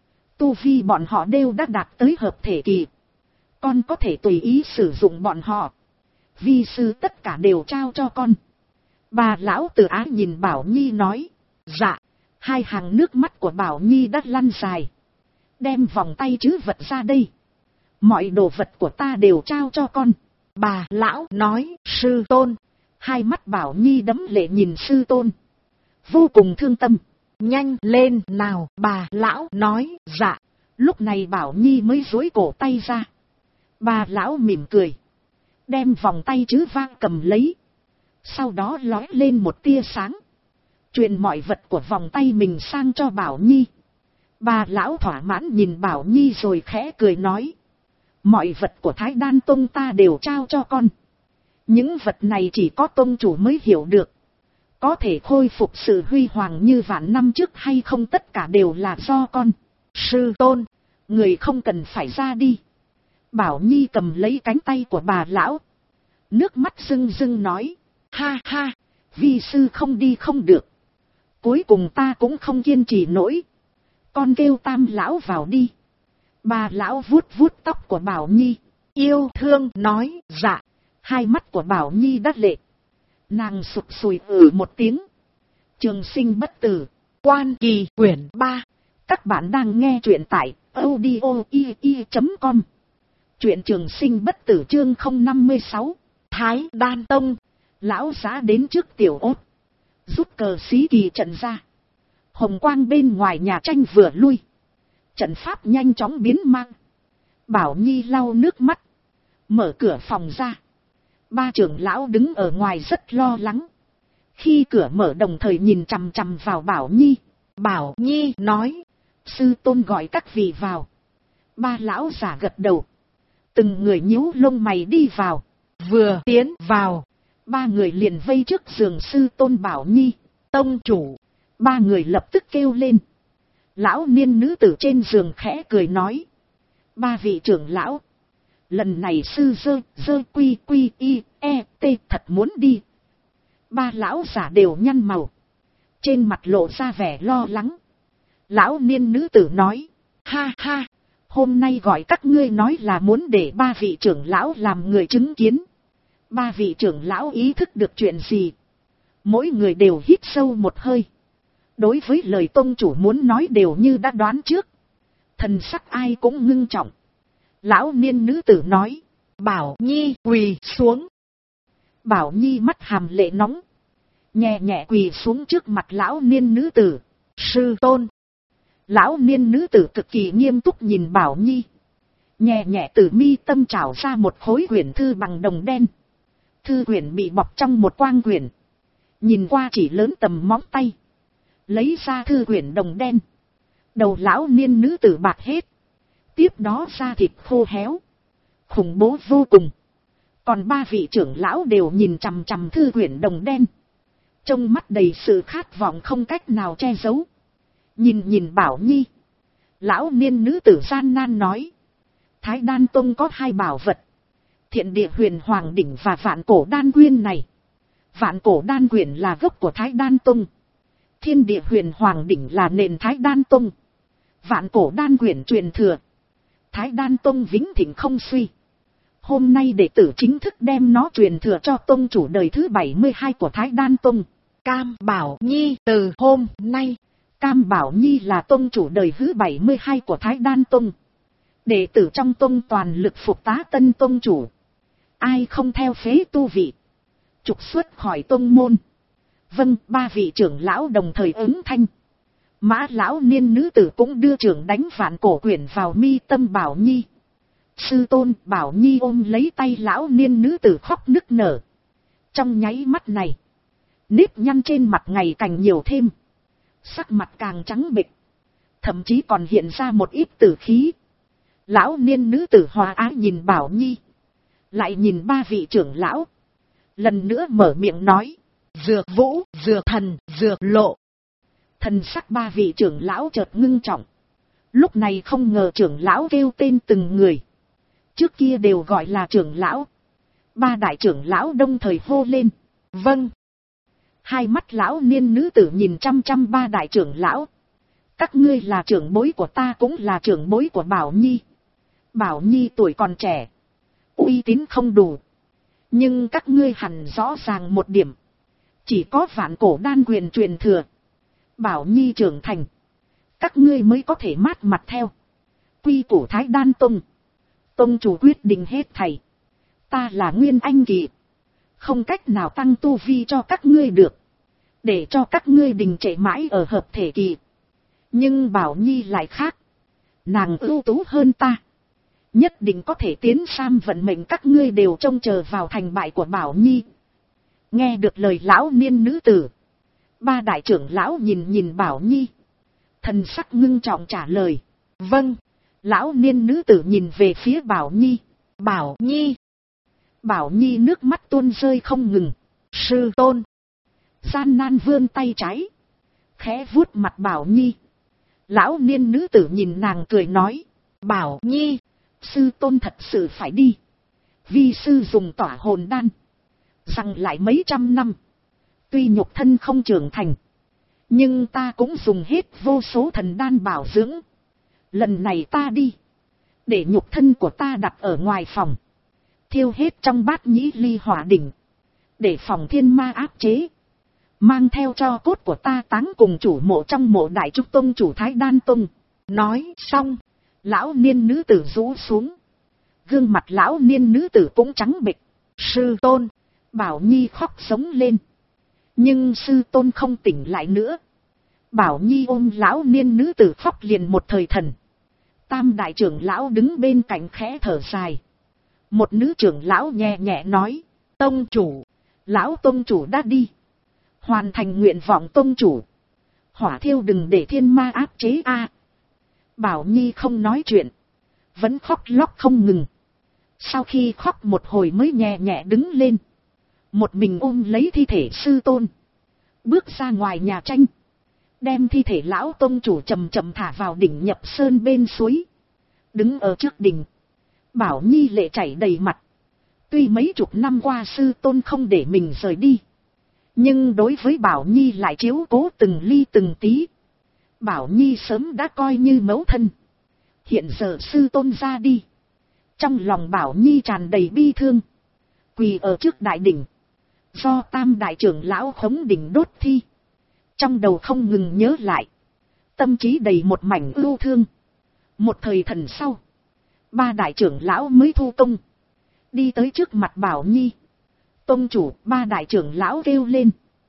Tu vi bọn họ đều đã đạt tới hợp thể kỳ. Con có thể tùy ý sử dụng bọn họ. Vi sư tất cả đều trao cho con. Bà lão từ ái nhìn Bảo Nhi nói. Dạ. 2 hàng nước mắt của Bảo Nhi đã lăn dài. Đem vòng tay trữ vật ra đây. Mọi đồ vật của ta đều trao cho con. Bà lão nói. Sư tôn. 2 mắt Bảo Nhi đẫm lệ nhìn sư tôn. Vô cùng thương tâm. Nhanh lên nào, bà lão nói. Dạ. Lúc này Bảo Nhi mới duỗi cổ tay ra. Bà lão mỉm cười. Đem vòng tay trữ vang cầm lấy. Sau đó lói lên một tia sáng. Truyền mọi vật của vòng tay mình sang cho Bảo Nhi. Bà lão thỏa mãn nhìn Bảo Nhi rồi khẽ cười nói. Mọi vật của Thái Đan Tông ta đều trao cho con. Những vật này chỉ có tông chủ mới hiểu được. Có thể khôi phục sự huy hoàng như vạn năm trước hay không tất cả đều là do con. Sư tôn, người không cần phải ra đi. Bảo Nhi cầm lấy cánh tay của bà lão. Nước mắt rưng rưng nói. Ha ha, vi sư không đi không được. Cuối cùng ta cũng không kiên trì nổi. Con kêu Tam lão vào đi. Bà lão vuốt vuốt tóc của Bảo Nhi. Yêu thương nói. Dạ. 2 mắt của Bảo Nhi đắt lệ. Nàng sụp sùi một tiếng. Trường sinh bất tử. Quan Kỳ quyển 3. Các bạn đang nghe truyện tại audio.com. Truyện Trường sinh bất tử chương 056. Thái Đan Tông. Lão giá đến trước tiểu ốt. Rút cờ xí kỳ trận ra. Hồng quang bên ngoài nhà tranh vừa lui. Trận pháp nhanh chóng biến mang. Bảo Nhi lau nước mắt. Mở cửa phòng ra. 3 trưởng lão đứng ở ngoài rất lo lắng. Khi cửa mở đồng thời nhìn chằm chằm vào Bảo Nhi. Bảo Nhi nói. Sư tôn gọi các vị vào. 3 lão giả gật đầu. Từng người nhíu lông mày đi vào. Vừa tiến vào. 3 người liền vây trước giường sư tôn Bảo Nhi. Tông chủ. 3 người lập tức kêu lên. Lão niên nữ tử trên giường khẽ cười nói. 3 vị trưởng lão. Lần này sư dơ quy y e t thật muốn đi. 3 lão giả đều nhăn màu. Trên mặt lộ ra vẻ lo lắng. Lão niên nữ tử nói. Ha ha, hôm nay gọi các ngươi nói là muốn để 3 vị trưởng lão làm người chứng kiến. 3 vị trưởng lão ý thức được chuyện gì. Mỗi người đều hít sâu một hơi. Đối với lời tông chủ muốn nói đều như đã đoán trước. Thần sắc ai cũng ngưng trọng. Lão niên nữ tử nói. Bảo Nhi quỳ xuống. Bảo Nhi mắt hàm lệ nóng. Nhẹ nhẹ quỳ xuống trước mặt lão niên nữ tử. Sư tôn. Lão niên nữ tử cực kỳ nghiêm túc nhìn Bảo Nhi. Nhẹ nhẹ từ mi tâm trào ra một khối quyển thư bằng đồng đen. Thư quyển bị bọc trong một quang quyển. Nhìn qua chỉ lớn tầm móng tay. Lấy ra thư quyển đồng đen. Đầu lão niên nữ tử bạc hết. Tiếp đó da thịt khô héo. Khủng bố vô cùng. Còn 3 vị trưởng lão đều nhìn chằm chằm thư quyển đồng đen. Trong mắt đầy sự khát vọng không cách nào che giấu. Nhìn Bảo Nhi. Lão niên nữ tử gian nan nói. Thái Đan Tông có 2 bảo vật. Thiện địa huyền hoàng đỉnh và vạn cổ đan quyên này. Vạn cổ đan quyển là gốc của Thái Đan Tông. Thiên địa huyền hoàng đỉnh là nền Thái Đan Tông. Vạn cổ đan quyển truyền thừa. Thái Đan Tông vĩnh thịnh không suy. Hôm nay đệ tử chính thức đem nó truyền thừa cho tông chủ đời thứ 72 của Thái Đan Tông. Cam Bảo Nhi từ hôm nay. Cam Bảo Nhi là tông chủ đời thứ 72 của Thái Đan Tông. Đệ tử trong tông toàn lực phục tá tân tông chủ. Ai không theo phế tu vị, trục xuất khỏi tông môn. Vâng, ba vị trưởng lão đồng thời ứng thanh. Mã lão niên nữ tử cũng đưa trưởng đánh vạn cổ quyển vào mi tâm Bảo Nhi. Sư tôn. Bảo Nhi ôm lấy tay lão niên nữ tử khóc nức nở. Trong nháy mắt này, nếp nhăn trên mặt ngày càng nhiều thêm. Sắc mặt càng trắng bệch, thậm chí còn hiện ra một ít tử khí. Lão niên nữ tử hòa ái nhìn Bảo Nhi, lại nhìn ba vị trưởng lão. Lần nữa mở miệng nói. Dược vũ, dược thần, dược lộ. Thần sắc ba vị trưởng lão chợt ngưng trọng. Lúc này không ngờ trưởng lão kêu tên từng người. Trước kia đều gọi là trưởng lão. Ba đại trưởng lão đồng thời hô lên. Vâng. Hai mắt lão niên nữ tử nhìn chăm chăm ba đại trưởng lão. Các ngươi là trưởng bối của ta, cũng là trưởng bối của Bảo Nhi. Bảo Nhi tuổi còn trẻ, uy tín không đủ. Nhưng các ngươi hẳn rõ ràng một điểm. Chỉ có vạn cổ đan quyền truyền thừa, Bảo Nhi trưởng thành, các ngươi mới có thể mát mặt theo. Quy củ Thái Đan Tông, tông chủ quyết định hết thảy. Ta là Nguyên Anh kỳ, không cách nào tăng tu vi cho các ngươi được, để cho các ngươi đình trệ mãi ở hợp thể kỳ. Nhưng Bảo Nhi lại khác, nàng ưu tú hơn ta, nhất định có thể tiến sam vận mệnh các ngươi đều trông chờ vào thành bại của Bảo Nhi. Nghe được lời lão niên nữ tử, ba đại trưởng lão nhìn Bảo Nhi, thần sắc ngưng trọng trả lời. Vâng. Lão niên nữ tử nhìn về phía Bảo Nhi. Bảo Nhi. Bảo Nhi nước mắt tuôn rơi không ngừng. Sư tôn. Gian nan vươn tay trái, khẽ vuốt mặt Bảo Nhi. Lão niên nữ tử nhìn nàng cười nói. Bảo Nhi, sư tôn thật sự phải đi. Vi sư dùng tỏa hồn đan, rằng lại mấy trăm năm. Tuy nhục thân không trưởng thành, nhưng ta cũng dùng hết vô số thần đan bảo dưỡng. Lần này ta đi, để nhục thân của ta đặt ở ngoài phòng, thiêu hết trong bát nhĩ ly hỏa đỉnh, để phòng thiên ma áp chế. Mang theo cho cốt của ta táng cùng chủ mộ trong mộ đại trúc tông chủ Thái Đan Tông. Nói xong, lão niên nữ tử rũ xuống. Gương mặt lão niên nữ tử cũng trắng bệch. Sư tôn. Bảo Nhi khóc sống lên. Nhưng sư tôn không tỉnh lại nữa. Bảo Nhi ôm lão niên nữ tử khóc liền một thời thần. Tam đại trưởng lão đứng bên cạnh khẽ thở dài. Một nữ trưởng lão nhẹ nhẹ nói. Tông chủ. Lão tông chủ đã đi, hoàn thành nguyện vọng tông chủ. Hỏa thiêu đừng để thiên ma áp chế a. Bảo Nhi không nói chuyện, vẫn khóc lóc không ngừng. Sau khi khóc một hồi mới nhẹ nhẹ đứng lên, một mình ôm lấy thi thể sư tôn, bước ra ngoài nhà tranh, đem thi thể lão tông chủ chậm chậm thả vào đỉnh Nhập Sơn bên suối. Đứng ở trước đỉnh, Bảo Nhi lệ chảy đầy mặt. Tuy mấy chục năm qua sư tôn không để mình rời đi, nhưng đối với Bảo Nhi lại chiếu cố từng ly từng tí. Bảo Nhi sớm đã coi như mẫu thân. Hiện giờ sư tôn ra đi, trong lòng Bảo Nhi tràn đầy bi thương. Quỳ ở trước đại đỉnh, do tam đại trưởng lão khống đỉnh đốt thi, trong đầu không ngừng nhớ lại, tâm trí đầy một mảnh ưu thương. Một thời thần sau, ba đại trưởng lão mới thu công, đi tới trước mặt Bảo Nhi. Tông chủ. Ba đại trưởng lão kêu lên.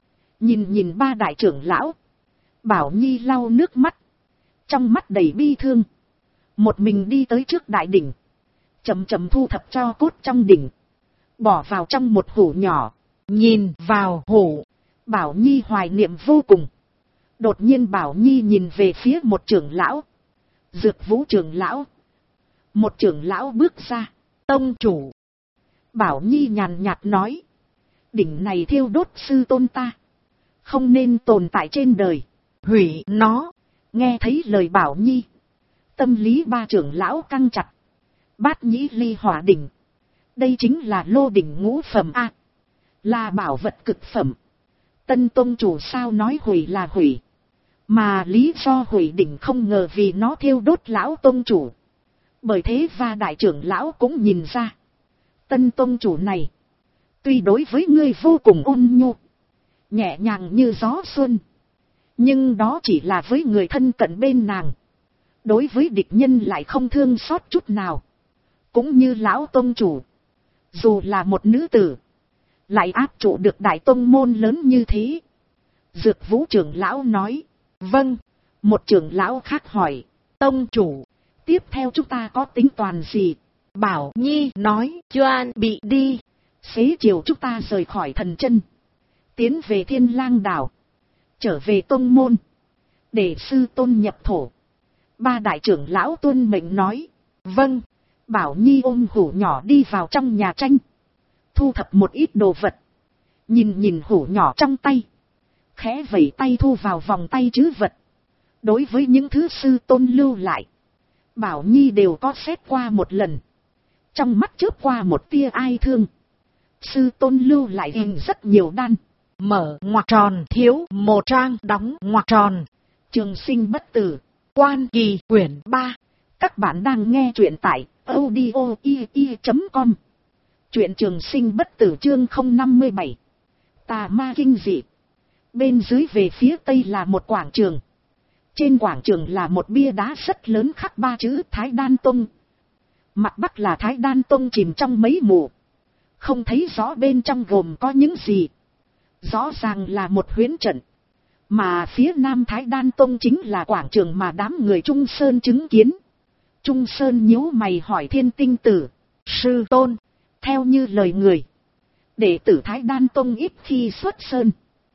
Nhìn ba đại trưởng lão, Bảo Nhi lau nước mắt, trong mắt đầy bi thương. Một mình đi tới trước đại đỉnh, chậm chậm thu thập tro cốt trong đỉnh, bỏ vào trong một hũ nhỏ. Nhìn vào hũ, Bảo Nhi hoài niệm vô cùng. Đột nhiên Bảo Nhi nhìn về phía một trưởng lão, Dược Vũ trưởng lão. Một trưởng lão bước ra. Tông chủ. Bảo Nhi nhàn nhạt nói. Đỉnh này thiêu đốt sư tôn ta, không nên tồn tại trên đời, hủy nó. Nghe thấy lời Bảo Nhi, tâm lý ba trưởng lão căng chặt. Bát nhĩ ly hỏa đỉnh, Đây chính là lô đỉnh ngũ phẩm A. Là bảo vật cực phẩm. Tân tôn chủ sao nói hủy là hủy. Mà lý do hủy đỉnh không ngờ vì nó thiêu đốt lão tôn chủ. Bởi thế và đại trưởng lão cũng nhìn ra. Tân tôn chủ này. Tuy đối với ngươi vô cùng ôn nhu. Nhẹ nhàng như gió xuân. Nhưng đó chỉ là với người thân cận bên nàng. Đối với địch nhân lại không thương xót chút nào. Cũng như lão tôn chủ. Dù là một nữ tử. Lại áp trụ được đại tôn môn lớn như thế. Dược Vũ trưởng lão nói. Vâng. Một trưởng lão khác hỏi. Tông chủ. Tiếp theo chúng ta có tính toán gì? Bảo Nhi nói. Choan bị đi. Xế chiều chúng ta rời khỏi Thần Chân. Tiến về Thiên Lang đảo. Trở về tôn môn. Để sư tôn nhập thổ. Ba đại trưởng lão tuân mệnh nói. Vâng. Bảo Nhi ôm hủ nhỏ đi vào trong nhà tranh. Thu thập một ít đồ vật. Nhìn hủ nhỏ trong tay. Khẽ vẩy tay thu vào vòng tay trữ vật. Đối với những thứ sư tôn lưu lại. Bảo Nhi đều có xét qua một lần. Trong mắt chớp qua một tia ai thương. Sư tôn lưu lại hình rất nhiều đan. Mở ngoặc tròn thiếu một trang đóng ngoặc tròn. Trường sinh bất tử. Quan Kỳ quyển 3. Các bạn đang nghe truyện tại audio.com. Truyện Trường Sinh bất tử chương 057. Tà ma kinh dị. Bên dưới về phía tây là một quảng trường. Trên quảng trường là một bia đá rất lớn khắc ba chữ Thái Đan Tông. Mặt bắc là Thái Đan Tông chìm trong mấy mù. Không thấy rõ bên trong gồm có những gì. Rõ ràng là một huyễn trận. Mà phía nam Thái Đan Tông chính là quảng trường mà đám người Trung Sơn chứng kiến. Trung Sơn nhíu mày hỏi Thiên Tinh Tử. Sư tôn, theo như lời người. Đệ tử Thái Đan Tông ít khi xuất sơn.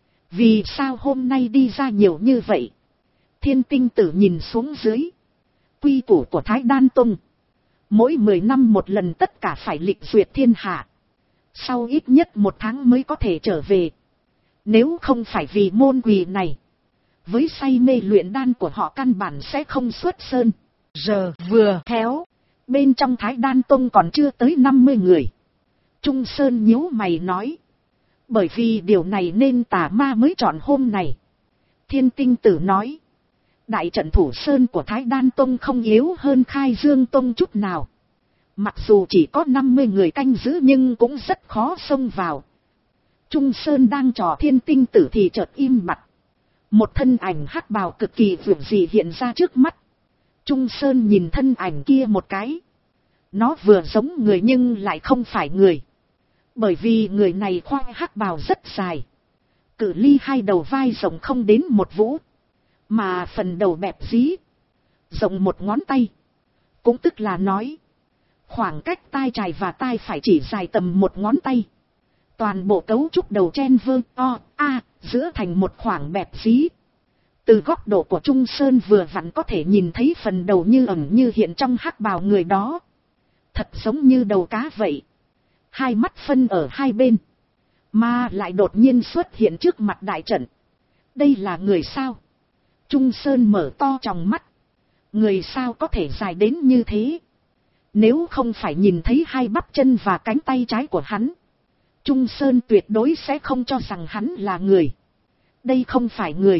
Vì sao hôm nay đi ra nhiều như vậy? Thiên Tinh Tử nhìn xuống dưới. Quy củ của Thái Đan Tông. Mỗi 10 năm một lần tất cả phải lịch duyệt thiên hạ. Sau ít nhất 1 tháng mới có thể trở về. Nếu không phải vì môn quỷ này. Với say mê luyện đan của họ căn bản sẽ không xuất sơn. Giờ vừa khéo. Bên trong Thái Đan Tông còn chưa tới 50 người. Trung Sơn nhíu mày nói. Bởi vì điều này nên tà ma mới chọn hôm này. Thiên Tinh Tử nói. Đại trận thủ sơn của Thái Đan Tông không yếu hơn Khai Dương Tông chút nào. Mặc dù chỉ có 50 người canh giữ nhưng cũng rất khó xông vào. Trung Sơn đang trò Thiên Tinh Tử thì chợt im bặt. Một thân ảnh hắc bào cực kỳ vượt dị hiện ra trước mắt. Trung Sơn nhìn thân ảnh kia một cái. Nó vừa giống người nhưng lại không phải người. Bởi vì người này khoác hắc bào rất dài. Cự ly hai đầu vai rộng không đến một vũ. Mà phần đầu bẹp dí. Rộng một ngón tay. Cũng tức là nói. Khoảng cách tai trái và tai phải chỉ dài tầm một ngón tay. Toàn bộ cấu trúc đầu chen vơ giữa thành một khoảng bẹp dí. Từ góc độ của Trung Sơn vừa vặn có thể nhìn thấy phần đầu như ẩn như hiện trong hắc bào người đó. Thật giống như đầu cá vậy. Hai mắt phân ở hai bên. Mà lại đột nhiên xuất hiện trước mặt đại trận. Đây là người sao? Trung Sơn mở to tròng mắt. Người sao có thể dài đến như thế? Nếu không phải nhìn thấy hai bắp chân và cánh tay trái của hắn. Trung Sơn tuyệt đối sẽ không cho rằng hắn là người. Đây không phải người.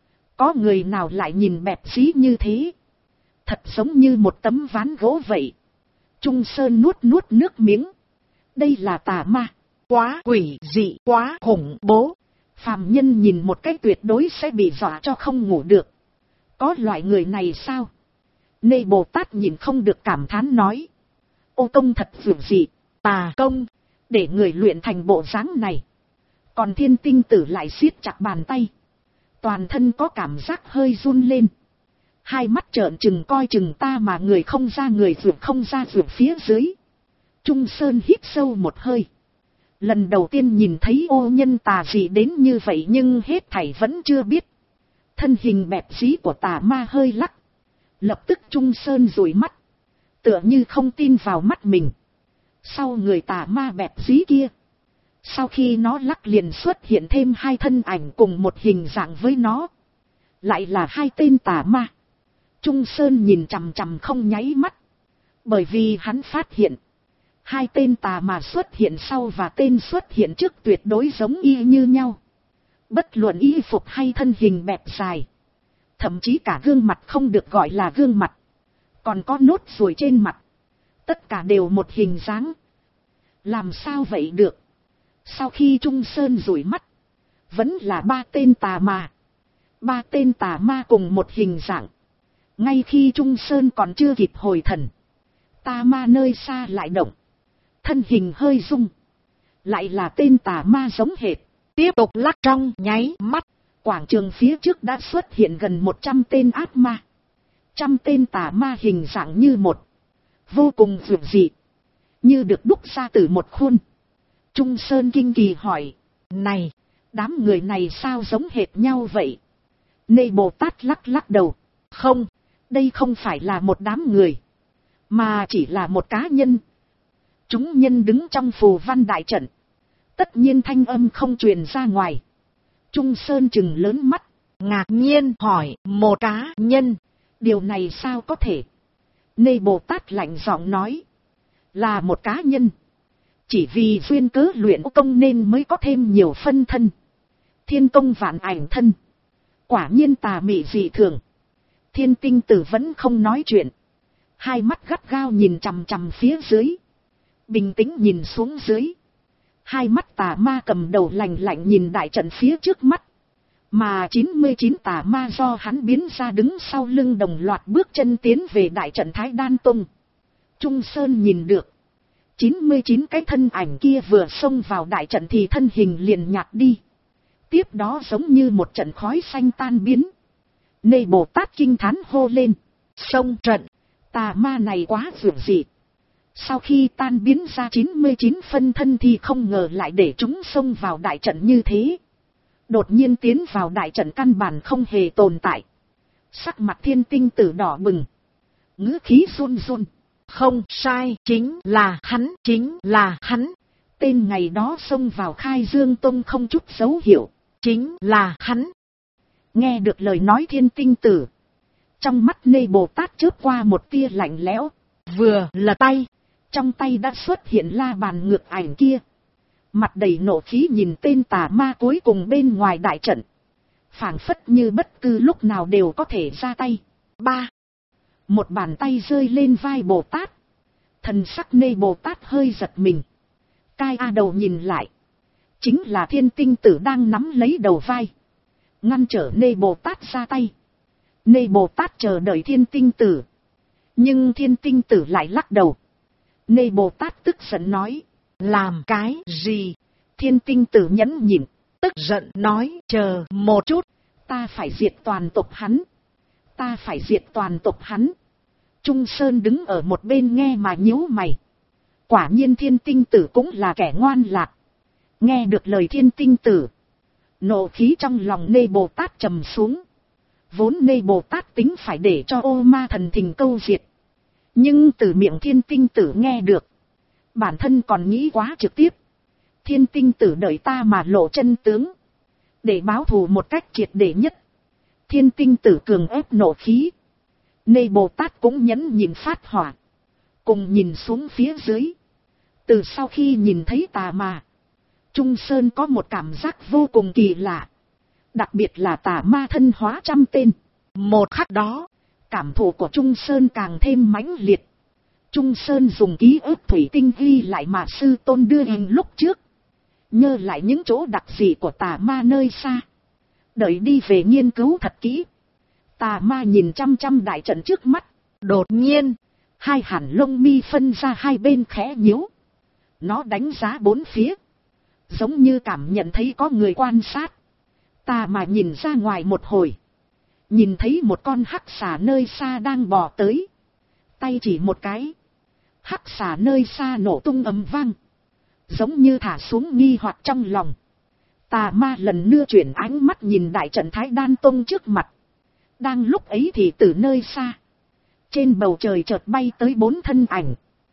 Có người nào lại nhìn bẹp dí như thế? Thật giống như một tấm ván gỗ vậy. Trung Sơn nuốt nước miếng. Đây là tà ma. Quá quỷ dị, quá khủng bố. Phàm nhân nhìn một cái tuyệt đối sẽ bị dọa cho không ngủ được. Có loại người này sao? Nê Bồ Tát nhìn không được cảm thán nói. Ô công thật vượt dị, tà công, để người luyện thành bộ dáng này. Còn Thiên Tinh Tử lại siết chặt bàn tay. Toàn thân có cảm giác hơi run lên. Hai mắt trợn trừng coi chừng ta mà người không ra người vượt không ra vượt phía dưới. Trung Sơn hít sâu một hơi. Lần đầu tiên nhìn thấy ô nhân tà dị đến như vậy nhưng hết thảy vẫn chưa biết. Thân hình bẹp dí của tà ma hơi lắc. Lập tức Trung Sơn dụi mắt. Tựa như không tin vào mắt mình. Sau người tà ma bẹp dí kia. Sau khi nó lắc liền xuất hiện thêm hai thân ảnh cùng một hình dạng với nó. Lại là hai tên tà ma. Trung Sơn nhìn chằm chằm không nháy mắt. Bởi vì hắn phát hiện. Hai tên tà mà xuất hiện sau và tên xuất hiện trước tuyệt đối giống y như nhau. Bất luận y phục hay thân hình bẹp dài. Thậm chí cả gương mặt không được gọi là gương mặt. Còn có nốt ruồi trên mặt. Tất cả đều một hình dáng. Làm sao vậy được? Sau khi Trung Sơn dụi mắt. Vẫn là ba tên tà ma. Ba tên tà ma cùng một hình dạng. Ngay khi Trung Sơn còn chưa kịp hồi thần. Tà ma nơi xa lại động. Thân hình hơi rung. Lại là tên tà ma giống hệt. Tiếp tục lắc trong nháy mắt. Quảng trường phía trước đã xuất hiện gần 100 tên ác ma. 100 tên tà ma hình dạng như một. Vô cùng vượt dị. Như được đúc ra từ một khuôn. Trung Sơn kinh kỳ hỏi. Này, đám người này sao giống hệt nhau vậy? Nê Bồ Tát lắc lắc đầu. Không, đây không phải là một đám người. Mà chỉ là một cá nhân. Chúng nhân đứng trong phù văn đại trận. Tất nhiên thanh âm không truyền ra ngoài. Trung Sơn trừng lớn mắt. Ngạc nhiên hỏi, một cá nhân. Điều này sao có thể? Nê Bồ Tát lạnh giọng nói. Là một cá nhân. Chỉ vì duyên cớ luyện công nên mới có thêm nhiều phân thân. Thiên công vạn ảnh thân. Quả nhiên tà mị dị thường. Thiên Tinh Tử vẫn không nói chuyện. Hai mắt gắt gao nhìn chằm chằm phía dưới. Bình tĩnh nhìn xuống dưới. Hai mắt tà ma cầm đầu lạnh lạnh nhìn đại trận phía trước mắt. Mà 99 tà ma do hắn biến ra đứng sau lưng đồng loạt bước chân tiến về đại trận Thái Đan Tông. Trung Sơn nhìn được. 99 cái thân ảnh kia vừa xông vào đại trận thì thân hình liền nhạt đi. Tiếp đó giống như một trận khói xanh tan biến. Nê Bồ Tát kinh thán hô lên. Xông trận, tà ma này quá vượt dị. Sau khi tan biến ra 99 phân thân thì không ngờ lại để chúng xông vào đại trận như thế. Đột nhiên tiến vào đại trận căn bản không hề tồn tại. Sắc mặt Thiên Tinh Tử đỏ bừng. Ngữ khí run run. Không sai, chính là hắn. Tên ngày đó xông vào Khai Dương Tông không chút dấu hiệu. Chính là hắn. Nghe được lời nói Thiên Tinh Tử. Trong mắt Nê Bồ Tát chớp qua một tia lạnh lẽo. Vừa lật tay. Trong tay đã xuất hiện la bàn ngược ảnh kia. Mặt đầy nộ khí nhìn tên tà ma cuối cùng bên ngoài đại trận. Phảng phất như bất cứ lúc nào đều có thể ra tay. Ba. Một bàn tay rơi lên vai Bồ Tát. Thần sắc Nê Bồ Tát hơi giật mình. Cai a đầu nhìn lại. Chính là Thiên Tinh Tử đang nắm lấy đầu vai. Ngăn trở Nê Bồ Tát ra tay. Nê Bồ Tát chờ đợi Thiên Tinh Tử. Nhưng Thiên Tinh Tử lại lắc đầu. Nê Bồ Tát tức giận nói. Làm cái gì? Thiên Tinh Tử nhẫn nhịn. Tức giận nói, chờ một chút. Ta phải diệt toàn tộc hắn. Ta phải diệt toàn tộc hắn. Trung Sơn đứng ở một bên nghe mà nhíu mày. Quả nhiên Thiên Tinh Tử cũng là kẻ ngoan lạc. Nghe được lời Thiên Tinh Tử. Nộ khí trong lòng Nê Bồ Tát trầm xuống. Vốn Nê Bồ Tát tính phải để cho ô ma thần thình câu diệt. Nhưng từ miệng Thiên Tinh Tử nghe được. Bản thân còn nghĩ quá trực tiếp. Thiên Tinh Tử đợi ta mà lộ chân tướng. Để báo thù một cách triệt để nhất. Thiên Tinh Tử cường ép nộ khí. Nê Bồ Tát cũng nhẫn nhìn phát hỏa. Cùng nhìn xuống phía dưới. Từ sau khi nhìn thấy tà ma. Trung Sơn có một cảm giác vô cùng kỳ lạ. Đặc biệt là tà ma thân hóa trăm tên. Một khắc đó. Cảm thụ của Trung Sơn càng thêm mãnh liệt. Trung Sơn dùng ký ức thủy tinh ghi lại mà sư tôn đưa hình lúc trước. Nhớ lại những chỗ đặc dị của tà ma nơi xa. Đợi đi về nghiên cứu thật kỹ. Tà ma nhìn chăm chăm đại trận trước mắt. Đột nhiên, hai hẳn lông mi phân ra hai bên khẽ nhíu. Nó đánh giá bốn phía. Giống như cảm nhận thấy có người quan sát. Tà ma nhìn ra ngoài một hồi. Nhìn thấy một con hắc xà nơi xa đang bò tới. Tay chỉ một cái. Hắc xà nơi xa nổ tung ầm vang. Giống như thả xuống nghi hoặc trong lòng. Tà ma lần nữa chuyển ánh mắt nhìn đại trận Thái Đan Tông trước mặt. Đang lúc ấy thì từ nơi xa. Trên bầu trời chợt bay tới 4 thân ảnh.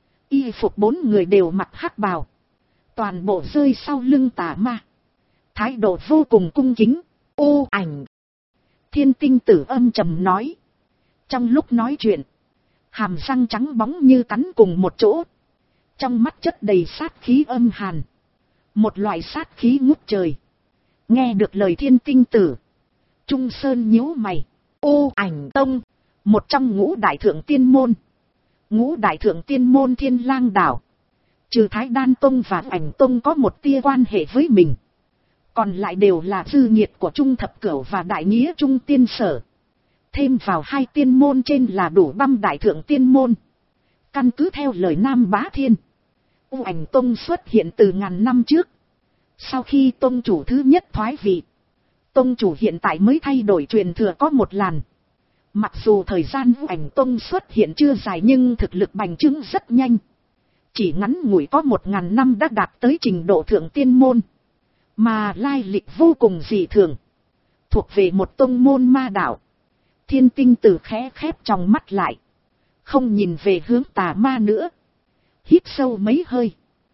Y phục 4 người đều mặc hắc bào. Toàn bộ rơi sau lưng tà ma. Thái độ vô cùng cung kính. U ảnh. Thiên Tinh Tử âm trầm nói. Trong lúc nói chuyện. Hàm răng trắng bóng như cắn cùng một chỗ. Trong mắt chất đầy sát khí âm hàn. Một loại sát khí ngút trời. Nghe được lời Thiên Tinh Tử, Trung Sơn nhíu mày. U Ảnh Tông, một trong ngũ đại thượng tiên môn. Ngũ đại thượng tiên môn Thiên Lang Đảo. Trừ Thái Đan Tông và Ảnh Tông có một tia quan hệ với mình. Còn lại đều là dư nhiệt của Trung Thập Cửu và Đại Nghĩa Trung Tiên Sở. Thêm vào hai tiên môn trên là đủ 5 đại thượng tiên môn. Căn cứ theo lời Nam Bá Thiên, U Ảnh Tông xuất hiện từ ngàn năm trước. Sau khi tông chủ thứ nhất thoái vị, tông chủ hiện tại mới thay đổi truyền thừa có một lần. Mặc dù thời gian U Ảnh Tông xuất hiện chưa dài nhưng thực lực bành trướng rất nhanh. Chỉ ngắn ngủi có 1000 năm đã đạt tới trình độ thượng tiên môn. Mà lai lịch vô cùng dị thường. Thuộc về một tông môn ma đạo. Thiên Tinh Tử khẽ khép trong mắt lại. Không nhìn về hướng tà ma nữa. Hít sâu mấy hơi.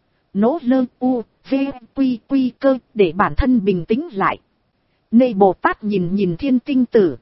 Nỗ lơ u, v, quy quy cơ để bản thân bình tĩnh lại. Nê Bồ Tát nhìn nhìn Thiên Tinh Tử.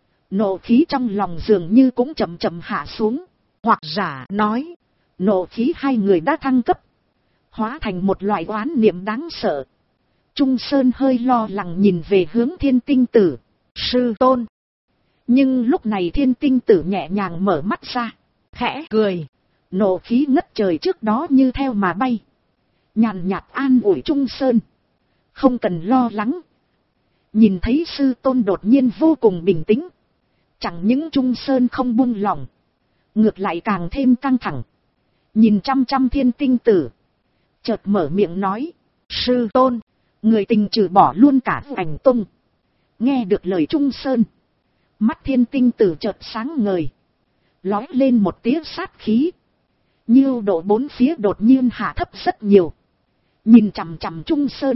Nộ khí trong lòng dường như cũng chậm chậm hạ xuống. hoặc giả nói, nộ khí hai người đã thăng cấp. Hóa thành một loại oán niệm đáng sợ. Trung Sơn hơi lo lắng nhìn về hướng Thiên Tinh Tử. sư tôn. Nhưng lúc này Thiên Tinh Tử nhẹ nhàng mở mắt ra. Khẽ cười. Nộ khí ngất trời trước đó như theo mà bay. Nhàn nhạt an ủi Trung Sơn. Không cần lo lắng. Nhìn thấy sư tôn đột nhiên vô cùng bình tĩnh. Chẳng những Trung Sơn không buông lỏng. Ngược lại càng thêm căng thẳng. Nhìn chăm chăm Thiên Tinh Tử. Chợt mở miệng nói. Sư tôn. Người tình trừ bỏ luôn cả Ảnh Tông. Nghe được lời Trung Sơn. Mắt Thiên Tinh Tử chợt sáng ngời. Lói lên một tia sát khí. Nhiêu độ bốn phía đột nhiên hạ thấp rất nhiều. Nhìn chằm chằm Trung Sơn.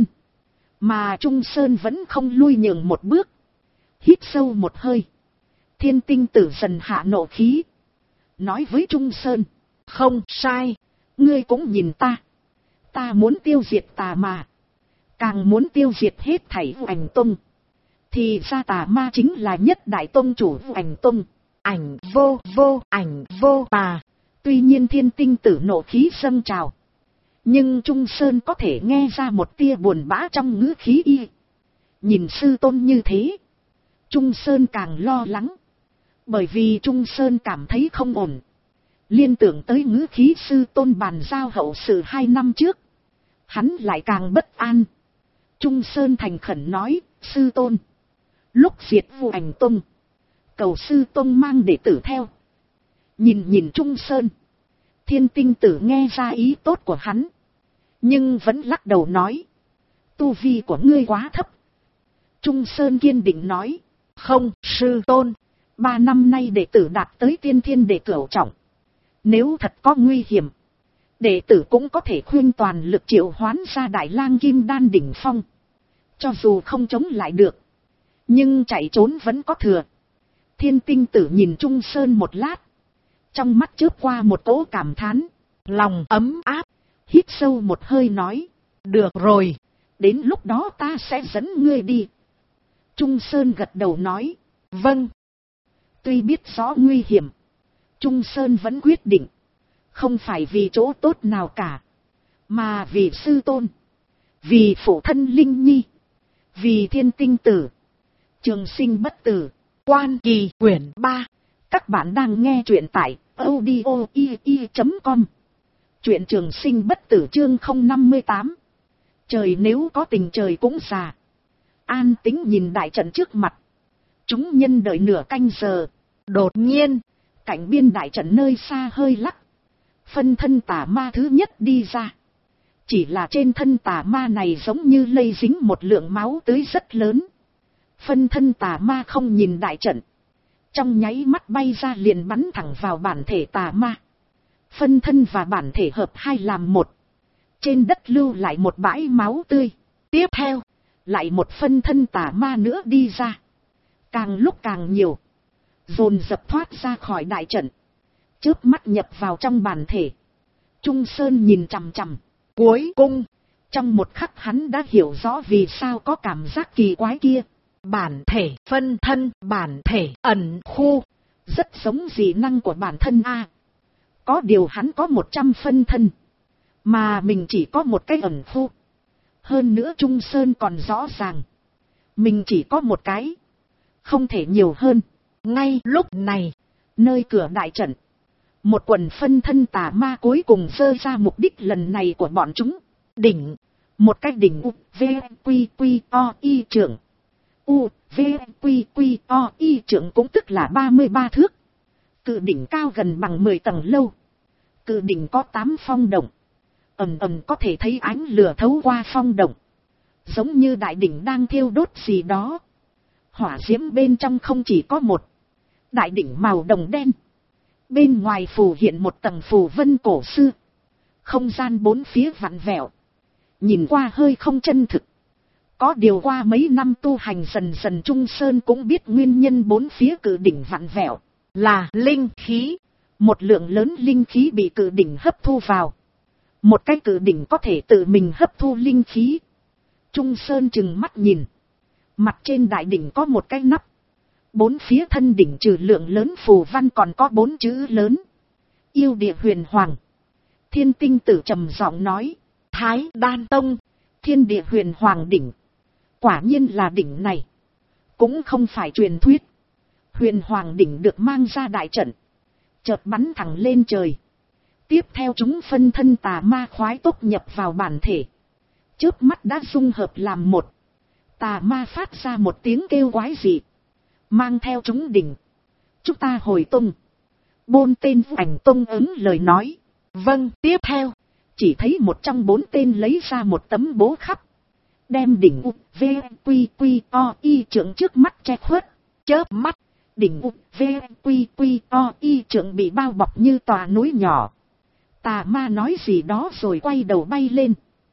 Mà Trung Sơn vẫn không lui nhường một bước. Hít sâu một hơi. Thiên Tinh Tử dần hạ nộ khí. Nói với Trung Sơn. Không sai. Ngươi cũng nhìn ta. Ta muốn tiêu diệt tà ma. Càng muốn tiêu diệt hết thảy Ảnh Tông. Thì ra tà ma chính là nhất đại tông chủ Ảnh Tông. Ảnh vô vô, ảnh vô tà. Tuy nhiên Thiên Tinh Tử nộ khí dâng trào. Nhưng Trung Sơn có thể nghe ra một tia buồn bã trong ngữ khí y. Nhìn sư tôn như thế. Trung Sơn càng lo lắng. Bởi vì Trung Sơn cảm thấy không ổn. Liên tưởng tới ngữ khí sư tôn bàn giao hậu sự 2 năm trước. Hắn lại càng bất an. Trung Sơn thành khẩn nói, sư tôn. Lúc diệt Vu Ảnh Tông. Cầu sư tôn mang đệ tử theo. Nhìn nhìn Trung Sơn. Thiên Tinh Tử nghe ra ý tốt của hắn. Nhưng vẫn lắc đầu nói. Tu vi của ngươi quá thấp. Trung Sơn kiên định nói. Không, sư tôn. 3 năm nay đệ tử đạt tới tiên thiên đệ cửu trọng. Nếu thật có nguy hiểm. Đệ tử cũng có thể khuyên toàn lực triệu hoán ra Đại Lang Kim Đan đỉnh phong. Cho dù không chống lại được. Nhưng chạy trốn vẫn có thừa. Thiên Tinh Tử nhìn Trung Sơn một lát. Trong mắt chớp qua một cỗ cảm thán. Lòng ấm áp. Hít sâu một hơi nói. Được rồi. Đến lúc đó ta sẽ dẫn ngươi đi. Trung Sơn gật đầu nói. Vâng. Tuy biết rõ nguy hiểm. Trung Sơn vẫn quyết định. Không phải vì chỗ tốt nào cả. Mà vì sư tôn. Vì phụ thân Linh Nhi. Vì Thiên Tinh Tử. Trường sinh bất tử. Quan Kỳ quyển 3. Các bạn đang nghe truyện tại audio.com. Truyện Trường Sinh Bất Tử chương 058. Trời nếu có tình trời cũng già. An Tĩnh nhìn đại trận trước mặt. Chúng nhân đợi nửa canh giờ. Đột nhiên, cạnh biên đại trận nơi xa hơi lắc. Phân thân tà ma thứ nhất đi ra. Chỉ là trên thân tà ma này giống như lây dính một lượng máu tươi rất lớn. Phân thân tà ma không nhìn đại trận. Trong nháy mắt bay ra liền bắn thẳng vào bản thể tà ma. Phân thân và bản thể hợp hai làm một. Trên đất lưu lại một bãi máu tươi. Tiếp theo, lại một phân thân tà ma nữa đi ra. Càng lúc càng nhiều. Dồn dập thoát ra khỏi đại trận. Chớp mắt nhập vào trong bản thể. Trung Sơn nhìn chằm chằm. Cuối cùng, trong một khắc hắn đã hiểu rõ vì sao có cảm giác kỳ quái kia. Bản thể phân thân, bản thể ẩn khu. Rất giống dị năng của bản thân A. Có điều hắn có 100 phân thân. Mà mình chỉ có một cái ẩn khu. Hơn nữa Trung Sơn còn rõ ràng. Mình chỉ có một cái. Không thể nhiều hơn. Ngay lúc này, nơi cửa đại trận. Một quần phân thân tà ma cuối cùng giơ ra mục đích lần này của bọn chúng. đỉnh. Một cái đỉnh U, V, Quy, Quy, O, Y trưởng. U, V, Quy, Quy, O, Y trưởng cũng tức là 33 thước. Cự đỉnh cao gần bằng 10 tầng lâu. Cự đỉnh có 8 phong động. Ầm ầm có thể thấy ánh lửa thấu qua phong động. Giống như đại đỉnh đang thiêu đốt gì đó. Hỏa diễm bên trong không chỉ có một. Đại đỉnh màu đồng đen. Bên ngoài phù hiện một tầng phù vân cổ xưa. Không gian bốn phía vặn vẹo. Nhìn qua hơi không chân thực. Có điều qua mấy năm tu hành dần dần Trung Sơn cũng biết nguyên nhân bốn phía cự đỉnh vặn vẹo. Là linh khí. Một lượng lớn linh khí bị cự đỉnh hấp thu vào. Một cái cự đỉnh có thể tự mình hấp thu linh khí. Trung Sơn chừng mắt nhìn. Mặt trên đại đỉnh có một cái nắp. Bốn phía thân đỉnh trừ lượng lớn phù văn còn có 4 chữ lớn. Yêu địa huyền hoàng. Thiên Tinh Tử trầm giọng nói. Thái Đan Tông. Thiên địa huyền hoàng đỉnh. Quả nhiên là đỉnh này. Cũng không phải truyền thuyết. Huyền hoàng đỉnh được mang ra đại trận. Chợt bắn thẳng lên trời. Tiếp theo chúng phân thân tà ma khoái tốc nhập vào bản thể. Chớp mắt đã dung hợp làm một. Tà ma phát ra một tiếng kêu quái dị. Mang theo chúng đỉnh. Chúng ta hồi tung. Bôn tên ảnh tung ứng lời nói. Vâng, tiếp theo. Chỉ thấy một trong 4 tên lấy ra một tấm bố khắp. Đem đỉnh U, V, Quy, Quy, O, Y trưởng trước mắt che khuất. Chớp mắt. Đỉnh U, V, Quy, Quy, O, Y trưởng bị bao bọc như tòa núi nhỏ. Tà ma nói gì đó rồi quay đầu bay lên.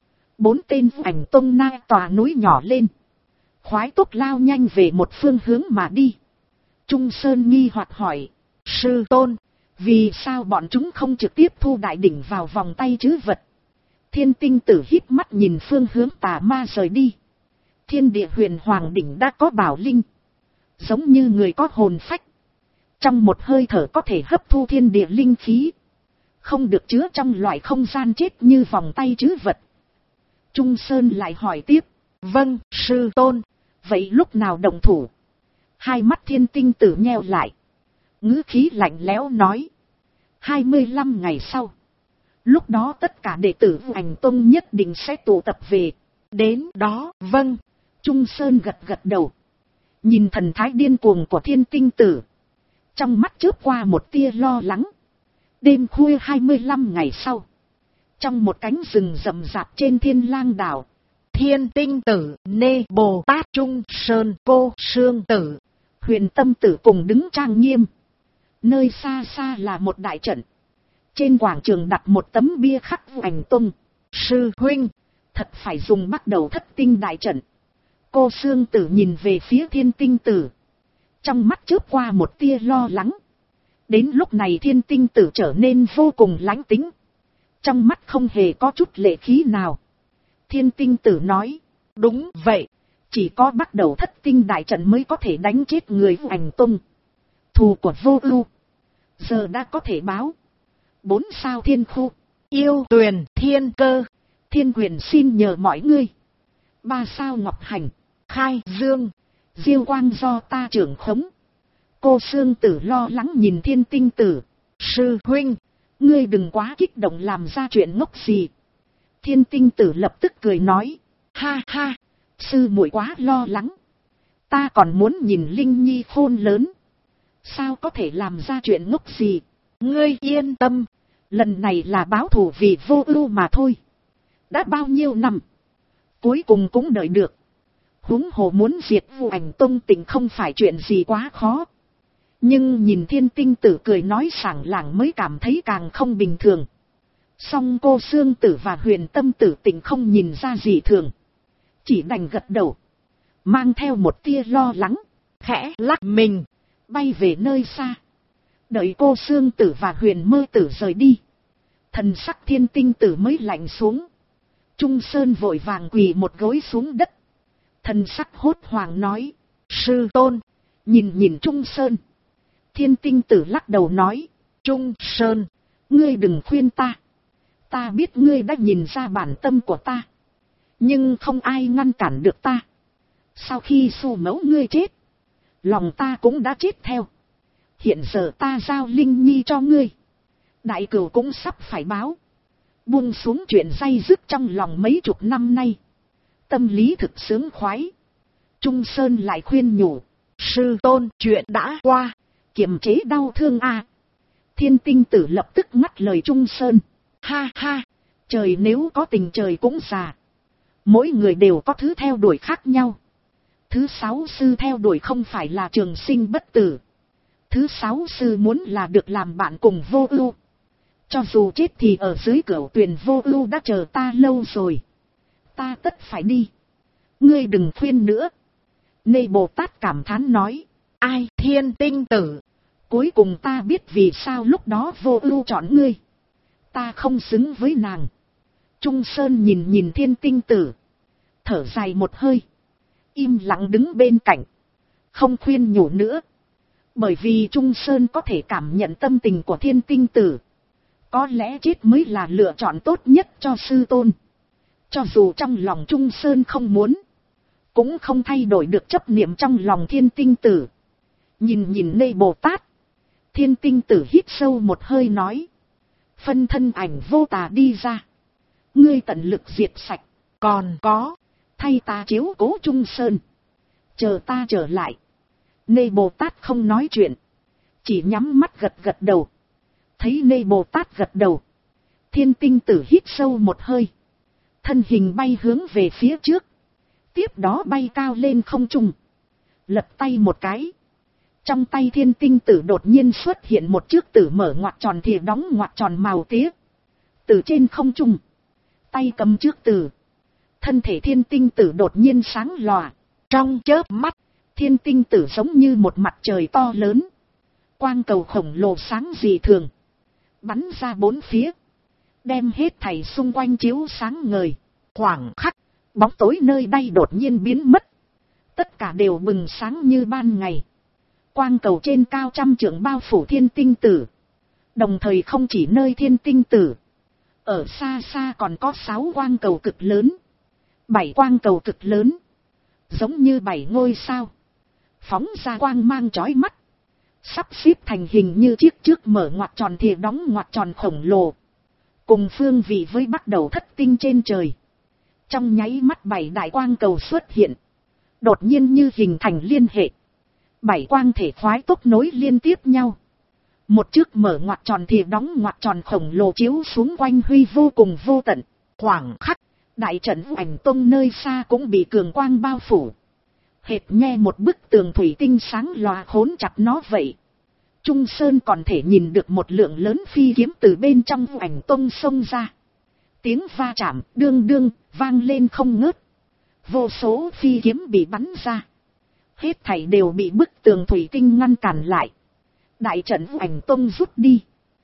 4 tên ảnh tung nai tòa núi nhỏ lên. Khoái tốc lao nhanh về một phương hướng mà đi. Trung Sơn nghi hoặc hỏi. Sư tôn. Vì sao bọn chúng không trực tiếp thu đại đỉnh vào vòng tay trữ vật? Thiên Tinh Tử híp mắt nhìn phương hướng tà ma rời đi. Thiên địa huyền hoàng đỉnh đã có bảo linh. Giống như người có hồn phách. Trong một hơi thở có thể hấp thu thiên địa linh khí. Không được chứa trong loại không gian chết như vòng tay trữ vật. Trung Sơn lại hỏi tiếp. Vâng, sư tôn. Vậy lúc nào động thủ? Hai mắt Thiên Tinh Tử nheo lại. Ngữ khí lạnh lẽo nói. 25 ngày sau. Lúc đó tất cả đệ tử Ảnh Tông nhất định sẽ tụ tập về. Đến đó, vâng. Trung Sơn gật gật đầu. Nhìn thần thái điên cuồng của Thiên Tinh Tử. Trong mắt chớp qua một tia lo lắng. Đêm khuya 25 ngày sau. Trong một cánh rừng rậm rạp trên Thiên Lang đảo. Thiên Tinh Tử, Nê Bồ Tát Trung Sơn Cô Sương Tử. Huyền Tâm Tử cùng đứng trang nghiêm. Nơi xa xa là một đại trận. Trên quảng trường đặt một tấm bia khắc Ảnh Tông. Sư huynh, thật phải dùng bắt đầu thất tinh đại trận. Cô Sương Tử nhìn về phía Thiên Tinh Tử. Trong mắt chớp qua một tia lo lắng. Đến lúc này Thiên Tinh Tử trở nên vô cùng lãnh tĩnh. Trong mắt không hề có chút lệ khí nào. Thiên Tinh Tử nói. Đúng vậy. Chỉ có bắt đầu thất tinh đại trận mới có thể đánh chết người Ảnh Tông. Thù của Vô Ưu giờ đã có thể báo. 4 sao thiên khu. Yêu Tuyền Thiên Cơ. Thiên Quyền xin nhờ mọi người. 3 sao Ngọc Hành. Khai Dương. Diêu Quang do ta trưởng khống. Cô Sương Tử lo lắng nhìn Thiên Tinh Tử. Sư huynh, ngươi đừng quá kích động làm ra chuyện ngốc gì. Thiên Tinh Tử lập tức cười nói. Ha ha, sư muội quá lo lắng. Ta còn muốn nhìn Linh Nhi khôn lớn. Sao có thể làm ra chuyện ngốc gì. Ngươi yên tâm. Lần này là báo thù vì Vô Ưu mà thôi. Đã bao nhiêu năm. Cuối cùng cũng đợi được. Huống hồ muốn diệt Ảnh Tông Tỉnh không phải chuyện gì quá khó. Nhưng nhìn Thiên Tinh Tử cười nói sảng lạng mới cảm thấy càng không bình thường. Song cô Sương Tử và Huyền Tâm Tử Tỉnh không nhìn ra gì thường. Chỉ đành gật đầu. Mang theo một tia lo lắng. Khẽ lắc mình. Bay về nơi xa. Đợi cô Sương Tử và Huyền Mơ Tử rời đi. Thần sắc Thiên Tinh Tử mới lạnh xuống. Trung Sơn vội vàng quỳ một gối xuống đất. Thần sắc hốt hoảng nói. Sư tôn. Nhìn Trung Sơn. Thiên Tinh Tử lắc đầu nói. Trung Sơn. Ngươi đừng khuyên ta. Ta biết ngươi đã nhìn ra bản tâm của ta. Nhưng không ai ngăn cản được ta. Sau khi Su mẫu ngươi chết, lòng ta cũng đã chết theo. Hiện giờ ta giao Linh Nhi cho ngươi. Đại cửu cũng sắp phải báo. Buông xuống chuyện day dứt trong lòng mấy chục năm nay. Tâm lý thực sướng khoái. Trung Sơn lại khuyên nhủ. Sư tôn, chuyện đã qua. Kiềm chế đau thương a. Thiên Tinh Tử lập tức ngắt lời Trung Sơn. Ha ha, trời nếu có tình trời cũng già. Mỗi người đều có thứ theo đuổi khác nhau. Thứ 6 sư theo đuổi không phải là trường sinh bất tử. Thứ 6 sư muốn là được làm bạn cùng Vô Ưu. Cho dù chết thì ở dưới cửu tuyền Vô Ưu đã chờ ta lâu rồi. Ta tất phải đi. Ngươi đừng khuyên nữa. Nê Bồ Tát cảm thán nói. Ai, Thiên Tinh Tử. Cuối cùng ta biết vì sao lúc đó Vô Ưu chọn ngươi. Ta không xứng với nàng. Trung Sơn nhìn nhìn Thiên Tinh Tử. Thở dài một hơi. Im lặng đứng bên cạnh. Không khuyên nhủ nữa. Bởi vì Trung Sơn có thể cảm nhận tâm tình của Thiên Tinh Tử. Có lẽ chết mới là lựa chọn tốt nhất cho sư tôn. Cho dù trong lòng Trung Sơn không muốn. Cũng không thay đổi được chấp niệm trong lòng Thiên Tinh Tử. Nhìn nhìn Nê Bồ Tát. Thiên Tinh Tử hít sâu một hơi nói. Phân thân ảnh vô tà đi ra. Ngươi tận lực diệt sạch. Còn có. Thay ta chiếu cố Trung Sơn. Chờ ta trở lại. Nê Bồ Tát không nói chuyện. Chỉ nhắm mắt gật gật đầu. Thấy Nê Bồ Tát gật đầu. Thiên Tinh Tử hít sâu một hơi. Thân hình bay hướng về phía trước. Tiếp đó bay cao lên không trung. Lật tay một cái. Trong tay Thiên Tinh Tử đột nhiên xuất hiện một chiếc tử mở ngoặc tròn thìa đóng ngoặc tròn màu tía. Từ trên không trung. Tay cầm chiếc tử. Thân thể Thiên Tinh Tử đột nhiên sáng lòa. Trong chớp mắt. Thiên Tinh Tử giống như một mặt trời to lớn. Quang cầu khổng lồ sáng dị thường. Bắn ra bốn phía. Đem hết thảy xung quanh chiếu sáng ngời. Khoảng khắc. Bóng tối nơi đây đột nhiên biến mất. Tất cả đều bừng sáng như ban ngày. Quang cầu trên cao trăm trượng bao phủ Thiên Tinh Tử. Đồng thời không chỉ nơi Thiên Tinh Tử. Ở xa xa còn có 6 quang cầu cực lớn. 7 quang cầu cực lớn. Giống như 7 ngôi sao. Phóng ra quang mang chói mắt. Sắp xếp thành hình như chiếc trước mở ngoặc tròn thìa đóng ngoặc tròn khổng lồ. Cùng phương vị với bắt đầu thất tinh trên trời. Trong nháy mắt 7 đại quang cầu xuất hiện. Đột nhiên như hình thành liên hệ. 7 quang thể khoái tốc nối liên tiếp nhau. Một chiếc mở ngoặc tròn thìa đóng ngoặc tròn khổng lồ chiếu xuống quanh huy vô cùng vô tận. Khoảng khắc, đại trận Ảnh Tông nơi xa cũng bị cường quang bao phủ. Hệt nghe một bức tường thủy tinh sáng lòa khốn chặt nó vậy. Trung Sơn còn thể nhìn được một lượng lớn phi kiếm từ bên trong Ảnh Tông xông ra. Tiếng va chạm đương đương vang lên không ngớt. Vô số phi kiếm bị bắn ra. Hết thảy đều bị bức tường thủy tinh ngăn cản lại. Đại trận Ảnh Tông rút đi.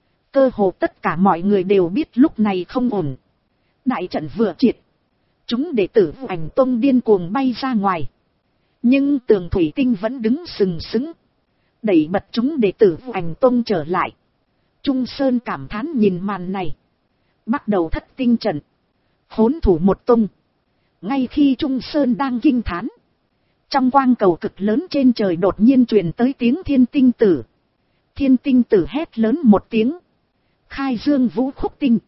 Cơ hồ tất cả mọi người đều biết lúc này không ổn. Đại trận vừa triệt. Chúng đệ tử Ảnh Tông điên cuồng bay ra ngoài. Nhưng tường thủy tinh vẫn đứng sừng sững. Đẩy bật chúng đệ tử Ảnh Tông trở lại. Trung Sơn cảm thán nhìn màn này. Bắt đầu thất tinh trận. Khốn thủ một tung. Ngay khi Trung Sơn đang kinh thán. Trong quang cầu cực lớn trên trời đột nhiên truyền tới tiếng Thiên Tinh Tử. Thiên Tinh Tử hét lớn một tiếng. Khai dương vũ khúc tinh.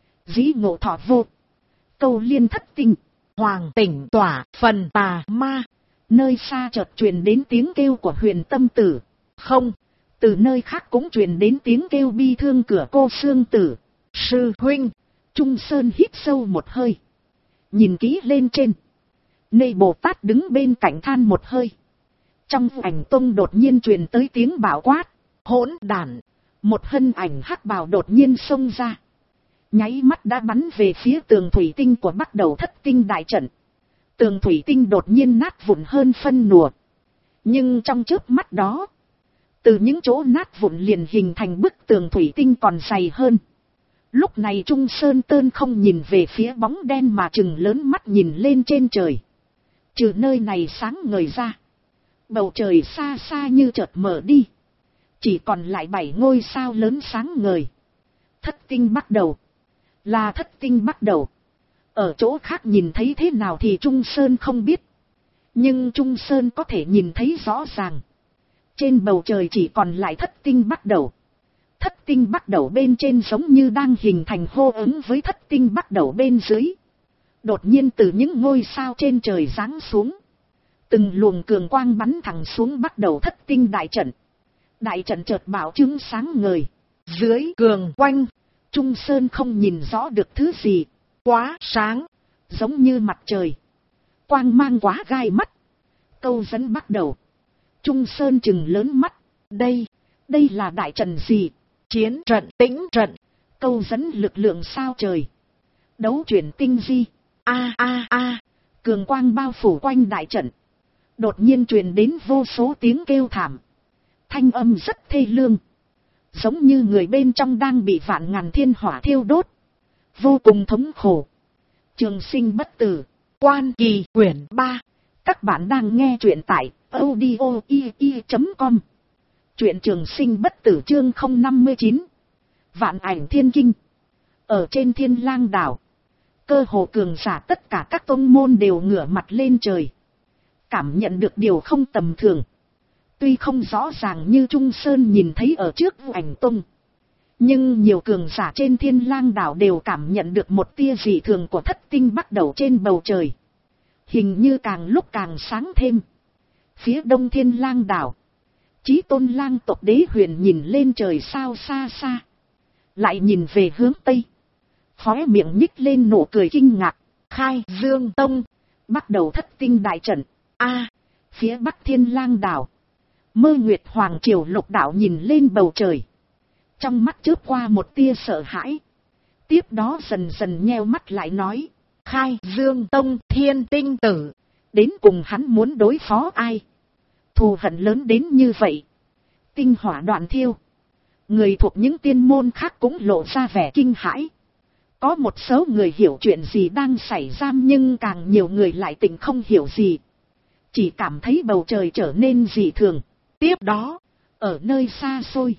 Dĩ ngộ thọ vô. Câu liên thất tinh. Hoàng tỉnh tỏa phần tà ma. Nơi xa chợt truyền đến tiếng kêu của Huyền Tâm Tử. Không, từ nơi khác cũng truyền đến tiếng kêu bi thương cửa cô Sương Tử. Sư huynh. Trung Sơn hít sâu một hơi. Nhìn kỹ lên trên. Nê Bồ Tát đứng bên cạnh than một hơi. Trong Ảnh Tông đột nhiên truyền tới tiếng bảo quát. Hỗn đản. Một thân ảnh hắc bào đột nhiên xông ra. Nháy mắt đã bắn về phía tường thủy tinh của bắt đầu thất tinh đại trận. Tường thủy tinh đột nhiên nát vụn hơn phân nửa. Nhưng trong chớp mắt đó. Từ những chỗ nát vụn liền hình thành bức tường thủy tinh còn dày hơn. Lúc này Trung Sơn Tơn không nhìn về phía bóng đen mà trừng lớn mắt nhìn lên trên trời. Trừ nơi này sáng ngời ra. Bầu trời xa xa như chợt mở đi. Chỉ còn lại 7 ngôi sao lớn sáng ngời. Thất tinh bắt đầu. Là thất tinh bắt đầu. Ở chỗ khác nhìn thấy thế nào thì Trung Sơn không biết. Nhưng Trung Sơn có thể nhìn thấy rõ ràng. Trên bầu trời chỉ còn lại thất tinh bắt đầu. Thất tinh bắt đầu bên trên giống như đang hình thành hô ứng với thất tinh bắt đầu bên dưới. Đột nhiên từ những ngôi sao trên trời giáng xuống. Từng luồng cường quang bắn thẳng xuống bắt đầu thất tinh đại trận. Đại trận chợt bảo chứng sáng ngời. Dưới cường quanh, Trung Sơn không nhìn rõ được thứ gì. Quá sáng, giống như mặt trời. Quang mang quá gai mắt. Câu dẫn bắt đầu. Trung Sơn trừng lớn mắt. Đây là đại trận gì? Chiến trận, tĩnh trận. Câu dẫn lực lượng sao trời. Đấu chuyển tinh di. Cường quang bao phủ quanh đại trận. Đột nhiên truyền đến vô số tiếng kêu thảm. Thanh âm rất thê lương. Giống như người bên trong đang bị vạn ngàn thiên hỏa thiêu đốt. Vô cùng thống khổ. Trường sinh bất tử. Quan kỳ quyển 3. Các bạn đang nghe truyện tại audio.com. Truyện trường sinh bất tử chương 059. Vạn ảnh thiên kinh. Ở trên Thiên Lang đảo. Cơ hồ cường giả tất cả các tông môn đều ngửa mặt lên trời. Cảm nhận được điều không tầm thường. Tuy không rõ ràng như Trung Sơn nhìn thấy ở trước Vũ Ảnh Tông. Nhưng nhiều cường giả trên Thiên Lang đảo đều cảm nhận được một tia dị thường của thất tinh bắt đầu trên bầu trời. Hình như càng lúc càng sáng thêm. Phía đông Thiên Lang đảo. Chí Tôn Lang tộc Đế Huyền nhìn lên trời sao xa xa. Lại nhìn về hướng tây. Khóe miệng nhích lên nụ cười kinh ngạc. Khai Dương Tông. Bắt đầu thất tinh đại trận. Phía bắc Thiên Lang đảo. Mơ Nguyệt Hoàng Triều Lục Đạo nhìn lên bầu trời. Trong mắt chớp qua một tia sợ hãi. Tiếp đó dần dần nheo mắt lại nói. Khai Dương Tông Thiên Tinh Tử. Đến cùng hắn muốn đối phó ai? Thù hận lớn đến như vậy. Tinh hỏa đoạn thiêu. Người thuộc những tiên môn khác cũng lộ ra vẻ kinh hãi. Có một số người hiểu chuyện gì đang xảy ra nhưng càng nhiều người lại tỉnh không hiểu gì. Chỉ cảm thấy bầu trời trở nên dị thường. Tiếp đó, ở nơi xa xôi.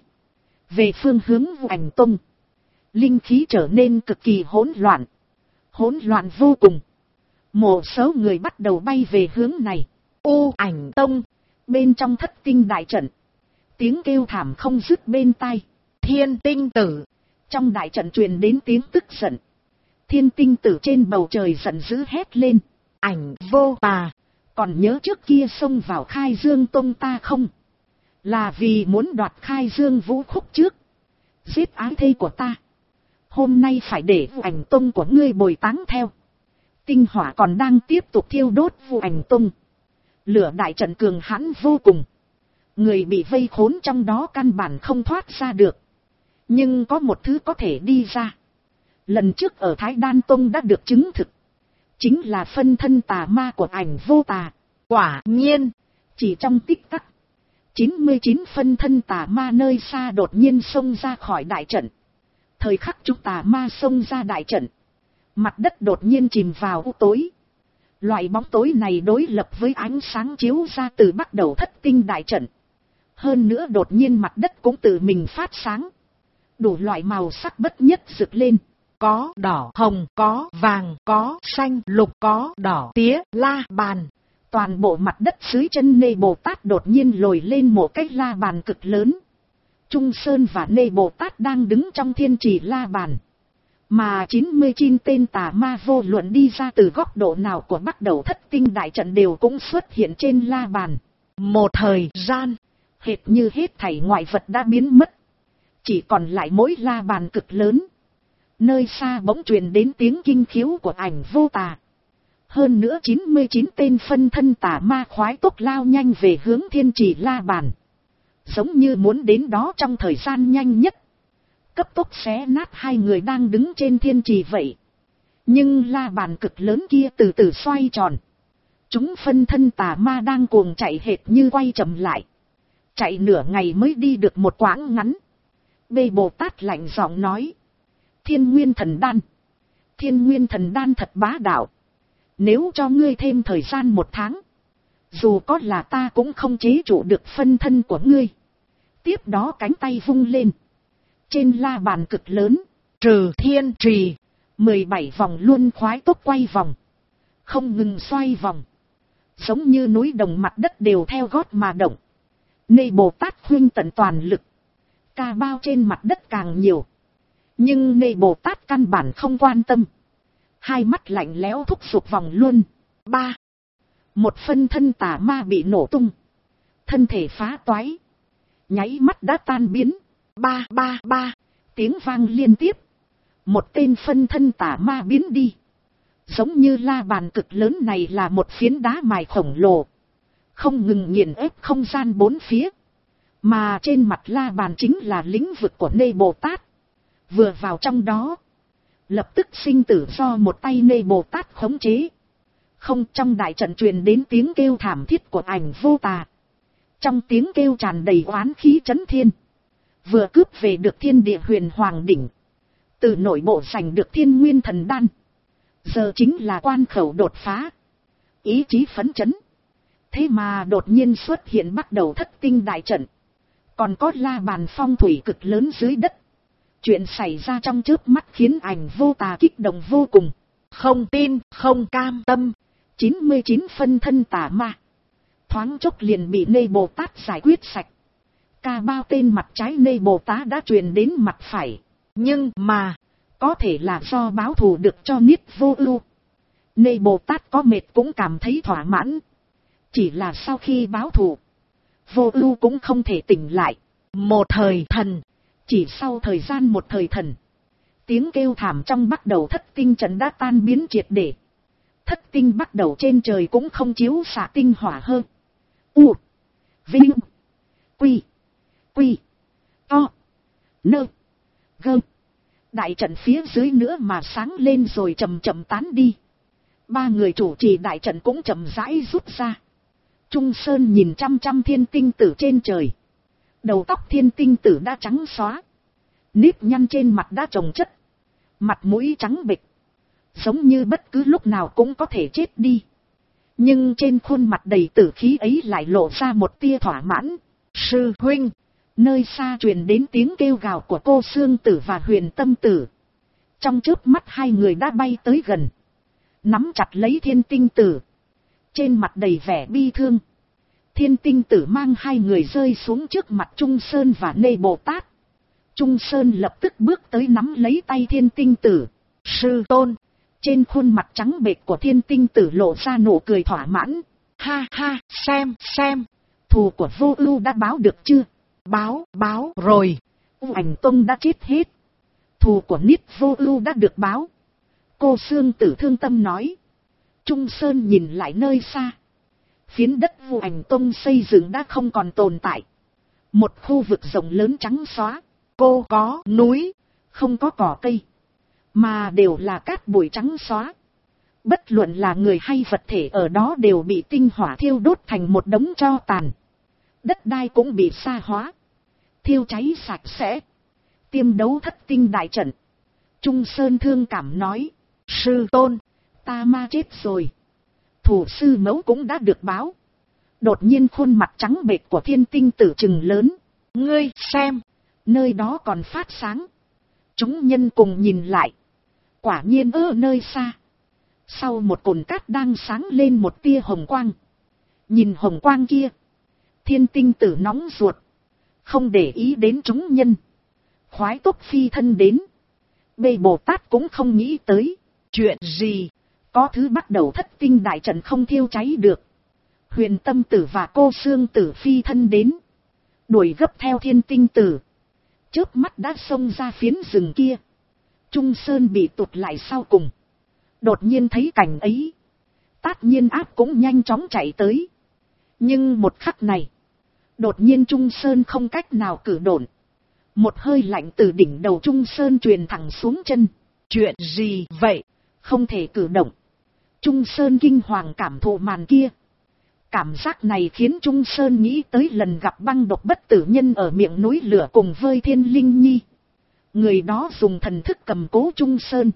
Về phương hướng Vũ Ảnh Tông. Linh khí trở nên cực kỳ hỗn loạn. Hỗn loạn vô cùng. Một số người bắt đầu bay về hướng này. U Ảnh Tông. Bên trong thất tinh đại trận. Tiếng kêu thảm không dứt bên tai. Thiên Tinh Tử. Trong đại trận truyền đến tiếng tức giận. Thiên Tinh Tử trên bầu trời giận dữ hét lên. Ảnh Vô Tà. Còn nhớ trước kia xông vào Khai Dương Tông ta không? Là vì muốn đoạt Khai Dương Vũ Khúc trước. Giết ái thê của ta. Hôm nay phải để Vũ Ảnh Tông của ngươi bồi táng theo. Tinh hỏa còn đang tiếp tục thiêu đốt Vũ Ảnh Tông. Lửa đại trận cường hãn vô cùng. Người bị vây khốn trong đó căn bản không thoát ra được. Nhưng có một thứ có thể đi ra. Lần trước ở Thái Đan Tông đã được chứng thực. Chính là phân thân tà ma của Ảnh Vô Tà. Quả nhiên, chỉ trong tích tắc. 99 phân thân tà ma nơi xa đột nhiên xông ra khỏi đại trận. Thời khắc chúng tà ma xông ra đại trận. Mặt đất đột nhiên chìm vào u tối. Loại bóng tối này đối lập với ánh sáng chiếu ra từ bắt đầu thất tinh đại trận. Hơn nữa đột nhiên mặt đất cũng tự mình phát sáng. Đủ loại màu sắc bất nhất rực lên. Có đỏ, hồng, có vàng, có xanh, lục, có đỏ, tía, la bàn. Toàn bộ mặt đất dưới chân Nê Bồ Tát đột nhiên lồi lên một cái la bàn cực lớn. Trung Sơn và Nê Bồ Tát đang đứng trong thiên trì la bàn. Mà 99 tên tà ma vô luận đi ra từ góc độ nào của bắt đầu thất tinh đại trận đều cũng xuất hiện trên la bàn. Một thời gian, hệt như hết thảy ngoại vật đã biến mất. Chỉ còn lại mỗi la bàn cực lớn. Nơi xa bỗng truyền đến tiếng kinh khiếu của Ảnh Vô Tà. Hơn nữa 99 tên phân thân tà ma khoái tốc lao nhanh về hướng thiên trì la bàn. Giống như muốn đến đó trong thời gian nhanh nhất. Cấp tốc xé nát hai người đang đứng trên thiên trì vậy. Nhưng la bàn cực lớn kia từ từ xoay tròn. Chúng phân thân tà ma đang cuồng chạy hệt như quay chậm lại. Chạy nửa ngày mới đi được một quãng ngắn. Bê Bồ Tát lạnh giọng nói. Thiên Nguyên Thần Đan. Thiên Nguyên Thần Đan thật bá đạo. Nếu cho ngươi thêm thời gian 1 tháng. Dù có là ta cũng không chế trụ được phân thân của ngươi. Tiếp đó cánh tay vung lên. Trên la bàn cực lớn. Trừ thiên trì. 17 vòng luôn khoái tốc quay vòng, không ngừng xoay vòng, giống như núi đồng mặt đất đều theo gót mà động. Nê Bồ Tát khuynh tận toàn lực, ca bao trên mặt đất càng nhiều, nhưng Nê Bồ Tát căn bản không quan tâm, hai mắt lạnh lẽo thúc giục vòng luôn. Ba, một phân thân tà ma bị nổ tung, thân thể phá toái, nháy mắt đã tan biến. Ba ba ba, tiếng vang liên tiếp, một tên phân thân tà ma biến đi, giống như la bàn cực lớn này là một phiến đá mài khổng lồ, không ngừng nghiền ép không gian bốn phía, mà trên mặt la bàn chính là lĩnh vực của Nê Bồ Tát. Vừa vào trong đó, lập tức sinh tử do một tay Nê Bồ Tát khống chế. Không, trong đại trận truyền đến tiếng kêu thảm thiết của Ảnh Vô Tà, trong tiếng kêu tràn đầy oán khí chấn thiên. Vừa cướp về được thiên địa huyền hoàng đỉnh, từ nội bộ giành được thiên nguyên thần đan, giờ chính là quan khẩu đột phá, ý chí phấn chấn. Thế mà đột nhiên xuất hiện bắt đầu thất tinh đại trận, còn có la bàn phong thủy cực lớn dưới đất. Chuyện xảy ra trong chớp mắt khiến Ảnh Vô Tà kích động vô cùng. Không tin, không cam tâm, 99 phân thân tà ma thoáng chốc liền bị Nê Bồ Tát giải quyết sạch. Ca bao tên mặt trái Nê Bồ Tát đã truyền đến mặt phải, nhưng mà có thể là do báo thù được cho Niết Vô Ưu, Nê Bồ Tát có mệt cũng cảm thấy thỏa mãn. Chỉ là sau khi báo thù, Vô Ưu cũng không thể tỉnh lại. Một thời thần, chỉ sau thời gian một thời thần, tiếng kêu thảm trong bắt đầu thất tinh trận đã tan biến triệt để. Thất tinh bắt đầu trên trời cũng không chiếu xạ tinh hỏa hơn. U, Vinh, Quy, Quy, To, Nơ, Gơ. Đại trận phía dưới nữa mà sáng lên rồi chậm chậm tán đi. Ba người chủ trì đại trận cũng chậm rãi rút ra. Trung Sơn nhìn chăm chăm thiên tinh tử trên trời. Đầu tóc thiên tinh tử đã trắng xóa, nếp nhăn trên mặt đã chồng chất, mặt mũi trắng bệch, giống như bất cứ lúc nào cũng có thể chết đi. Nhưng trên khuôn mặt đầy tử khí ấy lại lộ ra một tia thỏa mãn. Sư huynh, nơi xa truyền đến tiếng kêu gào của Cô Xương Tử và Huyền Tâm Tử. Trong chớp mắt hai người đã bay tới gần, nắm chặt lấy thiên tinh tử, trên mặt đầy vẻ bi thương. Thiên tinh tử mang hai người rơi xuống trước mặt Trung Sơn và Nê Bồ Tát. Trung Sơn lập tức bước tới nắm lấy tay thiên tinh tử. Sư tôn, trên khuôn mặt trắng bệch của thiên tinh tử lộ ra nụ cười thỏa mãn. Ha ha, xem, thù của Vô Ưu đã báo được chưa? Báo rồi. U Ảnh Tông đã chết hết, thù của Niết Vô Ưu đã được báo. Cô Xương Tử thương tâm nói. Trung Sơn nhìn lại nơi xa, phiến đất U Ảnh Tông xây dựng đã không còn tồn tại. Một khu vực rộng lớn trắng xóa, cô có núi, không có cỏ cây, mà đều là cát bụi trắng xóa. Bất luận là người hay vật thể ở đó đều bị tinh hỏa thiêu đốt thành một đống tro tàn. Đất đai cũng bị sa hóa, thiêu cháy sạch sẽ. Tiêm đấu thất tinh đại trận. Trung Sơn thương cảm nói. Sư tôn, ta ma chết rồi, thủ sư mẫu cũng đã được báo. Đột nhiên khuôn mặt trắng bệch của thiên tinh tử trừng lớn. Ngươi xem, nơi đó còn phát sáng. Chúng nhân cùng nhìn lại, quả nhiên ở nơi xa, sau một cồn cát đang sáng lên một tia hồng quang. Nhìn hồng quang kia, thiên tinh tử nóng ruột, không để ý đến chúng nhân, khoái tốc phi thân đến. Bê Bồ Tát cũng không nghĩ tới. Chuyện gì? Có thứ bắt đầu thất tinh đại trận không thiêu cháy được. Huyền Tâm Tử và Cô Xương Tử phi thân đến, đuổi gấp theo thiên tinh tử, chớp mắt đã xông ra phiến rừng kia. Trung Sơn bị tụt lại sau cùng, đột nhiên thấy cảnh ấy, Tát Nhiên Áp cũng nhanh chóng chạy tới. Nhưng một khắc này, đột nhiên Trung Sơn không cách nào cử động. Một hơi lạnh từ đỉnh đầu Trung Sơn truyền thẳng xuống chân. Chuyện gì vậy? Không thể cử động. Trung Sơn kinh hoàng cảm thụ màn kia. Cảm giác này khiến Trung Sơn nghĩ tới lần gặp băng độc bất tử nhân ở miệng núi lửa cùng với Thiên Linh Nhi. Người đó dùng thần thức cầm cố Trung Sơn,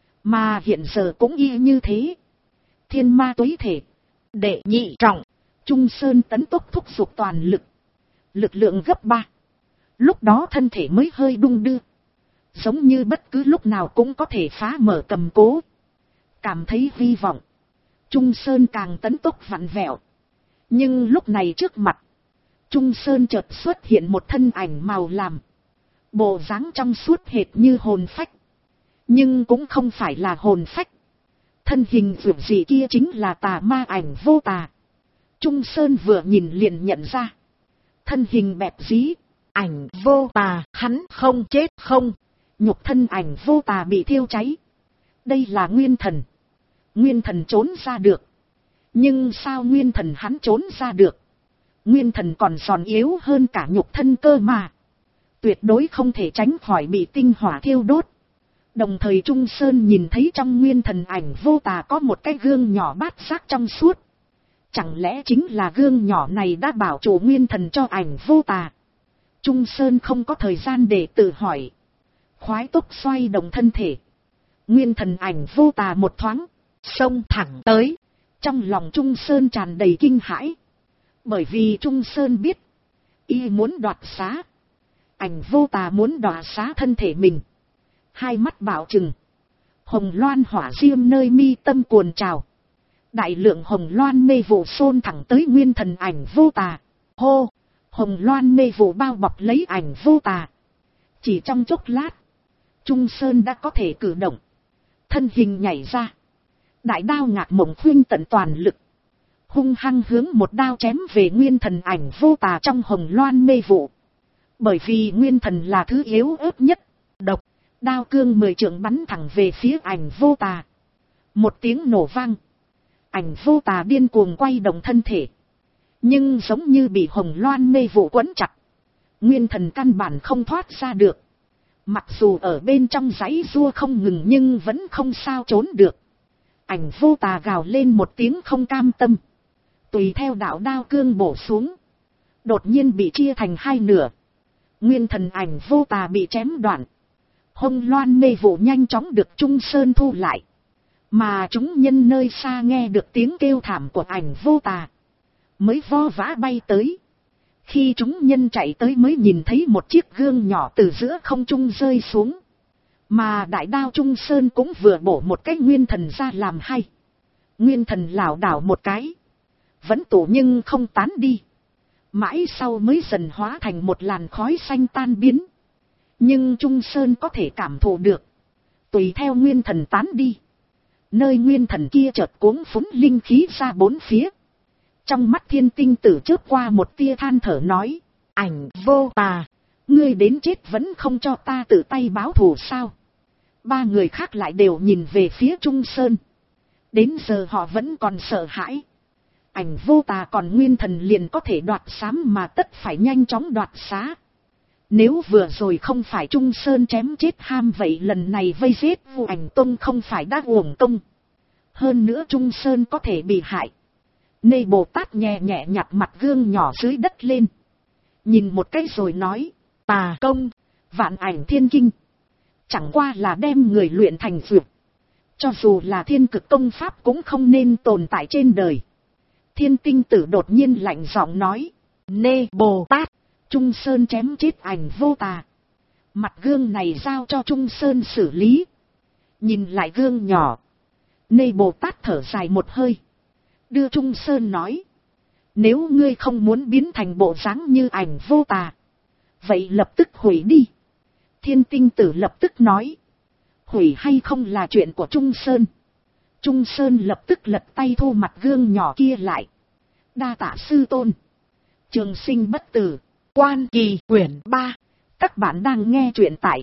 mà hiện giờ cũng y như thế. Thiên ma tuế thể, đệ nhị trọng. Trung Sơn tấn tốc thúc giục toàn lực, lực lượng gấp 3. Lúc đó thân thể mới hơi đung đưa, giống như bất cứ lúc nào cũng có thể phá mở cầm cố. Cảm thấy hy vọng, Trung Sơn càng tấn tốc vặn vẹo. Nhưng lúc này trước mặt, Trung Sơn chợt xuất hiện một thân ảnh màu làm. Bộ dáng trong suốt hệt như hồn phách. Nhưng cũng không phải là hồn phách. Thân hình dường dị kia chính là tà ma ảnh vô tà. Trung Sơn vừa nhìn liền nhận ra. Thân hình bẹp dí, ảnh vô tà, hắn không chết không. Nhục thân ảnh vô tà bị thiêu cháy. Đây là nguyên thần. Nguyên thần trốn ra được. Nhưng sao nguyên thần hắn trốn ra được? Nguyên thần còn giòn yếu hơn cả nhục thân cơ mà. Tuyệt đối không thể tránh khỏi bị tinh hỏa thiêu đốt. Đồng thời Trung Sơn nhìn thấy trong nguyên thần ảnh vô tà có một cái gương nhỏ bát giác trong suốt. Chẳng lẽ chính là gương nhỏ này đã bảo chủ nguyên thần cho ảnh vô tà? Trung Sơn không có thời gian để tự hỏi. Khoái tốc xoay động thân thể. Nguyên thần ảnh vô tà một thoáng, xông thẳng tới. Trong lòng Trung Sơn tràn đầy kinh hãi. Bởi vì Trung Sơn biết, y muốn đoạt xá. Ảnh vô tà muốn đoạt xá thân thể mình. Hai mắt bảo trừng. Hồng loan hỏa diêm nơi mi tâm cuồn trào. Đại lượng hồng loan mê vụ xôn thẳng tới nguyên thần ảnh vô tà. Hô! Hồng loan mê vụ bao bọc lấy ảnh vô tà. Chỉ trong chốc lát, Trung Sơn đã có thể cử động. Thân hình nhảy ra. Đại đao ngạc mộng khuyên tận toàn lực. Hung hăng hướng một đao chém về nguyên thần ảnh vô tà trong hồng loan mê vụ. Bởi vì nguyên thần là thứ yếu ớt nhất. Độc, đao cương 10 trượng bắn thẳng về phía ảnh vô tà. Một tiếng nổ vang. Ảnh vô tà điên cuồng quay động thân thể. Nhưng giống như bị hồng loan mê vụ quấn chặt. Nguyên thần căn bản không thoát ra được. Mặc dù ở bên trong giãy giụa không ngừng nhưng vẫn không sao trốn được. Ảnh vô tà gào lên một tiếng không cam tâm. Tùy theo đạo đao cương bổ xuống. Đột nhiên bị chia thành hai nửa. Nguyên thần ảnh vô tà bị chém đoạn. Hồng loan mê vụ nhanh chóng được Trung Sơn thu lại. Mà chúng nhân nơi xa nghe được tiếng kêu thảm của ảnh vô tà. Mới vo vã bay tới. Khi chúng nhân chạy tới mới nhìn thấy một chiếc gương nhỏ từ giữa không trung rơi xuống. Mà đại đao Trung Sơn cũng vừa bổ một cái nguyên thần ra làm hay. Nguyên thần lảo đảo một cái. Vẫn tụ nhưng không tán đi. Mãi sau mới dần hóa thành một làn khói xanh tan biến. Nhưng Trung Sơn có thể cảm thụ được. Tùy theo nguyên thần tán đi. Nơi nguyên thần kia chợt cuống phúng linh khí ra bốn phía. Trong mắt Thiên Tinh Tử chớp qua một tia than thở nói. Ảnh vô tà, ngươi đến chết vẫn không cho ta tự tay báo thù sao? Ba người khác lại đều nhìn về phía Trung Sơn. Đến giờ họ vẫn còn sợ hãi. Ảnh vô tà còn nguyên thần liền có thể đoạt xám mà tất phải nhanh chóng đoạt xá. Nếu vừa rồi không phải Trung Sơn chém chết ham vậy lần này vây giết Vu Ảnh Tông không phải đã uổng công. Hơn nữa Trung Sơn có thể bị hại. Nê Bồ Tát nhẹ nhẹ nhặt mặt gương nhỏ dưới đất lên. Nhìn một cái rồi nói. Tà công, vạn ảnh thiên kinh. Chẳng qua là đem người luyện thành dược. Cho dù là thiên cực công pháp cũng không nên tồn tại trên đời. Thiên Tinh Tử đột nhiên lạnh giọng nói. Nê Bồ Tát, Trung Sơn chém chết ảnh vô tà. Mặt gương này giao cho Trung Sơn xử lý. Nhìn lại gương nhỏ. Nê Bồ Tát thở dài một hơi. Đưa Trung Sơn nói. Nếu ngươi không muốn biến thành bộ dáng như ảnh vô tà. Vậy lập tức hủy đi. Thiên Tinh Tử lập tức nói. Hủy hay không là chuyện của Trung Sơn. Trung Sơn lập tức lật tay thu mặt gương nhỏ kia lại. Đa tạ sư tôn. Trường sinh bất tử. Quan Kỳ quyển 3. Các bạn đang nghe truyện tại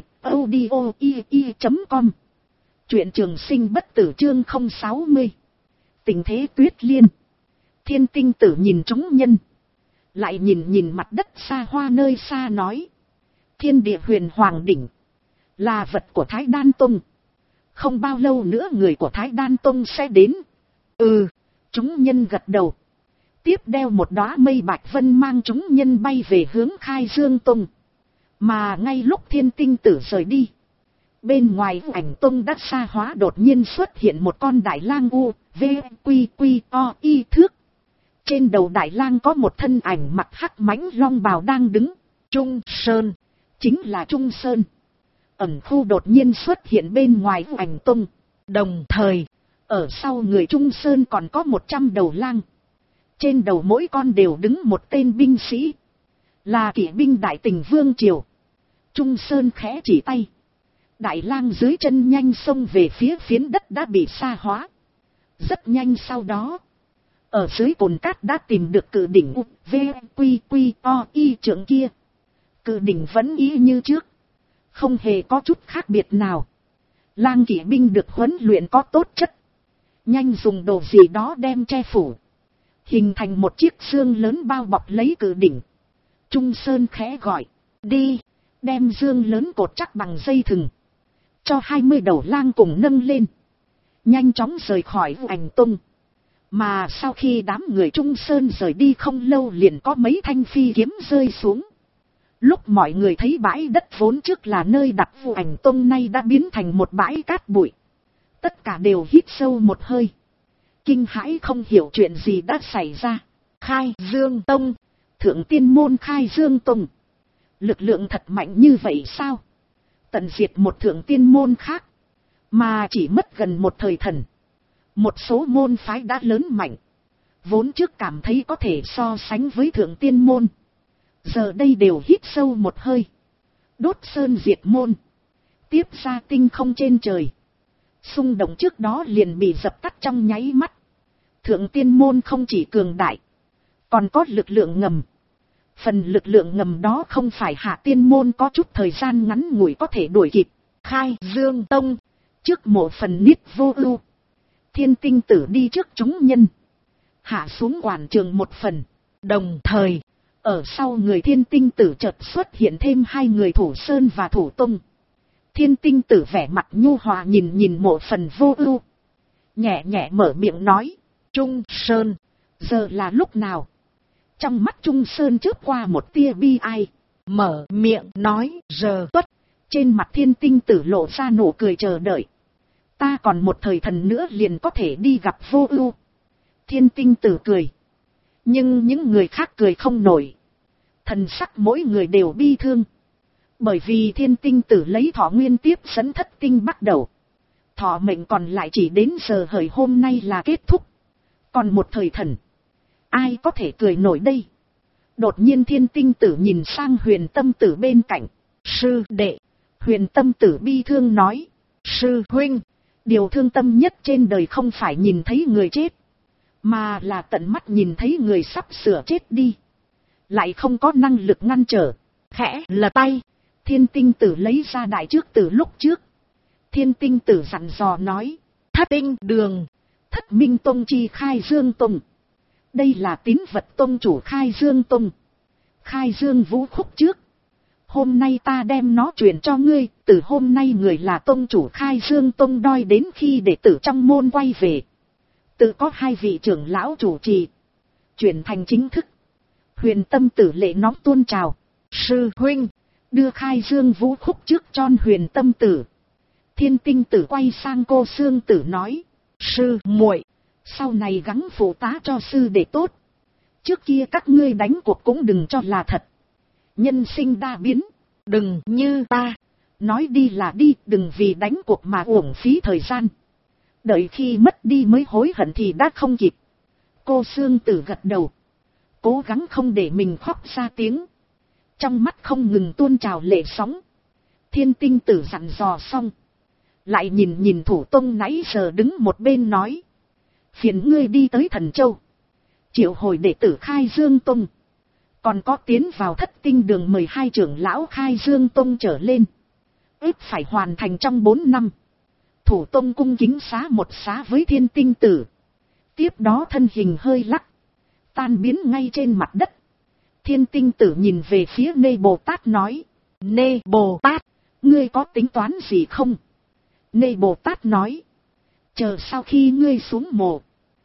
audio.com. Truyện Trường Sinh bất tử chương 060. Tình thế tuyết liên. Thiên Tinh Tử nhìn chúng nhân. Lại nhìn mặt đất xa hoa nơi xa nói. Thiên địa huyền hoàng đỉnh. Là vật của Thái Đan Tông. Không bao lâu nữa người của Thái Đan Tông sẽ đến. Chúng nhân gật đầu. Tiếp đeo một đóa mây bạch vân mang chúng nhân bay về hướng Khai Dương Tông. Mà ngay lúc Thiên Tinh Tử rời đi. Bên ngoài Ảnh Tông đã xa hóa đột nhiên xuất hiện một con đại lang u, v, quy, quy, o, y thước. Trên đầu đại lang có một thân ảnh mặc hắc mãnh long bào đang đứng. Trung Sơn. Chính là Trung Sơn. ẩn khu đột nhiên xuất hiện bên ngoài Vũ Ảnh Tông. Đồng thời, ở sau người Trung Sơn còn có 100 đầu lang. Trên đầu mỗi con đều đứng một tên binh sĩ. Là kỵ binh Đại Tình Vương Triều. Trung Sơn khẽ chỉ tay. Đại lang dưới chân nhanh xông về phía phiến đất đã bị sa hóa. Rất nhanh sau đó, ở dưới cồn cát đã tìm được cự đỉnh VQQOI trưởng kia. Cự đỉnh vẫn y như trước, không hề có chút khác biệt nào. Lang kỵ binh được huấn luyện có tốt chất, nhanh dùng đồ gì đó đem che phủ, hình thành một chiếc xương lớn bao bọc lấy cự đỉnh. Trung Sơn khẽ gọi, đi, đem dương lớn cột chắc bằng dây thừng, cho 20 đầu lang cùng nâng lên, nhanh chóng rời khỏi Vũ Ảnh Tông. Mà sau khi đám người Trung Sơn rời đi không lâu liền có mấy thanh phi kiếm rơi xuống. Lúc mọi người thấy bãi đất vốn trước là nơi đặt Vũ Ảnh Tông nay đã biến thành một bãi cát bụi. Tất cả đều hít sâu một hơi, kinh hãi không hiểu chuyện gì đã xảy ra. Khai Dương Tông, Thượng Tiên Môn Khai Dương Tông, lực lượng thật mạnh như vậy sao? Tận diệt một Thượng Tiên Môn khác, mà chỉ mất gần một thời thần. Một số môn phái đã lớn mạnh, vốn trước cảm thấy có thể so sánh với Thượng Tiên Môn, giờ đây đều hít sâu một hơi. Đốt sơn diệt môn, tiếp ra tinh không trên trời. Xung động trước đó liền bị dập tắt trong nháy mắt. Thượng Tiên Môn không chỉ cường đại, còn có lực lượng ngầm. Phần lực lượng ngầm đó không phải Hạ Tiên Môn có chút thời gian ngắn ngủi có thể đuổi kịp. Khai Dương Tông, trước mộ phần Niết Vô Ưu, Thiên Tinh Tử đi trước chúng nhân, hạ xuống quảng trường một phần. Đồng thời, ở sau người Thiên Tinh Tử chợt xuất hiện thêm 2 người Thủ Sơn và Thủ Tông. Thiên Tinh Tử vẻ mặt nhu hòa nhìn mộ phần Vô Ưu, nhẹ nhẹ mở miệng nói, Trung Sơn, giờ là lúc nào? Trong mắt Trung Sơn chớp qua một tia bi ai, mở miệng nói, giờ tuất. Trên mặt Thiên Tinh Tử lộ ra nụ cười chờ đợi. Ta còn một thời thần nữa liền có thể đi gặp Vô Ưu. Thiên Tinh Tử cười, nhưng những người khác cười không nổi. Thần sắc mỗi người đều bi thương. Bởi vì Thiên Tinh Tử lấy thọ nguyên tiếp dẫn thất tinh bắt đầu. Thọ mệnh còn lại chỉ đến giờ hợi hôm nay là kết thúc. Còn một thời thần, ai có thể cười nổi đây? Đột nhiên Thiên Tinh Tử nhìn sang Huyền Tâm Tử bên cạnh. Sư đệ. Huyền Tâm Tử bi thương nói, sư huynh, điều thương tâm nhất trên đời không phải nhìn thấy người chết, mà là tận mắt nhìn thấy người sắp sửa chết đi, lại không có năng lực ngăn trở. Khẽ lật tay, Thiên Tinh Tử lấy ra đại trước từ lúc trước. Thiên Tinh Tử dặn dò nói, Thất Tinh Đường, Thất Minh Tông chi Khai Dương Tông. Đây là tín vật tông chủ Khai Dương Tông, Khai Dương Vũ Khúc trước. Hôm nay ta đem nó truyền cho ngươi, từ hôm nay người là tông chủ Khai Dương Tông đoi đến khi đệ tử trong môn quay về. Tự có 2 vị trưởng lão chủ trì, chuyển thành chính thức. Huyền Tâm Tử lệ nóng tuôn trào, sư huynh, đưa Khai Dương Vũ Khúc trước cho Huyền Tâm Tử. Thiên Tinh Tử quay sang cô Xương Tử nói, sư muội, sau này gắng phụ tá cho sư đệ tốt. Trước kia các ngươi đánh cuộc cũng đừng cho là thật. Nhân sinh đa biến, đừng như ta, nói đi là đi, đừng vì đánh cuộc mà uổng phí thời gian. Đợi khi mất đi mới hối hận thì đã không kịp. Cô Xương Tử gật đầu, cố gắng không để mình khóc ra tiếng. Trong mắt không ngừng tuôn trào lệ sóng. Thiên Tinh Tử dặn dò xong, lại nhìn Thủ Tông nãy giờ đứng một bên nói, phiền ngươi đi tới Thần Châu, triệu hồi đệ tử Khai Dương Tông. Còn có tiến vào Thất Tinh Đường 12 trưởng lão Khai Dương Tông trở lên, ít phải hoàn thành trong 4 năm. Thủ Tông cung kính xá một xá với Thiên Tinh Tử, tiếp đó thân hình hơi lắc, tan biến ngay trên mặt đất. Thiên Tinh Tử nhìn về phía Nê Bồ Tát nói, Nê Bồ Tát, ngươi có tính toán gì không? Nê Bồ Tát nói, chờ sau khi ngươi xuống mồ,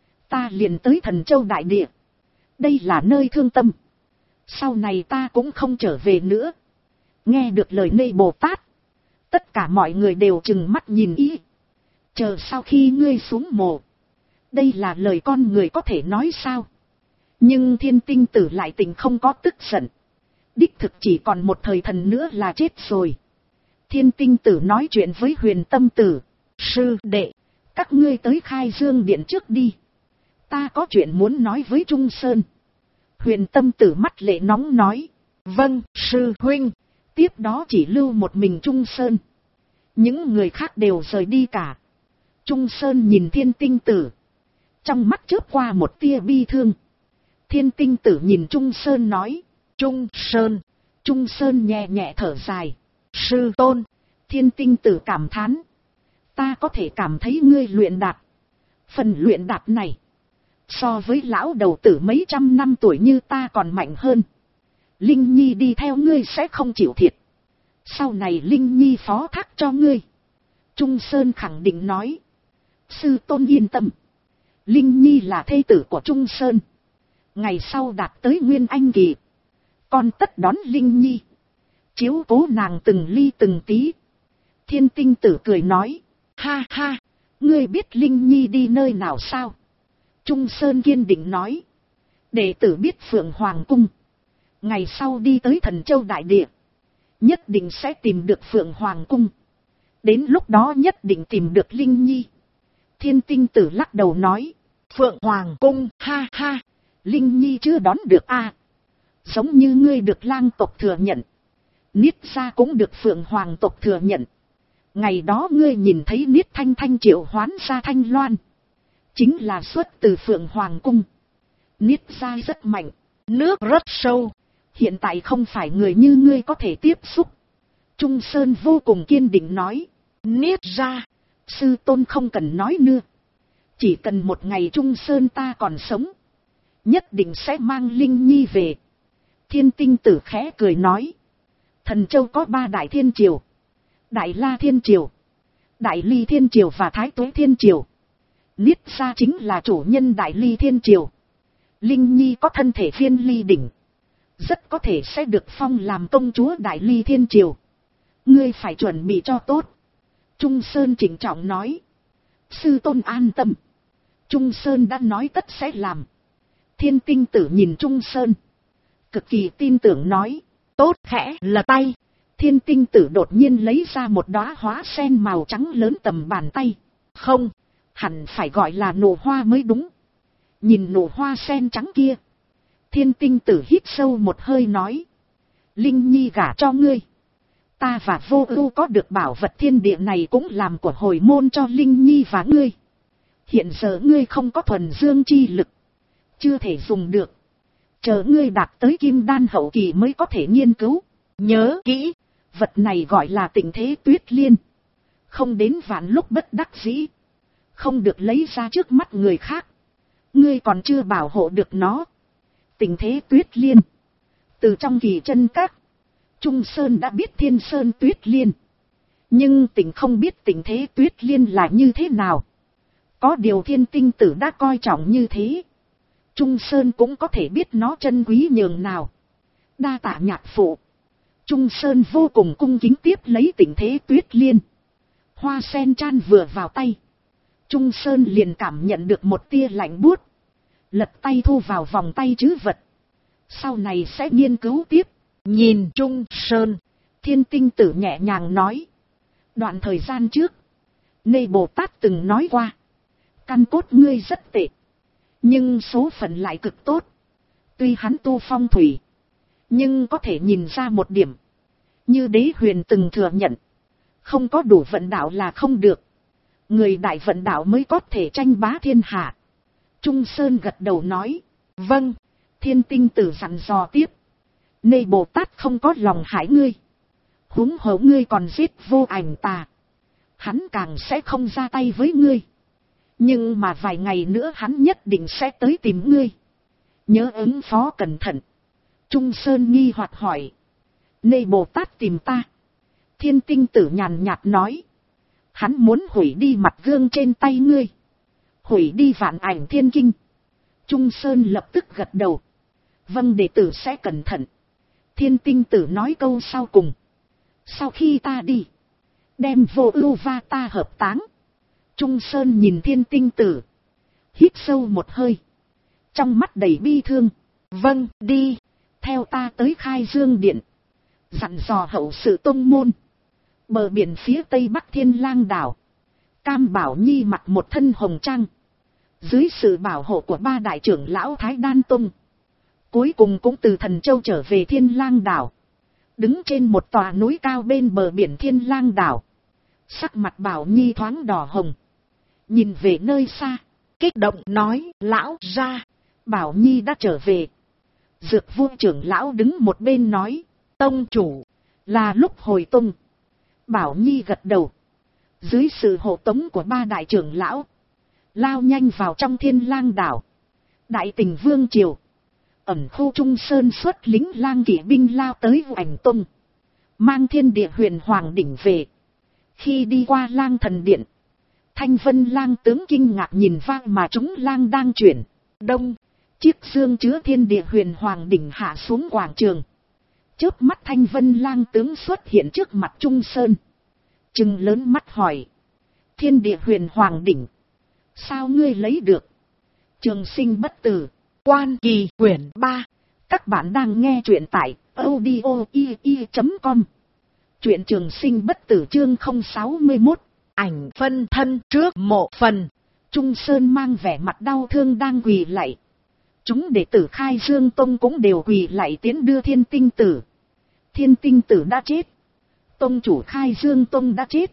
ta liền tới Thần Châu Đại Địa. Đây là nơi thương tâm, sau này ta cũng không trở về nữa. Nghe được lời Nê Bồ Tát, tất cả mọi người đều trừng mắt nhìn ý. Chờ sau khi ngươi xuống mồ, đây là lời con người có thể nói sao? Nhưng Thiên Tinh Tử lại tình không có tức giận. Đích thực chỉ còn một thời thần nữa là chết rồi. Thiên Tinh Tử nói chuyện với Huyền Tâm Tử. Sư đệ, các ngươi tới Khai Dương Điện trước đi. Ta có chuyện muốn nói với Trung Sơn. Huyền Tâm Tử mắt lệ nóng nói. Vâng, sư huynh. Tiếp đó chỉ lưu một mình Trung Sơn. Những người khác đều rời đi cả. Trung Sơn nhìn Thiên Tinh Tử. Trong mắt chớp qua một tia bi thương. Thiên Tinh Tử nhìn Trung Sơn nói. Trung Sơn. Trung Sơn nhẹ nhẹ thở dài. Sư tôn. Thiên Tinh Tử cảm thán. Ta có thể cảm thấy ngươi luyện đạt. Phần luyện đạt này, so với lão đầu tử mấy trăm năm tuổi như ta còn mạnh hơn. Linh Nhi đi theo ngươi sẽ không chịu thiệt. Sau này Linh Nhi phó thác cho ngươi. Trung Sơn khẳng định nói. Sư tôn yên tâm. Linh Nhi là thê tử của Trung Sơn. Ngày sau đạt tới Nguyên Anh kỳ, con tất đón Linh Nhi, chiếu cố nàng từng ly từng tí. Thiên Tinh Tử cười nói. Ha ha, ngươi biết Linh Nhi đi nơi nào sao? Trung Sơn kiên định nói. Đệ tử biết Phượng Hoàng Cung. Ngày sau đi tới Thần Châu Đại Địa, nhất định sẽ tìm được Phượng Hoàng Cung. Đến lúc đó nhất định tìm được Linh Nhi. Thiên Tinh Tử lắc đầu nói. Phượng Hoàng Cung, ha ha, Linh Nhi chưa đón được a. Giống như ngươi được lang tộc thừa nhận, Niết gia cũng được Phượng Hoàng tộc thừa nhận. Ngày đó ngươi nhìn thấy Niết Thanh Thanh triệu hoán ra Thanh Loan, chính là xuất từ Phượng Hoàng Cung. Niết gia rất mạnh, nước rất sâu. Hiện tại không phải người như ngươi có thể tiếp xúc. Trung Sơn vô cùng kiên định nói. Niết gia, sư tôn không cần nói nữa. Chỉ cần một ngày Trung Sơn ta còn sống, nhất định sẽ mang Linh Nhi về. Thiên Tinh Tử khẽ cười nói. Thần Châu có 3 đại thiên triều. Đại La Thiên Triều, Đại Ly Thiên Triều và Thái Tuế Thiên Triều. Niết gia chính là chủ nhân Đại Ly Thiên Triều. Linh Nhi có thân thể Phiên Ly đỉnh, rất có thể sẽ được phong làm công chúa Đại Ly Thiên Triều. Ngươi phải chuẩn bị cho tốt. Trung Sơn trịnh trọng nói. Sư tôn an tâm. Trung Sơn đã nói tất sẽ làm. Thiên Tinh Tử nhìn Trung Sơn, cực kỳ tin tưởng nói. Tốt, khẽ lật tay. Thiên Tinh Tử đột nhiên lấy ra một đóa hoa sen màu trắng lớn tầm bàn tay. Không, hẳn phải gọi là nụ hoa mới đúng. Nhìn nụ hoa sen trắng kia, Thiên Tinh Tử hít sâu một hơi nói. Linh Nhi gả cho ngươi. Ta và Vô Ưu có được bảo vật thiên địa này cũng làm của hồi môn cho Linh Nhi và ngươi. Hiện giờ ngươi không có thuần dương chi lực, chưa thể dùng được. Chờ ngươi đạt tới Kim Đan hậu kỳ mới có thể nghiên cứu. Nhớ kỹ, vật này gọi là Tịnh Thế Tuyết Liên. Không đến vạn lúc bất đắc dĩ, không được lấy ra trước mắt người khác. Ngươi còn chưa bảo hộ được nó. Tịnh Thế Tuyết Liên, từ trong Kỳ Chân Các, Trung Sơn đã biết Thiên Sơn Tuyết Liên, nhưng Tỉnh không biết Tịnh Thế Tuyết Liên là như thế nào. Có điều Thiên Tinh Tử đã coi trọng như thế, Trung Sơn cũng có thể biết nó chân quý nhường nào. Đa tạ nhạc phụ. Trung Sơn vô cùng cung kính tiếp lấy Tịnh Thế Tuyết Liên. Hoa sen chan vừa vào tay, Trung Sơn liền cảm nhận được một tia lạnh buốt. Lật tay thu vào vòng tay trữ vật. Sau này sẽ nghiên cứu tiếp. Nhìn Trung Sơn, Thiên Tinh Tử nhẹ nhàng nói. Đoạn thời gian trước, Nê Bồ Tát từng nói qua. Căn cốt ngươi rất tệ, nhưng số phận lại cực tốt. Tuy hắn tu phong thủy, nhưng có thể nhìn ra một điểm. Như Đế Huyền từng thừa nhận, không có đủ vận đạo là không được. Người đại vận đạo mới có thể tranh bá thiên hạ. Trung Sơn gật đầu nói. Vâng. Thiên Tinh Tử dặn dò tiếp. Nê Bồ Tát không có lòng hại ngươi. Huống hồ ngươi còn giết Vô Ảnh Tà, hắn càng sẽ không ra tay với ngươi. Nhưng mà vài ngày nữa hắn nhất định sẽ tới tìm ngươi. Nhớ ứng phó cẩn thận. Trung Sơn nghi hoặc hỏi. Nê Bồ Tát tìm ta? Thiên Tinh Tử nhàn nhạt nói. Hắn muốn hủy đi mặt gương trên tay ngươi, hủy đi Vạn Ảnh Thiên Kinh. Trung Sơn lập tức gật đầu. Vâng, đệ tử sẽ cẩn thận. Thiên Tinh Tử nói câu sau cùng. Sau khi ta đi, đem Vô Ưu và ta hợp táng. Trung Sơn nhìn Thiên Tinh Tử, hít sâu một hơi, trong mắt đầy bi thương. Vâng, đi, theo ta tới Khai Dương Điện, dặn dò hậu sự tông môn, Bờ biển phía tây bắc Thiên Lang đảo, Cam Bảo Nhi mặc một thân hồng trang, dưới sự bảo hộ của ba đại trưởng lão Thái Đan Tông, cuối cùng cũng từ Thần Châu trở về Thiên Lang đảo. Đứng trên một tòa núi cao bên bờ biển Thiên Lang đảo, sắc mặt Bảo Nhi thoáng đỏ hồng, nhìn về nơi xa, kích động nói: lão gia, Bảo Nhi đã trở về. Dược Vương trưởng lão đứng một bên nói: tông chủ, là lúc hồi tung. Bảo Nhi gật đầu, dưới sự hộ tống của ba đại trưởng lão, lao nhanh vào trong Thiên Lang đảo. Đại Tình Vương triều, ẩn khu Trung Sơn xuất lính lang kỵ binh lao tới Ảnh Tông, mang Thiên Địa Huyền Hoàng đỉnh về. Khi đi qua Lang Thần Điện, Thanh Vân Lang tướng kinh ngạc nhìn vang mà chúng lang đang chuyển đông. Chiếc dương chứa Thiên Địa Huyền Hoàng đỉnh hạ xuống quảng trường. Chớp mắt Thanh Vân Lang tướng xuất hiện trước mặt Trung Sơn, trừng lớn mắt hỏi: Thiên Địa Huyền Hoàng đỉnh, sao ngươi lấy được? Trường Sinh bất tử, Quan Kỳ quyển 3. Các bạn đang nghe truyện tại audio.com. Truyện Trường Sinh bất tử chương 061. Ảnh phân thân trước mộ phần. Trung Sơn mang vẻ mặt đau thương đang quỳ lạy. Chúng đệ tử Khai Dương Tông cũng đều quỳ lạy tiến đưa Thiên Tinh Tử. Thiên Tinh Tử đã chết, tông chủ Khai Dương Tông đã chết.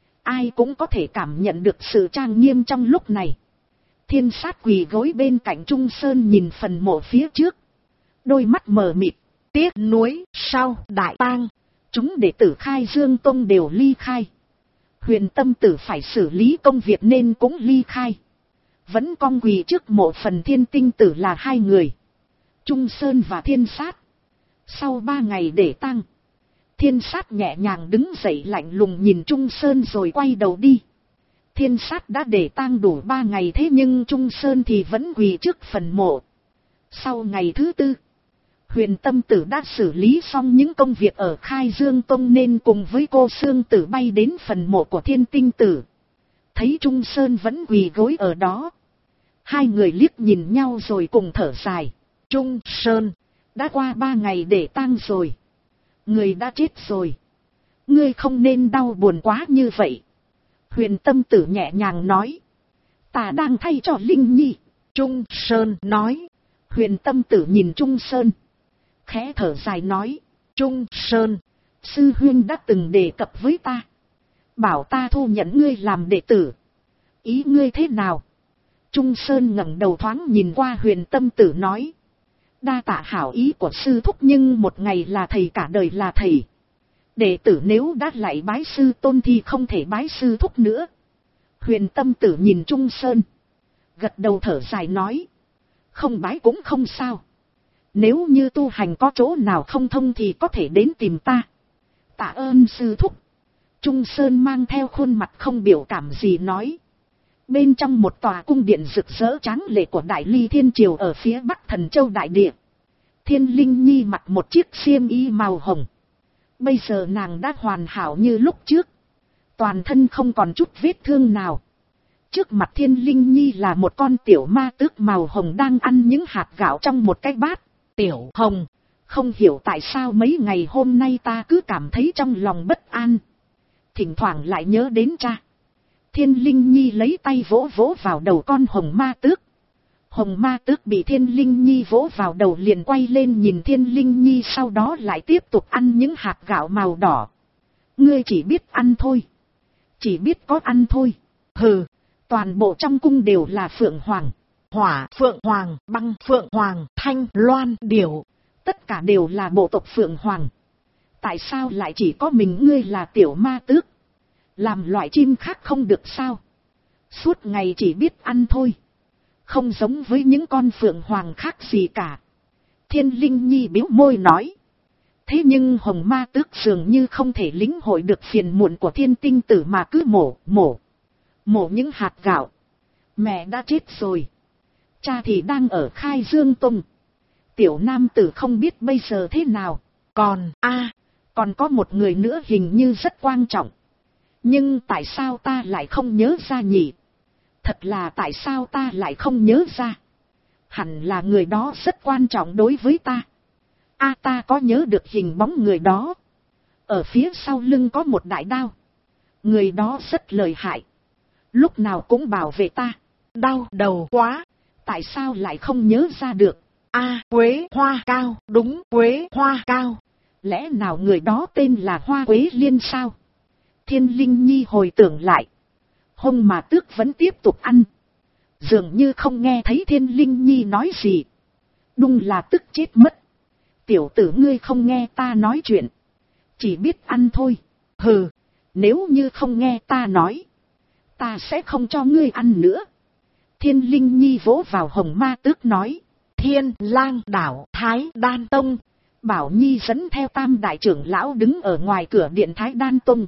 Ai cũng có thể cảm nhận được sự trang nghiêm trong lúc này. Thiên Sát quỳ gối bên cạnh Trung Sơn nhìn phần mộ phía trước, đôi mắt mờ mịt. Tiếc nuối, sau đại tang, chúng đệ tử Khai Dương Tông đều ly khai. Huyền Tâm Tử phải xử lý công việc nên cũng ly khai. Vẫn cong quỳ trước mộ phần Thiên Tinh Tử là hai người, Trung Sơn và Thiên Sát. Sau 3 ngày để tang, Thiên Sát nhẹ nhàng đứng dậy lạnh lùng nhìn Trung Sơn rồi quay đầu đi. Thiên Sát đã để tang đủ 3 ngày thế nhưng Trung Sơn thì vẫn quỳ trước phần mộ. Sau ngày thứ 4, Huyền Tâm Tử đã xử lý xong những công việc ở Khai Dương Tông nên cùng với cô Sương Tử bay đến phần mộ của Thiên Tinh Tử. Thấy Trung Sơn vẫn quỳ gối ở đó, hai người liếc nhìn nhau rồi cùng thở dài. Trung Sơn, đã qua 3 ngày để tang rồi, người đã chết rồi, ngươi không nên đau buồn quá như vậy. Huyền Tâm Tử nhẹ nhàng nói: ta đang thay cho Linh Nhi. Trung Sơn nói. Huyền Tâm Tử nhìn Trung Sơn, khẽ thở dài nói: Trung Sơn, sư huynh đã từng đề cập với ta, bảo ta thu nhận ngươi làm đệ tử. Ý ngươi thế nào? Trung Sơn ngẩng đầu thoáng nhìn qua Huyền Tâm Tử nói: đa tạ hảo ý của sư thúc nhưng một ngày là thầy cả đời là thầy. Đệ tử nếu đã lại bái sư tôn thì không thể bái sư thúc nữa. Huyền Tâm Tử nhìn Trung Sơn, gật đầu thở dài nói: không bái cũng không sao. Nếu như tu hành có chỗ nào không thông thì có thể đến tìm ta. Tạ ơn sư thúc. Trung Sơn mang theo khuôn mặt không biểu cảm gì nói. Bên trong một tòa cung điện rực rỡ tráng lệ của Đại Ly Thiên Triều ở phía bắc Thần Châu Đại Địa, Thiên Linh Nhi mặc một chiếc xiêm y màu hồng. Bây giờ nàng đã hoàn hảo như lúc trước, toàn thân không còn chút vết thương nào. Trước mặt Thiên Linh Nhi là một con tiểu ma tước màu hồng đang ăn những hạt gạo trong một cái bát. Tiểu Hồng, không hiểu tại sao mấy ngày hôm nay ta cứ cảm thấy trong lòng bất an, thỉnh thoảng lại nhớ đến cha. Thiên Linh Nhi lấy tay vỗ vỗ vào đầu con hồng ma tước. Hồng ma tước bị Thiên Linh Nhi vỗ vào đầu liền quay lên nhìn Thiên Linh Nhi, sau đó lại tiếp tục ăn những hạt gạo màu đỏ. Ngươi chỉ biết ăn thôi, chỉ biết có ăn thôi. Hừ, toàn bộ trong cung đều là Phượng Hoàng, Hỏa Phượng Hoàng, Băng Phượng Hoàng, Thanh Loan Điểu, tất cả đều là bộ tộc Phượng Hoàng. Tại sao lại chỉ có mình ngươi là tiểu ma tước? Làm loại chim khác không được sao? Suốt ngày chỉ biết ăn thôi, không giống với những con Phượng Hoàng khác gì cả. Thiên Linh Nhi bĩu môi nói. Thế nhưng hồng ma tước dường như không thể lĩnh hội được phiền muộn của Thiên Tinh Tử mà cứ mổ những hạt gạo. Mẹ đã chết rồi, cha thì đang ở Khai Dương Tông. Tiểu nam tử không biết bây giờ thế nào. Còn có một người nữa hình như rất quan trọng. Nhưng tại sao ta lại không nhớ ra nhỉ? Thật là tại sao ta lại không nhớ ra? Hẳn là người đó rất quan trọng đối với ta. Ta có nhớ được hình bóng người đó. Ở phía sau lưng có một đại đao. Người đó rất lợi hại. Lúc nào cũng bảo vệ ta. Đau đầu quá. Tại sao lại không nhớ ra được? Quế Hoa Cao, đúng Quế Hoa Cao. Lẽ nào người đó tên là Hoa Quế Liên sao? Thiên Linh Nhi hồi tưởng lại. Hông mà tước vẫn tiếp tục ăn. Dường như không nghe thấy Thiên Linh Nhi nói gì. Đúng là tức chết mất. Tiểu tử ngươi không nghe ta nói chuyện. Chỉ biết ăn thôi. Hừ, nếu như không nghe ta nói. Ta sẽ không cho ngươi ăn nữa. Thiên Linh Nhi vỗ vào Hồng Ma Tước nói. Thiên Lang đảo Thái Đan Tông. Bảo Nhi dẫn theo tam đại trưởng lão đứng ở ngoài cửa điện Thái Đan Tông.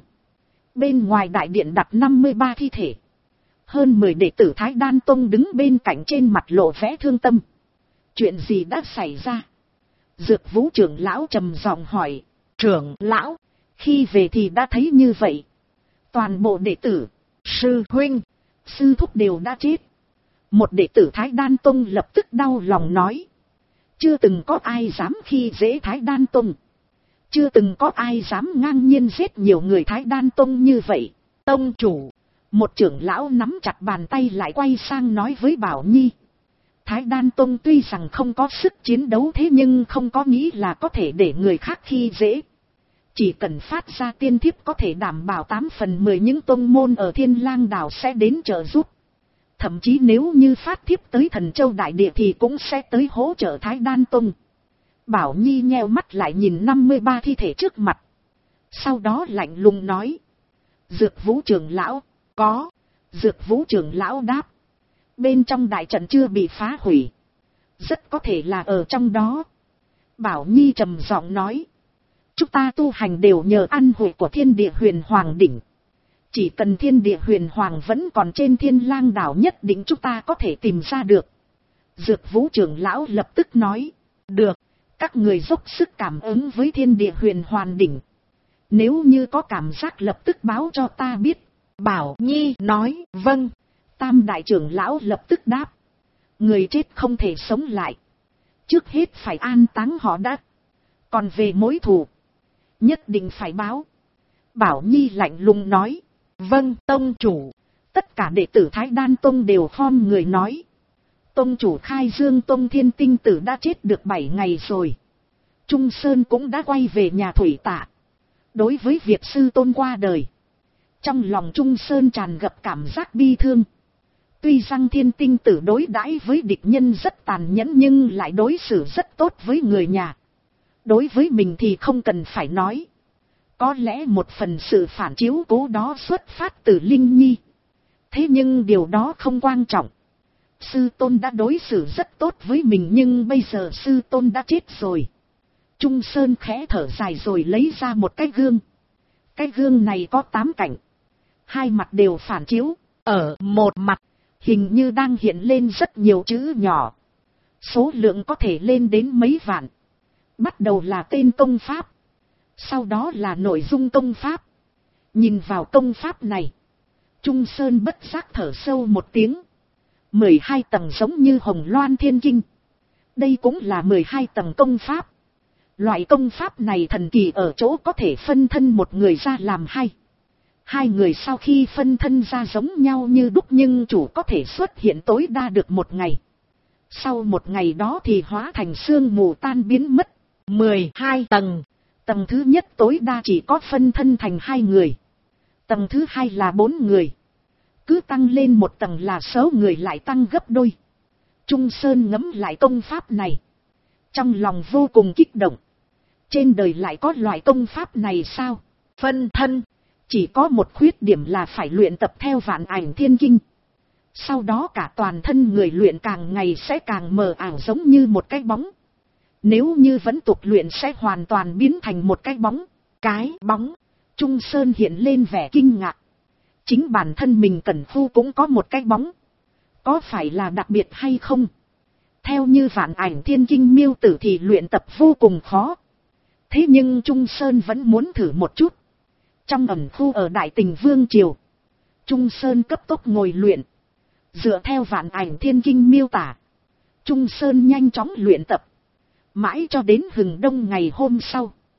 Bên ngoài đại điện đặt 53 thi thể. Hơn 10 đệ tử Thái Đan Tông đứng bên cạnh trên mặt lộ vẻ thương tâm. Chuyện gì đã xảy ra? Dược Vũ trưởng lão trầm giọng hỏi. Trưởng lão, khi về thì đã thấy như vậy. Toàn bộ đệ tử, sư huynh, sư thúc đều đã chết. Một đệ tử Thái Đan Tông lập tức đau lòng nói. Chưa từng có ai dám khi dễ Thái Đan Tông. Chưa từng có ai dám ngang nhiên giết nhiều người Thái Đan Tông như vậy. Tông chủ, một trưởng lão nắm chặt bàn tay lại quay sang nói với Bảo Nhi. Thái Đan Tông tuy rằng không có sức chiến đấu thế nhưng không có nghĩ là có thể để người khác khi dễ. Chỉ cần phát ra tiên thiếp có thể đảm bảo 8 phần 10 những tông môn ở Thiên Lang đảo sẽ đến trợ giúp. Thậm chí nếu như phát thiếp tới Thần Châu Đại Địa thì cũng sẽ tới hỗ trợ Thái Đan Tông. Bảo Nhi nheo mắt lại nhìn 53 thi thể trước mặt. Sau đó lạnh lùng nói. Dược Vũ trưởng lão, có. Dược Vũ trưởng lão đáp. Bên trong đại trận chưa bị phá hủy. Rất có thể là ở trong đó. Bảo Nhi trầm giọng nói. Chúng ta tu hành đều nhờ ăn hội của Thiên Địa Huyền Hoàng đỉnh. Chỉ cần Thiên Địa Huyền Hoàng vẫn còn trên Thiên Lang đảo nhất định chúng ta có thể tìm ra được. Dược Vũ trưởng lão lập tức nói. Được, các người dốc sức cảm ứng với Thiên Địa Huyền Hoàng đỉnh. Nếu như có cảm giác lập tức báo cho ta biết. Bảo Nhi nói vâng. Tam đại trưởng lão lập tức đáp. Người chết không thể sống lại. Trước hết phải an táng họ đã. Còn về mối thù, nhất định phải báo. Bảo Nhi lạnh lùng nói. Vâng tông chủ. Tất cả đệ tử Thái Đan Tông đều khom người nói. Tông chủ Khai Dương Tông Thiên Tinh Tử đã chết được 7 ngày rồi. Trung Sơn cũng đã quay về nhà Thủy Tạ. Đối với việc sư tôn qua đời, trong lòng Trung Sơn tràn ngập cảm giác bi thương. Tuy rằng Thiên Tinh Tử đối đãi với địch nhân rất tàn nhẫn nhưng lại đối xử rất tốt với người nhà. Đối với mình thì không cần phải nói. Có lẽ một phần sự phản chiếu cố đó xuất phát từ Linh Nhi. Thế nhưng điều đó không quan trọng. Sư tôn đã đối xử rất tốt với mình nhưng bây giờ sư tôn đã chết rồi. Trung Sơn khẽ thở dài rồi lấy ra một cái gương. Cái gương này có 8 cạnh. 2 mặt đều phản chiếu. Ở một mặt, hình như đang hiện lên rất nhiều chữ nhỏ. Số lượng có thể lên đến mấy vạn. Bắt đầu là tên công pháp. Sau đó là nội dung công pháp. Nhìn vào công pháp này, Trung Sơn bất giác thở sâu một tiếng. 12 tầng giống như Hồng Loan Thiên Kinh. Đây cũng là 12 tầng công pháp. Loại công pháp này thần kỳ ở chỗ có thể phân thân một người ra làm hai. Hai người sau khi phân thân ra giống nhau như đúc nhưng chủ có thể xuất hiện tối đa được một ngày. Sau một ngày đó thì hóa thành sương mù tan biến mất. 12 tầng. Tầng thứ nhất tối đa chỉ có phân thân thành 2 người. Tầng thứ 2 là 4 người. Cứ tăng lên một tầng là số người lại tăng gấp đôi. Trung Sơn ngẫm lại công pháp này. Trong lòng vô cùng kích động. Trên đời lại có loại công pháp này sao? Phân thân. Chỉ có một khuyết điểm là phải luyện tập theo Vạn Ảnh Thiên Kinh. Sau đó cả toàn thân người luyện càng ngày sẽ càng mờ ảo giống như một cái bóng. Nếu như vẫn tục luyện sẽ hoàn toàn biến thành một cái bóng. Cái bóng. Trung Sơn hiện lên vẻ kinh ngạc. Chính bản thân mình Cẩn Phu cũng có một cái bóng. Có phải là đặc biệt hay không? Theo như Vạn Ảnh Thiên Kinh miêu tử thì luyện tập vô cùng khó. Thế nhưng Trung Sơn vẫn muốn thử một chút. Trong ẩn khu ở Đại Tình Vương Triều, Trung Sơn cấp tốc ngồi luyện. Dựa theo Vạn Ảnh Thiên Kinh miêu tả, Trung Sơn nhanh chóng luyện tập. Mãi cho đến hừng đông ngày hôm sau,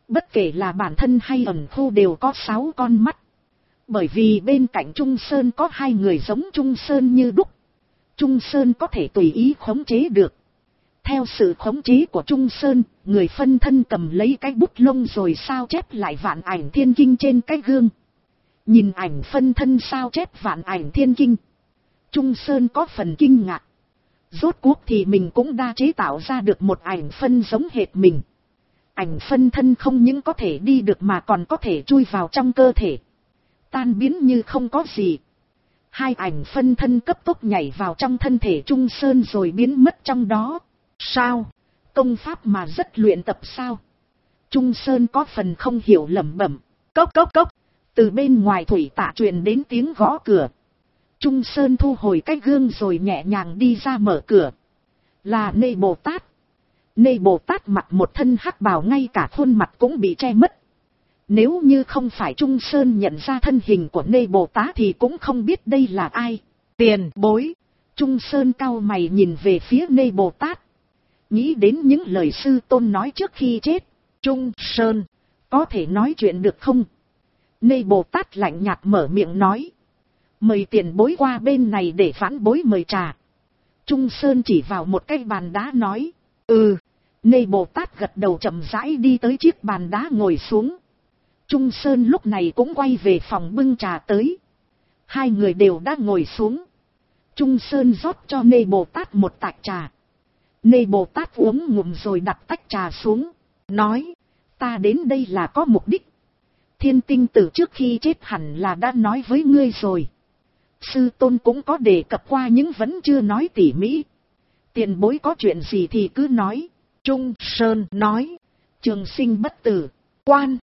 Bất kể là bản thân hay ẩn khu đều có 6 con mắt. Bởi vì bên cạnh Trung Sơn có 2 người giống Trung Sơn như đúc. Trung Sơn có thể tùy ý khống chế được. Theo sự khống chế của Trung Sơn, người phân thân cầm lấy cái bút lông rồi sao chép lại vạn ảnh thiên kinh trên cái gương. Nhìn ảnh phân thân sao chép vạn ảnh thiên kinh, Trung Sơn có phần kinh ngạc. Rốt cuộc thì mình cũng đã chế tạo ra được một ảnh phân giống hệt mình. Ảnh phân thân không những có thể đi được mà còn có thể chui vào trong cơ thể, tan biến như không có gì. 2 ảnh phân thân cấp tốc nhảy vào trong thân thể Trung Sơn rồi biến mất trong đó. Sao? Công pháp mà rất luyện tập sao? Trung Sơn có phần không hiểu lẩm bẩm. Cốc cốc cốc. Từ bên ngoài thủy tạ truyền đến tiếng gõ cửa. Trung Sơn thu hồi cái gương rồi nhẹ nhàng đi ra mở cửa. Là Nê Bồ Tát. Nê Bồ Tát mặc một thân hắc bào, ngay cả khuôn mặt cũng bị che mất. Nếu như không phải Trung Sơn nhận ra thân hình của Nê Bồ Tát thì cũng không biết đây là ai. Tiền bối. Trung Sơn cau mày nhìn về phía Nê Bồ Tát. Nghĩ đến những lời sư tôn nói trước khi chết. Trung Sơn, có thể nói chuyện được không? Nê Bồ Tát lạnh nhạt mở miệng nói. Mời tiền bối qua bên này để vãn bối mời trà. Trung Sơn chỉ vào một cái bàn đá nói. Nê Bồ Tát gật đầu chậm rãi đi tới chiếc bàn đá ngồi xuống. Trung Sơn lúc này cũng quay về phòng bưng trà tới. 2 người đều đã ngồi xuống. Trung Sơn rót cho Nê Bồ Tát một tách trà. Nê Bồ Tát uống ngụm rồi đặt tách trà xuống. Nói, ta đến đây là có mục đích. Thiên Tinh Tử trước khi chết hẳn là đã nói với ngươi rồi. Sư tôn cũng có đề cập qua nhưng vẫn chưa nói tỉ mỉ. Tiền bối có chuyện gì thì cứ nói. Trung Sơn nói, trường sinh bất tử, quan